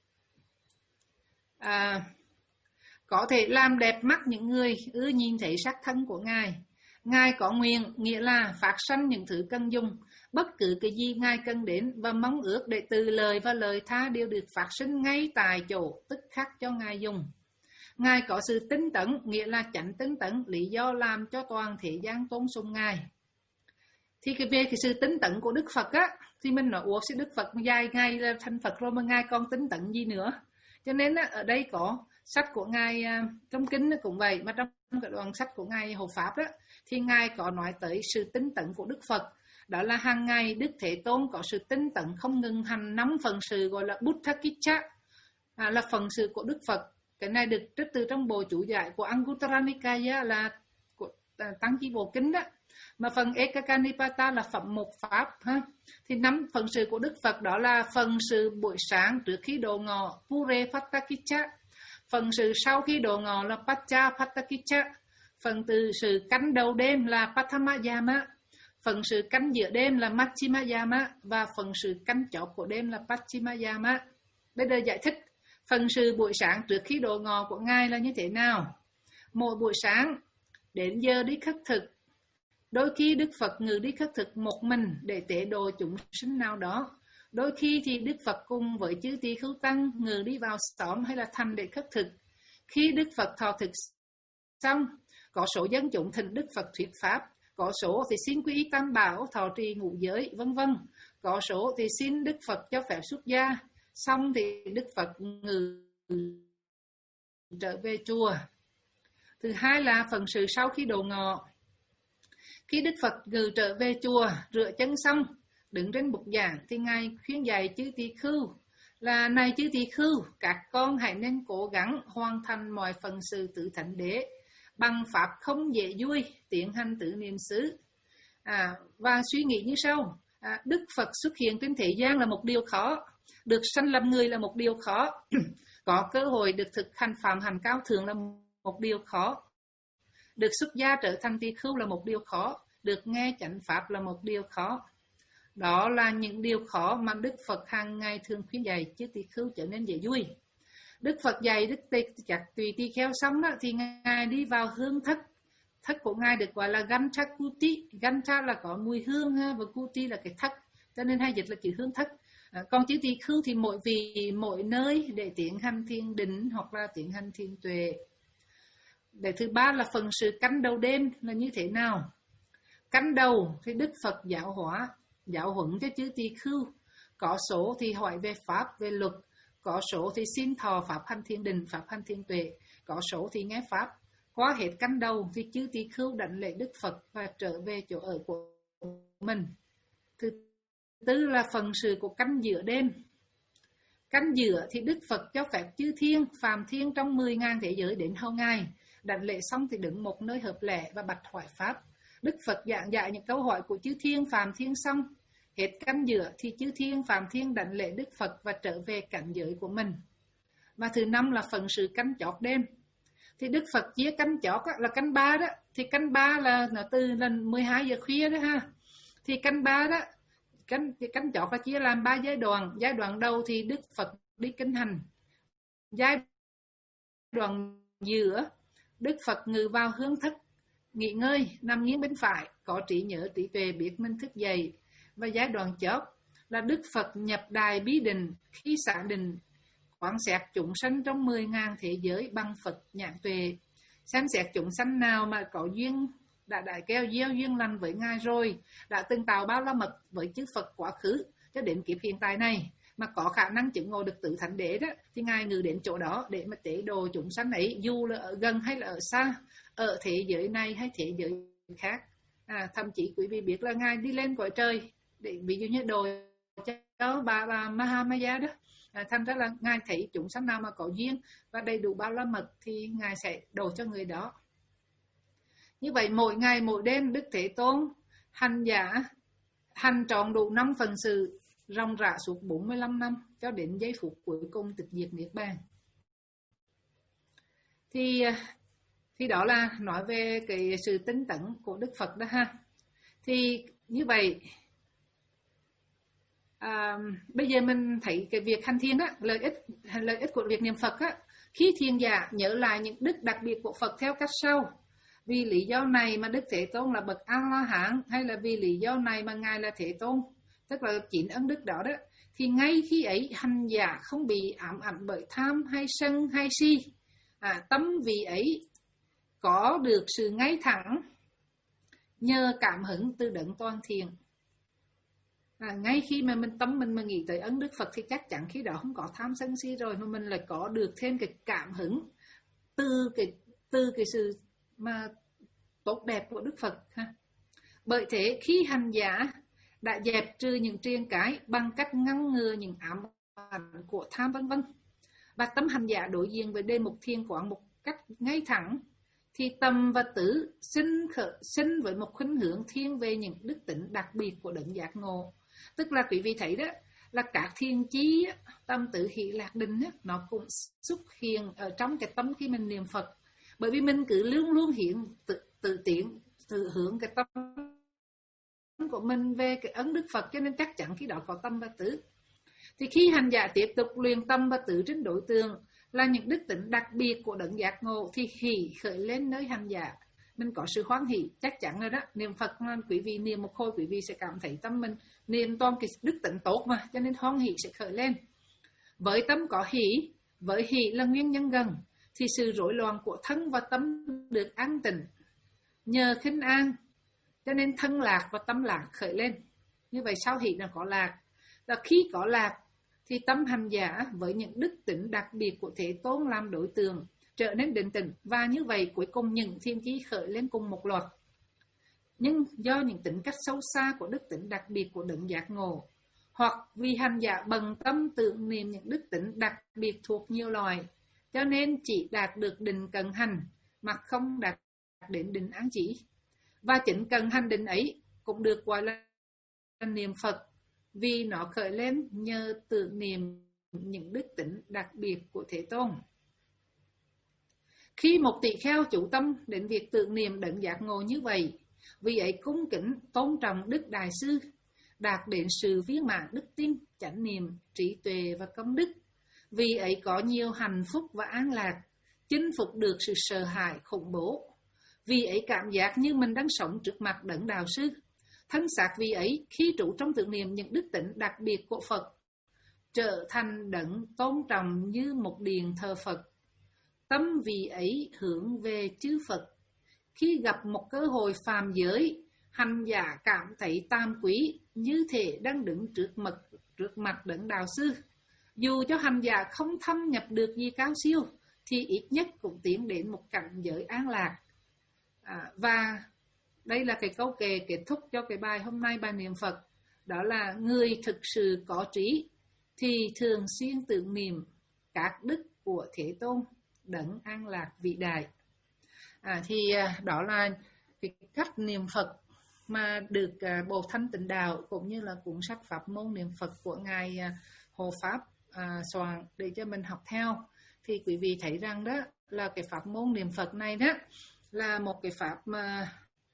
À, có thể làm đẹp mắt những người ưa nhìn thấy sắc thân của Ngài. Ngài có nguyện, nghĩa là phát sanh những thứ cần dùng, bất cứ cái gì Ngài cần đến, và mong ước để từ lời và lời tha đều được phát sinh ngay tại chỗ, tức khắc cho Ngài dùng. Ngài có sự tinh tấn, nghĩa là chánh tinh tấn, lý do làm cho toàn thế gian tôn sùng Ngài. Thì cái về cái sự tinh tấn của Đức Phật á, thì mình nói ủa, Đức Phật dài ngày là thành Phật rồi mà Ngài còn tinh tấn gì nữa? Cho nên á, ở đây có sách của Ngài trong kinh cũng vậy, mà trong cái đoạn sách của Ngài Hộ Pháp đó thì Ngài có nói tới sự tinh tấn của Đức Phật. Đó là hàng ngày Đức Thế Tôn có sự tinh tấn không ngừng hành năm phần sự gọi là Buddha-kicha, à, là phần sự của Đức Phật. Cái này được trích từ trong bộ chú giải của Anguttara Nikaya, là của Tăng Chi Bộ Kinh đó. Mà phần Ekaka Nipata là phẩm một pháp ha. Thì năm phần sự của Đức Phật đó là phần sự buổi sáng trước khi độ ngọ Pure Phattakicha, phần sự sau khi độ ngọ là Pacha Phattakicha, phần từ sự canh đầu đêm là Pathamayama, phần sự canh giữa đêm là Machimayama, và phần sự canh chót của đêm là Pachimayama. Bây giờ giải thích phần sự buổi sáng trước khi độ ngọ của Ngài là như thế nào. Mỗi buổi sáng đến giờ đi khất thực, đôi khi Đức Phật ngự đi khất thực một mình để tế độ chúng sinh nào đó. Đôi khi thì Đức Phật cùng với chư tỳ khưu tăng ngự đi vào xóm hay là thành để khất thực. Khi Đức Phật thọ thực xong, có số dân chúng thỉnh Đức Phật thuyết pháp, có số thì xin quy y tam bảo, thọ trì ngũ giới, vân vân. Có số thì xin Đức Phật cho phép xuất gia, xong thì Đức Phật ngự trở về chùa. Thứ hai là phần sự sau khi độ ngọ. Khi Đức Phật ngự trở về chùa, rửa chân xong, đứng trên bục giảng thì Ngài khuyên dạy chư tỳ khưu là: này chư tỳ khưu, các con hãy nên cố gắng hoàn thành mọi phần sự tự thánh đế bằng pháp không dễ vui, tiến hành tự niệm xứ. À, và suy nghĩ như sau: à, Đức Phật xuất hiện trên thế gian là một điều khó, được sanh làm người là một điều khó, có cơ hội được thực hành phạm hạnh cao thượng là một điều khó, được xuất gia trở thành tỳ khưu là một điều khó, được nghe chánh pháp là một điều khó. Đó là những điều khó mà Đức Phật hàng ngày thường khuyên dạy chứ tỳ khưu trở nên dễ vui. Đức Phật dạy Đức Tỳ chặt tùy tỳ kheo xong đó thì Ngài đi vào hương thất. Thất của Ngài được gọi là Gancha Kuti. Gancha là có mùi hương và Kuti là cái thất, cho nên hay dịch là chữ hương thất. À, còn chữ tỳ khưu thì mỗi vì mỗi nơi để tiến hành thiền định hoặc là tiến hành thiền tuệ. Để thứ ba là phần sự canh đầu đêm là như thế nào. Canh đầu thì Đức Phật giáo hóa, giáo huấn cho chư tỳ khưu. Có số thì hỏi về pháp, về luật. Có số thì xin thọ pháp hành thiền định, pháp hành thiền tuệ. Có số thì nghe pháp. Qua hết canh đầu thì chư tỳ khưu đảnh lễ Đức Phật và trở về chỗ ở của mình. Thứ tư là phần sự của canh giữa đêm. Canh giữa thì Đức Phật cho phép chư thiên, phàm thiên trong mười ngàn thế giới đến hầu Ngài. Đảnh lễ xong thì đứng một nơi hợp lẽ và bạch hỏi pháp. Đức Phật giảng dạy những câu hỏi của chư thiên, phàm thiên xong. Hết canh giữa thì chư thiên, phàm thiên đảnh lễ Đức Phật và trở về cảnh giới của mình. Và thứ năm là phần sự canh chót đêm. Thì Đức Phật chia canh chót là canh ba đó. Thì canh ba là nó từ lần mười hai giờ khuya đó ha. Thì canh ba đó, canh, canh chót là chia làm ba giai đoạn. Giai đoạn đầu thì Đức Phật đi kinh hành. Giai đoạn giữa, Đức Phật ngự vào hương thất, nghỉ ngơi, nằm nghiêng bên phải, có trí nhớ trí tuệ biết mình thức dậy. Và giai đoạn chót là Đức Phật nhập đài bí định, khi xả định, quán xét chúng sanh trong mười ngàn thế giới bằng Phật nhãn tuệ. Xem xét chúng sanh nào mà có duyên, đã đại keo gieo duyên lành với Ngài rồi, đã từng tạo bao la mật với chư Phật quá khứ cho đến kiếp hiện tại này, mà có khả năng chứng ngộ được tự thánh đế đó, thì Ngài ngự đến chỗ đó để mà tế độ chúng sanh ấy, dù là ở gần hay là ở xa, ở thế giới này hay thế giới khác. À, thậm chí quý vị biết là Ngài đi lên cõi trời để ví dụ như độ cho bà, bà Mahamaya đó. À, thành ra là Ngài thấy chúng sanh nào mà có duyên và đầy đủ bao la mật thì Ngài sẽ độ cho người đó. Như vậy mỗi ngày mỗi đêm Đức Thế Tôn hành giả hành trọn đủ năm phần sự, ròng rã suốt bốn mươi lăm năm cho đến giây phút cuối cùng tịch diệt niết bàn. Thì thì đó là nói về cái sự tinh tấn của Đức Phật đó ha. Thì như vậy à, bây giờ mình thấy cái việc hành thiền á, lợi ích lợi ích của việc niệm Phật á, khi thiền giả nhớ lại những đức đặc biệt của Phật theo cách sau. Vì lý do này mà Đức Thế Tôn là bậc A La Hán, hay là vì lý do này mà Ngài là Thế Tôn, tức là chín ân đức đó đó, thì ngay khi ấy hành giả không bị ám ảnh bởi tham hay sân hay si. À, tâm vị ấy có được sự ngay thẳng nhờ cảm hứng từ đấng toàn thiện. À, ngay khi mà mình tâm mình mà nghĩ tới ân đức Phật thì chắc chắn khi đó không có tham sân si rồi, mà mình lại có được thêm cái cảm hứng từ cái từ cái sự mà tốt đẹp của Đức Phật ha. Bởi thế khi hành giả đã dẹp trừ những triền cái bằng cách ngăn ngừa những ám ảnh của tham vân vân, và tâm hành giả đối diện với đề mục thiền quán một cách ngay thẳng, thì tâm và tứ sinh khởi sinh với một khuynh hướng thiên về những đức tính đặc biệt của đấng giác ngộ. Tức là quý vị thấy đó là các thiên chí tâm tứ hỷ lạc định đó, nó cũng xuất hiện ở trong cái tâm khi mình niệm Phật. Bởi vì mình cứ luôn luôn hiện tự, tự tiến tự hướng cái tâm của mình về cái ấn đức Phật, cho nên chắc chắn khi đó có tâm và tứ. Thì khi hành giả tiếp tục luyện tâm và tứ trên đối tượng là những đức tính đặc biệt của đấng giác ngộ, thì hỷ khởi lên nơi hành giả, mình có sự hoan hỷ. Chắc chắn rồi đó, niệm Phật quý vị niệm một hồi quý vị sẽ cảm thấy tâm mình niệm toàn cái đức tính tốt mà, cho nên hoan hỷ sẽ khởi lên. Với tâm có hỷ, với hỷ là nguyên nhân gần, thì sự rối loạn của thân và tâm được an tịnh nhờ khinh an, cho nên thân lạc và tâm lạc khởi lên. Như vậy sau hỷ là có lạc, là khi có lạc thì tâm hành giả với những đức tính đặc biệt của Thế Tôn làm đối tượng trở nên định tĩnh, và như vậy cuối cùng những thiên chí khởi lên cùng một loạt. Nhưng do những tính cách sâu xa của đức tính đặc biệt của đấng giác ngộ, hoặc vì hành giả bần tâm tưởng niệm những đức tính đặc biệt thuộc nhiều loài, cho nên chỉ đạt được định cần hành mà không đạt đến định án chỉ. Và chính cần hành định ấy cũng được gọi là niệm Phật, vì nó khởi lên nhờ tưởng niệm những đức tính đặc biệt của Thế Tôn. Khi một tỳ kheo chủ tâm đến việc tưởng niệm đấng giác ngộ như vậy, vì ấy cung kính tôn trọng Đức Đại Sư, đạt đến sự viên mãn đức tin, chánh niệm, trí tuệ và công đức. Vì ấy có nhiều hạnh phúc và an lạc, chinh phục được sự sợ hãi khủng bố. Vì ấy cảm giác như mình đang sống trước mặt đấng Đạo Sư. Thân xác vì ấy khi trụ trong tưởng niệm những đức tính đặc biệt của Phật, trở thành đấng tôn trọng như một điện thờ Phật. Tâm vì ấy hướng về chư Phật. Khi gặp một cơ hội phàm giới, hành giả cảm thấy tam quý như thể đang đứng trước mặt, trước mặt đấng Đạo Sư. Dù cho hành giả không thâm nhập được gì cao siêu, thì ít nhất cũng tiến đến một cảnh giới an lạc. À, và đây là cái câu kệ kết thúc cho cái bài hôm nay, bài niệm Phật. Đó là người thực sự có trí thì thường xuyên tưởng niệm các đức của Thế Tôn, đấng an lạc vĩ đại. À, thì đó là cái cách niệm Phật mà được Bộ Thanh Tịnh Đạo cũng như là cuốn sách Pháp môn niệm Phật của Ngài Hộ Pháp à, soạn để cho mình học theo. Thì quý vị thấy rằng đó là cái pháp môn niệm Phật này đó là một cái pháp mà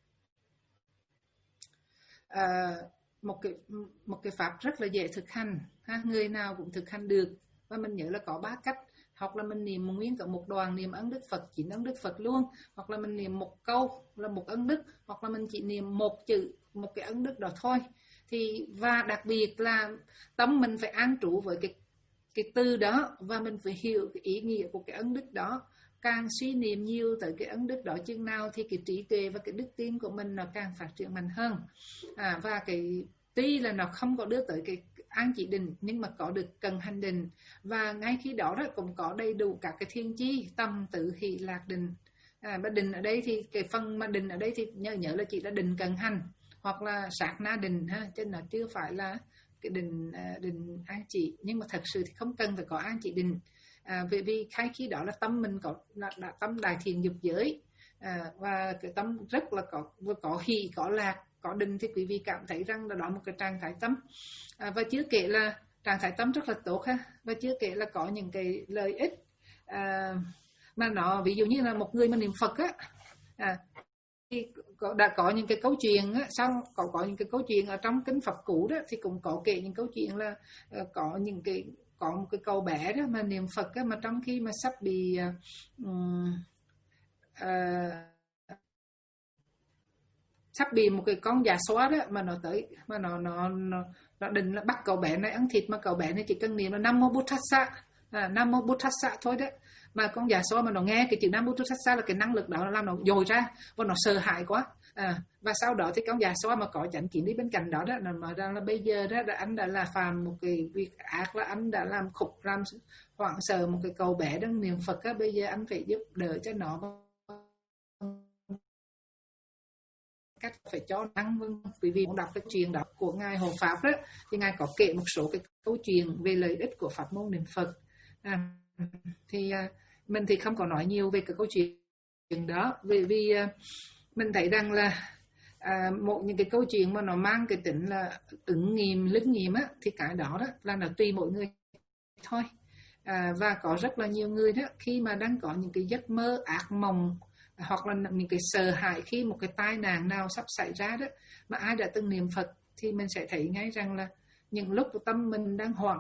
à, một cái một cái pháp rất là dễ thực hành ha, người nào cũng thực hành được. Và mình nhớ là có ba cách, hoặc là mình niệm một nguyên cả một đoàn niệm ân đức Phật, chín ân đức Phật luôn, hoặc là mình niệm một câu là một ân đức, hoặc là mình chỉ niệm một chữ một cái ân đức đó thôi. Thì và đặc biệt là tâm mình phải an trú với cái cái từ đó, và mình phải hiểu cái ý nghĩa của cái ân đức đó. Càng suy niệm nhiều tới cái ân đức đó chừng nào thì cái trí tuệ và cái đức tin của mình nó càng phát triển mạnh hơn. À, và cái tuy là nó không có đưa tới cái an chỉ định, nhưng mà có được cần hành định. Và ngay khi đó đó cũng có đầy đủ các cái thiên chi, tâm tự hỷ lạc định. À, và định ở đây thì cái phần mà định ở đây thì nhớ nhớ là chỉ là định cần hành hoặc là sát na định ha, chứ nó chưa phải là cái định định an chỉ. Nhưng mà thật sự thì không cần phải có an chỉ định. À, vì, vì khai khi đó là tâm mình có là, là tâm đại thiện dục giới, à, và cái tâm rất là có có hỷ, có lạc, có định, thì quý vị cảm thấy rằng là đó một cái trạng thái tâm. À, và chưa kể là trạng thái tâm rất là tốt ha, và chưa kể là có những cái lợi ích à, mà nó ví dụ như là một người mà niệm Phật á, à, thì có, đã có những cái câu chuyện á, sau có có những cái câu chuyện ở trong kinh Phật cũ đó, thì cũng có kể những câu chuyện là uh, có những cái có một cái cậu bé đó mà niệm Phật á, mà trong khi mà sắp bị uh, uh, sắp bị một cái con già xóa đó mà nó tới mà nó nó nó, nó định là bắt cậu bé này ăn thịt, mà cậu bé này chỉ cần niệm là Nam Mô Bụt Thassa, à, Nam Mô Bụt Thassa thôi đó. Mà con già xóa mà nó nghe cái chữ Nam Mô Bụt Thassa là cái năng lực đó nó làm nó dồi ra, và nó sợ hãi quá, À, và sau đó thì con già xoa mà có chánh kiến đi bên cạnh đó đó là nói rằng là bây giờ đó là anh đã là phạm một cái việc ác, là anh đã làm khục, làm hoảng sợ một cái cậu bé đang niệm Phật á, bây giờ anh phải giúp đỡ cho nó cách phải cho ăn. Vâng, quý vị cũng đọc cái chuyện đó của ngài Hộ Pháp đó, thì ngài có kể một số cái câu chuyện về lợi ích của pháp môn niệm Phật. À, thì à, mình thì không có nói nhiều về cái câu chuyện đó, vì vì à, mình thấy rằng là à, một những cái câu chuyện mà nó mang cái tính là ứng nghiệm, linh nghiệm á, thì cái đó đó là nó tùy mỗi người thôi. À, và có rất là nhiều người đó khi mà đang có những cái giấc mơ ác mộng hoặc là những cái sợ hãi khi một cái tai nạn nào sắp xảy ra đó, mà ai đã từng niệm Phật thì mình sẽ thấy ngay rằng là những lúc tâm mình đang hoảng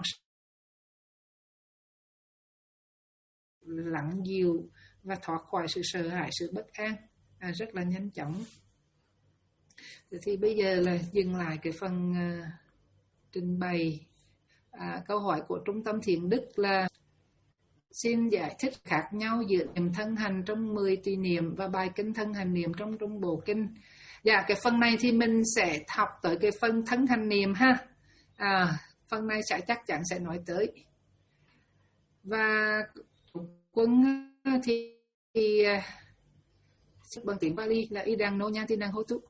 lặng dịu và thoát khỏi sự sợ hãi, sự bất an à, rất là nhanh chóng. Thì bây giờ là dừng lại cái phần uh, trình bày à, câu hỏi của Trung tâm Thiện Đức là xin giải thích khác nhau giữa niệm thân hành trong mười tùy niệm và bài kinh thân hành niệm trong Trung Bộ Kinh. Dạ, cái phần này thì mình sẽ học tới cái phần thân hành niệm ha. À, phần này sẽ chắc chắn sẽ nói tới. Và quân thì, thì bằng tiếng Pali là y đang nô nhan thì đang hô túc.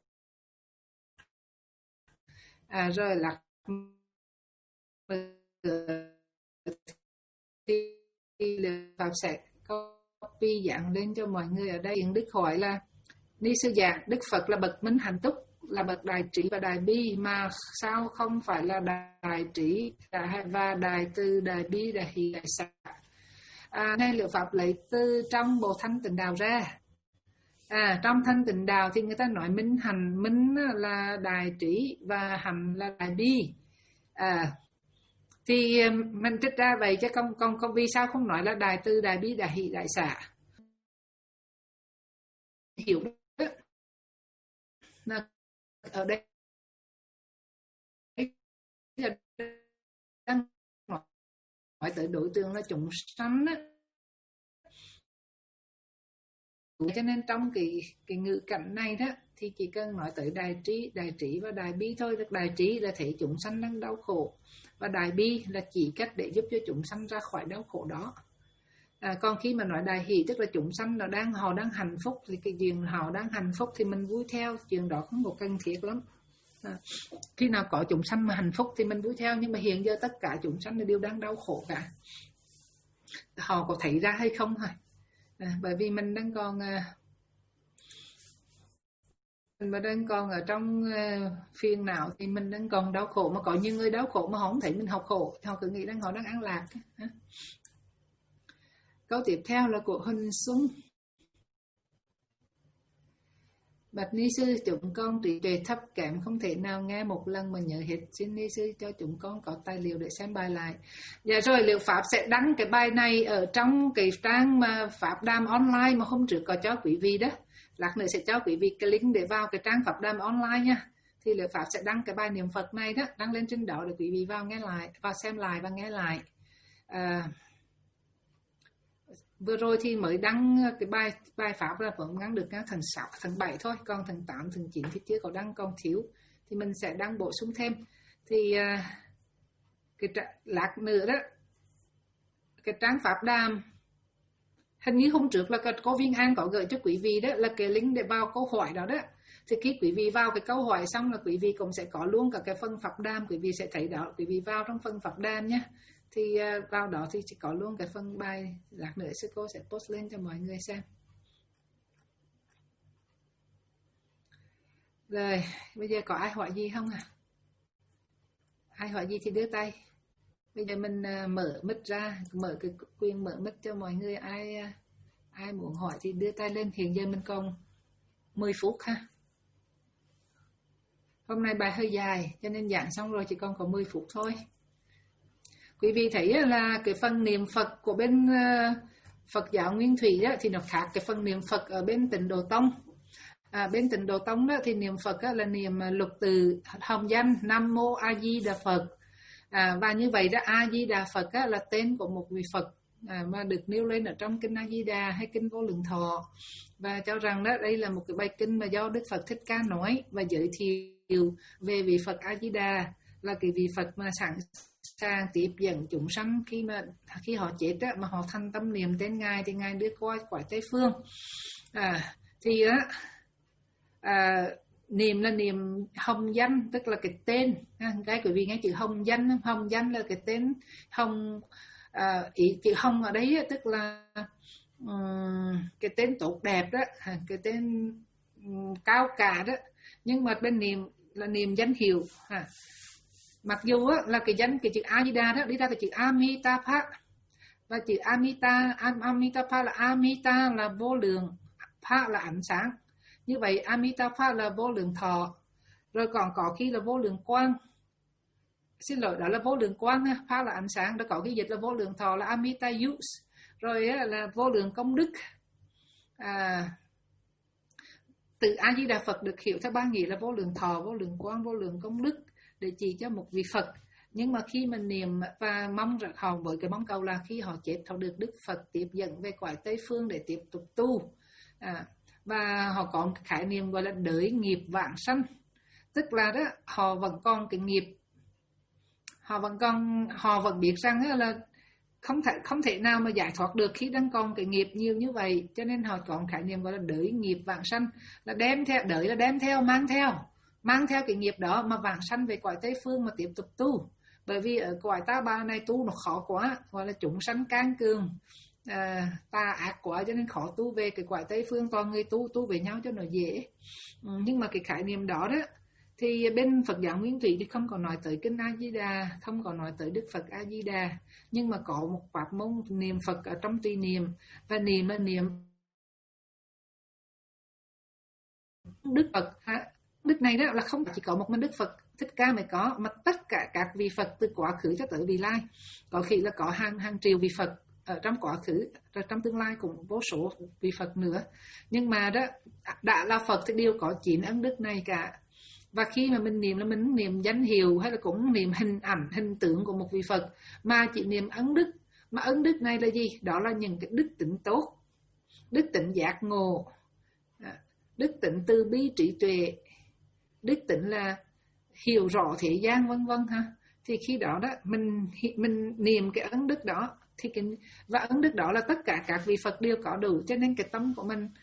À, rồi là thì Pháp sẽ copy dạng lên cho mọi người ở đây. Đức hỏi là Ni sư giảng Đức Phật là bậc minh hạnh túc, là bậc đại trí và đại bi, mà sao không phải là đại trí và đại từ, đại bi, đại hỷ, đại xả? À, ngay Liệu Pháp lấy từ trong bộ Thanh Tịnh Đạo ra. À, trong Thanh Tịnh Đạo thì người ta nói minh hành, minh là đại trí và hành là đại bi. À, thì mình trích ra vậy chứ con con con vì sao không nói là đại từ, đại bi, đại hỷ, đại xả? Hiểu đó. Là ở đây đang nói tới đối tượng là chúng sanh á, cho nên trong cái cái ngữ cảnh này đó thì chỉ cần nói tới đại trí, đại trí và đại bi thôi. Đại trí là thấy chúng sanh đang đau khổ, và đại bi là chỉ cách để giúp cho chúng sanh ra khỏi đau khổ đó. À, còn khi mà nói đại hỷ tức là chúng sanh nó đang họ đang hạnh phúc, thì cái chuyện họ đang hạnh phúc thì mình vui theo, chuyện đó không có cần thiết lắm. À, khi nào có chúng sanh mà hạnh phúc thì mình vui theo, nhưng mà hiện giờ tất cả chúng sanh đều đang đau khổ cả. Họ có thấy ra hay không thôi. À, bởi vì mình đang còn mình mà đang còn ở trong uh, phiền não thì mình đang còn đau khổ, mà có nhiều người đau khổ mà họ không thấy mình học khổ, họ cứ nghĩ rằng họ đang an lạc. À. Câu tiếp theo là của Huỳnh Xuân. Bạch Ni sư, chúng con trí tuệ thấp kém không thể nào nghe một lần mà nhớ hết, xin Ni sư cho chúng con có tài liệu để xem bài lại. Dạ rồi, Liệu Pháp sẽ đăng cái bài này ở trong cái trang mà Pháp Đàm online mà hôm trước có cho quý vị đó. Lát nữa sẽ cho quý vị cái link để vào cái trang Pháp Đàm online nha. Thì Liệu Pháp sẽ đăng cái bài niệm Phật này đó, đăng lên trên đó để quý vị vào nghe lại, vào xem lại và nghe lại. À, vừa rồi thì mới đăng cái bài bài Pháp là vẫn đăng được tháng sáu, tháng bảy thôi, còn tháng tám, tháng chín thì chưa có đăng, còn thiếu thì mình sẽ đăng bổ sung thêm. Thì cái lát nữa đó cái trang Pháp Đàm, hình như hôm trước là cô Viên An có gửi cho quý vị đó là cái link để vào câu hỏi đó đó. Thì khi quý vị vào cái câu hỏi xong là quý vị cũng sẽ có luôn cả cái phần Pháp Đàm, quý vị sẽ thấy đó, quý vị vào trong phần Pháp Đàm nhé. Thì vào đó thì chỉ có luôn cái phần bài, lát nữa sư cô sẽ post lên cho mọi người xem. Rồi, bây giờ có ai hỏi gì không à? Ai hỏi gì thì đưa tay. Bây giờ mình mở mic ra, mở cái quyền mở mic cho mọi người. Ai ai muốn hỏi thì đưa tay lên. Hiện giờ mình còn mười phút ha. Hôm nay bài hơi dài cho nên giảng xong rồi chỉ còn có mười phút thôi. Quý vị thấy là cái phần niệm Phật của bên Phật giáo Nguyên Thủy đó, thì nó khác cái phần niệm Phật ở bên Tịnh Độ Tông. À, bên Tịnh Độ Tông đó thì niệm Phật đó là niệm lục từ hồng danh Nam Mô A Di Đà Phật. À, và như vậy đó, A Di Đà Phật đó là tên của một vị Phật à, mà được nêu lên ở trong kinh A Di Đà hay kinh Vô Lượng Thọ, và cho rằng đó đây là một cái bài kinh mà do Đức Phật Thích Ca nói và giới thiệu về vị Phật A Di Đà, là cái vị Phật mà sẵn sàng tiếp dẫn chúng sanh khi mà khi họ chết á, mà họ thành tâm niệm tên Ngài thì Ngài đưa qua cõi Tây Phương. À, thì á à, niệm là niệm hồng danh, tức là cái tên. Cái quý vị nghe chữ hồng danh, hồng danh là cái tên hồng. À, ý chữ hồng ở đấy á, tức là um, cái tên tốt đẹp đó, cái tên um, cao cả đó. Nhưng mà bên niệm là niệm danh hiệu. Ha. Mặc dù á, là cái danh cái chữ A Di Đà đó đi ra cái chữ Amitabha, và chữ Amita, Amitabha là Amita là vô lượng, Pha là ánh sáng. Như vậy Amitabha là vô lượng thọ, rồi còn có khi là vô lượng quang. Xin lỗi, đó là vô lượng quang, Pha là ánh sáng, đó có cái dịch là vô lượng thọ là Amita Yus, rồi là vô lượng công đức. À, từ A Di Đà Phật được hiểu theo ba nghĩa là vô lượng thọ, vô lượng quang, vô lượng công đức, để chỉ cho một vị Phật. Nhưng mà khi mình niệm và mong rằng họ với cái mong cầu là khi họ chết họ được Đức Phật tiếp dẫn về cõi Tây Phương để tiếp tục tu. À, và họ có một khái niệm gọi là đới nghiệp vãng sanh, tức là đó họ vẫn còn cái nghiệp, họ vẫn còn họ vẫn biết rằng là không thể không thể nào mà giải thoát được khi đang còn cái nghiệp nhiều như vậy, cho nên họ có một khái niệm gọi là đới nghiệp vãng sanh, là đem theo, đới là đem theo, mang theo mang theo cái nghiệp đó mà vãng sanh về cõi Tây Phương mà tiếp tục tu. Bởi vì ở cõi ta bà này tu nó khó quá, gọi là chúng sanh can cường, à, tà ác quá, cho nên khó tu về cái cõi Tây Phương. Toàn người tu tu về nhau cho nó dễ. Ừ, nhưng mà cái khái niệm đó đó thì bên Phật giáo Nguyên Thủy thì không còn nói tới kinh A Di Đà, không còn nói tới Đức Phật A Di Đà, nhưng mà có một pháp môn niệm Phật ở trong tùy niệm, và niệm là niệm Đức Phật. Ha? Đức này đó là không chỉ có một mình Đức Phật Thích Ca mới có, mà tất cả các vị Phật từ quá khứ cho tới vị lai. Có khi là có hàng hàng triệu vị Phật ở trong quá khứ, rồi trong tương lai cũng vô số vị Phật nữa. Nhưng mà đó đã là Phật thì đều có chín ân đức này cả. Và khi mà mình niệm là mình niệm danh hiệu hay là cũng niệm hình ảnh, hình tượng của một vị Phật, mà chỉ niệm ân đức. Mà ân đức này là gì? Đó là những cái đức tính tốt, đức tính giác ngộ, đức tính từ bi trí tuệ, đức tính là hiểu rõ thế gian, vân vân ha. Thì khi đó đó mình mình niệm cái ân đức đó thì cái, và ân đức đó là tất cả các vị Phật đều có đủ, cho nên cái tâm của mình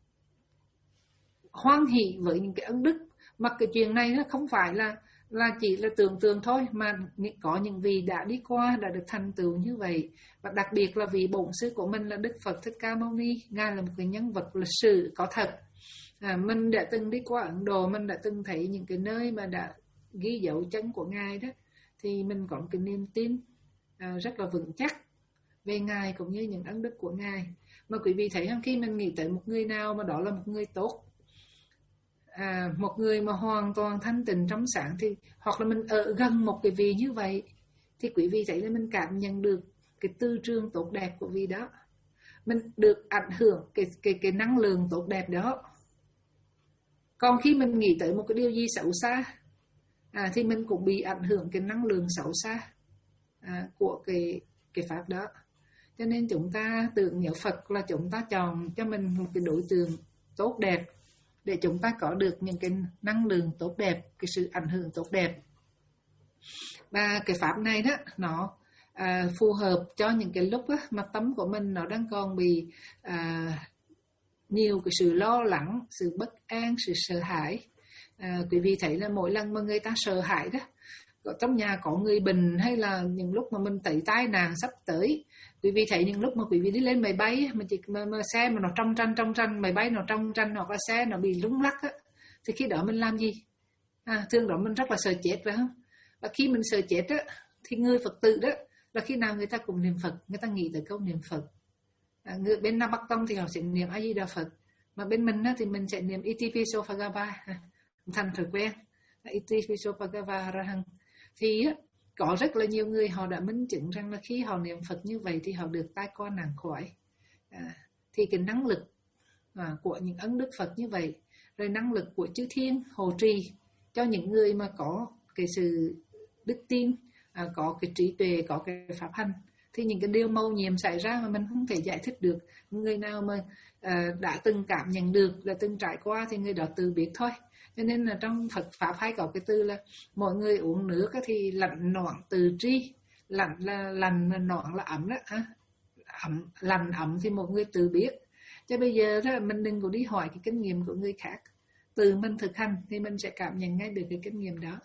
hoan hỷ với những cái ân đức. Mà cái chuyện này nó không phải là là chỉ là tưởng tượng thôi, mà có những vị đã đi qua đã được thành tựu như vậy. Và đặc biệt là vị bổn sư của mình là Đức Phật Thích Ca Mâu Ni, Ngài là một cái nhân vật lịch sử có thật. À, mình đã từng đi qua Ấn Độ, mình đã từng thấy những cái nơi mà đã ghi dấu chân của Ngài đó, thì mình có một cái niềm tin à, rất là vững chắc về Ngài cũng như những ân đức của Ngài. Mà quý vị thấy không, khi mình nghĩ tới một người nào mà đó là một người tốt, à, một người mà hoàn toàn thanh tịnh trong sáng, thì hoặc là mình ở gần một cái vị như vậy, thì quý vị thấy là mình cảm nhận được cái tư trường tốt đẹp của vị đó, mình được ảnh hưởng cái cái cái năng lượng tốt đẹp đó. Còn khi mình nghĩ tới một cái điều gì xấu xa, à, thì mình cũng bị ảnh hưởng cái năng lượng xấu xa à, của cái cái pháp đó. Cho nên chúng ta tưởng nhớ Phật là chúng ta chọn cho mình một cái đối tượng tốt đẹp để chúng ta có được những cái năng lượng tốt đẹp, cái sự ảnh hưởng tốt đẹp. Và cái pháp này đó nó à, phù hợp cho những cái lúc đó, mà tâm của mình nó đang còn bị à, nhiều cái sự lo lắng, sự bất an, sự sợ hãi. À, quý vị thấy là mỗi lần mà người ta sợ hãi đó, trong nhà có người bệnh, hay là những lúc mà mình thấy tai nạn sắp tới, quý vị thấy những lúc mà quý vị đi lên máy bay mà, chỉ, mà, mà xe mà nó trong tranh trong tranh, máy bay nó trong tranh, hoặc là xe nó bị lung lắc á, thì khi đó mình làm gì? À, thường đó mình rất là sợ chết, phải không? Và khi mình sợ chết á, thì người Phật tử đó là khi nào người ta cùng niệm Phật, người ta nghĩ tới câu niệm Phật. À, người bên Nam Bắc Tông thì họ sẽ niệm A Di Đà Phật, mà bên mình á, thì mình sẽ niệm Itipiso Bhagava, thành thói quen Itipiso Bhagava Arahant. Thì á, có rất là nhiều người họ đã minh chứng rằng là khi họ niệm Phật như vậy thì họ được tai qua nạn khỏi. À, thì cái năng lực à, của những ân đức Phật như vậy, rồi năng lực của chư thiên hộ trì cho những người mà có cái sự đức tin, à, có cái trí tuệ, có cái pháp hành, thì những cái điều mầu nhiệm xảy ra mà mình không thể giải thích được. Người nào mà uh, đã từng cảm nhận được, đã từng trải qua thì người đó tự biết thôi. Cho nên là trong Phật Pháp hay có cái từ là mọi người uống nước thì lạnh noãn từ tri. Lạnh là lạnh mà noãn là ấm đó. À, ấm, lạnh ấm thì một người tự biết. Chứ bây giờ đó, mình đừng có đi hỏi cái kinh nghiệm của người khác. Từ mình thực hành thì mình sẽ cảm nhận ngay được cái kinh nghiệm đó.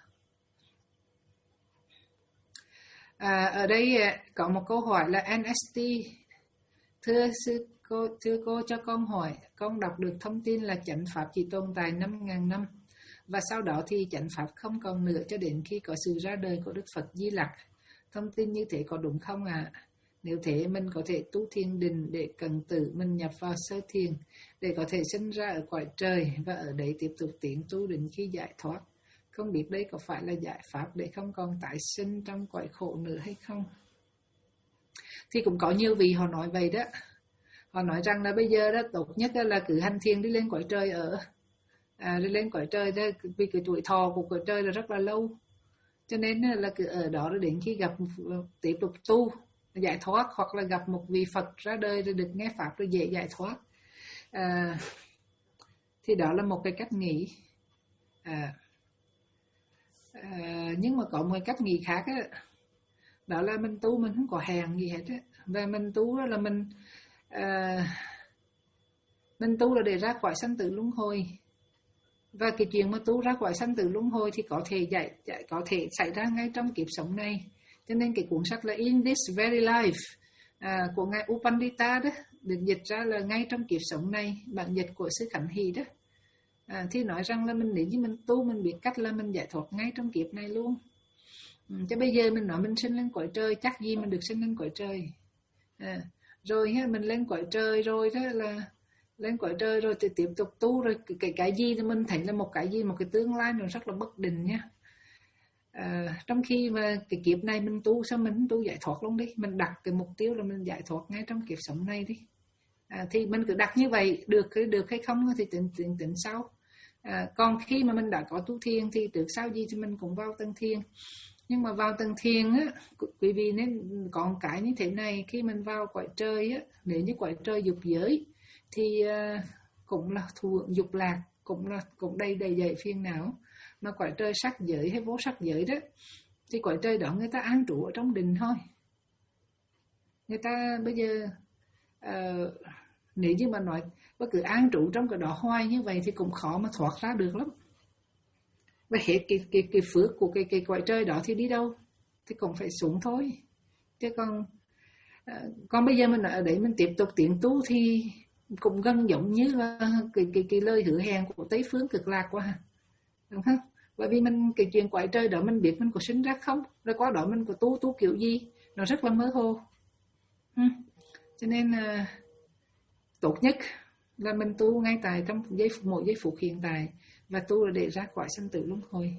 À, ở đây có một câu hỏi là en ét tê. Thưa sư cô, thưa cô cho con hỏi, con đọc được thông tin là chánh pháp chỉ tồn tại năm nghìn năm và sau đó thì chánh pháp không còn nữa cho đến khi có sự ra đời của Đức Phật Di Lặc. Thông tin như thế có đúng không ạ? À? Nếu thế mình có thể tu thiền định để cần tử mình nhập vào sơ thiền để có thể sinh ra ở cõi trời và ở đấy tiếp tục tiến tu đến khi giải thoát. Không biết đây có phải là giải pháp để không còn tái sinh trong cõi khổ nữa hay không? Thì cũng có nhiều vị họ nói vậy đó. Họ nói rằng là bây giờ đó tốt nhất là cứ hành thiền đi lên cõi trời ở. À, đi lên cõi trời đó, vì cái tuổi thọ của cõi trời là rất là lâu. Cho nên là cứ ở đó đến khi gặp tiếp tục tu giải thoát, hoặc là gặp một vị Phật ra đời rồi được nghe pháp rồi dễ giải thoát. À, thì đó là một cái cách nghĩ. À, à, nhưng mà có một cách nghĩ khác á, đó là mình tu mình không có hèn gì hết á, và mình tu đó là mình à, mình tu là để ra khỏi sanh tử luân hồi. Và cái chuyện mà tu ra khỏi sanh tử luân hồi thì có thể giải, giải có thể xảy ra ngay trong kiếp sống này. Cho nên cái cuốn sách là In This Very Life à, của ngài U Pandita đó được dịch ra là ngay trong kiếp sống này, bản dịch của sư Khánh Hy đó. À, thì nói rằng là mình nếu như mình tu mình biết cách là mình giải thoát ngay trong kiếp này luôn. Ừ, chứ bây giờ mình nói mình sinh lên cõi trời chắc gì mình được sinh lên cõi trời. À, rồi ha, mình lên cõi trời rồi đó là lên cõi trời rồi thì tiếp tục tu rồi cái, cái cái gì thì mình thấy là một cái gì một cái tương lai nó rất là bất định nha. À, trong khi mà cái kiếp này mình tu sao mình tu giải thoát luôn đi, mình đặt cái mục tiêu là mình giải thoát ngay trong kiếp sống này đi. À, thì mình cứ đặt như vậy được được hay không thì tính tính tính sau. À, còn khi mà mình đã có tu thiền thì trước sau gì thì mình cũng vào tầng thiền. Nhưng mà vào tầng thiền á, quý vị nên còn cái như thế này, khi mình vào cõi trời á, nếu như cõi trời dục giới thì uh, cũng là thù dục lạc, cũng là cũng đầy đầy dày phiền não. Mà cõi trời sắc giới hay vô sắc giới đó thì cõi trời đó người ta an trụ ở trong định thôi. Người ta bây giờ uh, nếu như mà nói có cứ an trụ trong cái đó hoài như vậy thì cũng khó mà thoát ra được lắm. Và hết cái cái cái phước của cái cái cõi trời đó thì đi đâu? Thì cũng phải xuống thôi. Chứ còn uh, còn bây giờ mình ở đấy mình tiếp tục tiến tu thì cũng gần giống như là cái cái cái lời hứa hẹn của Tây Phương Cực Lạc quá, đúng không? Bởi vì mình cái chuyện cõi trời đó mình biết mình có sinh ra không, rồi qua đó mình có tu tu kiểu gì, nó rất là mơ hồ. Ừ. Cho nên uh, tốt nhất là mình tu ngay tại trong giây mỗi giây phút hiện tại, và tu là để ra khỏi sanh tử luân hồi.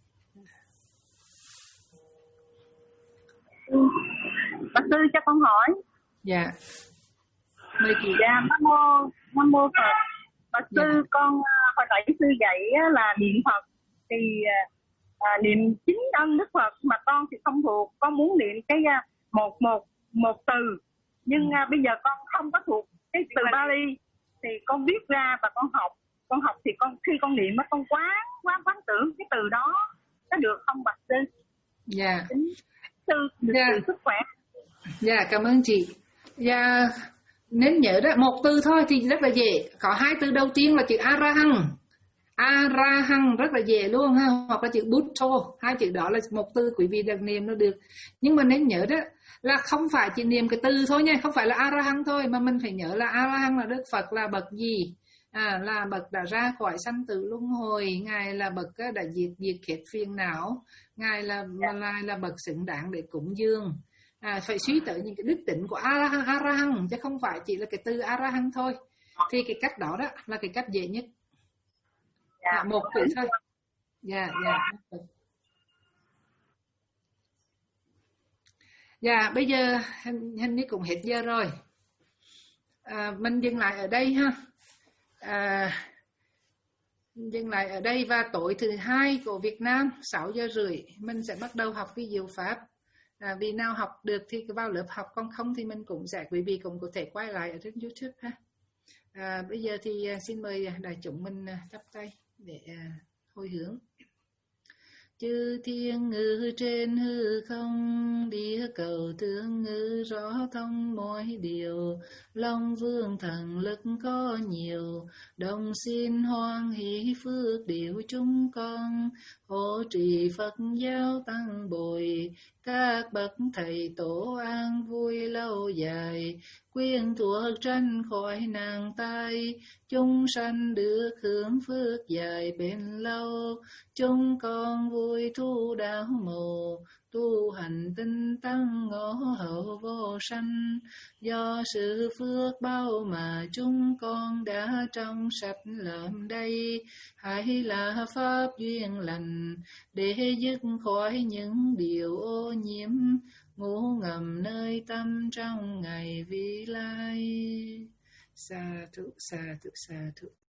Bác sư cho con hỏi. Dạ. Mời chị. Dạ, Nam mô Nam mô Phật. Bác sư, dạ. Con hồi nãy sư dạy là niệm Phật thì à, niệm chính ân Đức Phật, mà con thì không thuộc, con muốn niệm cái một một một từ, nhưng ừ. à, bây giờ con không có thuộc cái từ Bali thì con viết ra và con học, con học thì con khi con niệm con quán quán quán tưởng cái từ đó, nó được không bác sư? Dạ. Chính sư được dạ. từ sức khỏe. Dạ, cảm ơn chị. Dạ, nên nhớ đó, một từ thôi thì rất là dễ. Có hai từ đầu tiên là chữ A-ra-hăng. A-ra-hăng rất là dễ luôn ha. Hoặc là chữ Bút-thô. Hai chữ đó là một từ quý vị được niệm nó được. Nhưng mà nên nhớ đó là không phải chỉ niệm cái từ thôi nha. Không phải là A-ra-hăng thôi, mà mình phải nhớ là A-ra-hăng là Đức Phật là bậc gì? À, là bậc đã ra khỏi sanh tử luân hồi. Ngài là bậc đã diệt diệt hết phiền não. Ngài là, là, là bậc xứng đáng để cúng dường. À, phải suy tới những cái đức tính của A-ra-hăng, A-ra-hăng, chứ không phải chỉ là cái từ A-ra-hăng thôi. Thì cái cách đó đó là cái cách dễ nhất. À, một từ thôi. Dạ, dạ. Dạ, bây giờ hình, hình như cũng hết giờ rồi. À, mình dừng lại ở đây ha. À, dừng lại ở đây, và tối thứ hai của Việt Nam sáu giờ rưỡi mình sẽ bắt đầu học cái diệu pháp. À, vì nào học được thì vào lớp học, còn không thì mình cũng sẽ, quý vị cũng có thể quay lại ở trên YouTube ha. À, bây giờ thì à, xin mời đại chúng mình à, chắp tay để à, hồi hướng. Chư thiên ngự trên hư không, địa cầu tương ngự rõ thông mọi điều. Long vương thần lực có nhiều, đồng xin hoan hỷ phước điều chúng con. Hộ trì Phật giáo tăng bồi, các bậc thầy tổ an vui lâu dài. Quyên thuộc tranh khỏi nàng tai, chúng sanh được hưởng phước dài bền lâu. Chúng con vui thu đạo mộ, tu hành tinh tăng ngõ hậu vô sanh. Do sự phước bao mà chúng con đã trong sạch làm đây, hãy là pháp duyên lành để dứt khỏi những điều ô nhiễm ngủ ngầm nơi tâm trong ngày vi lai. Sa thụ, sa thụ, sa thụ.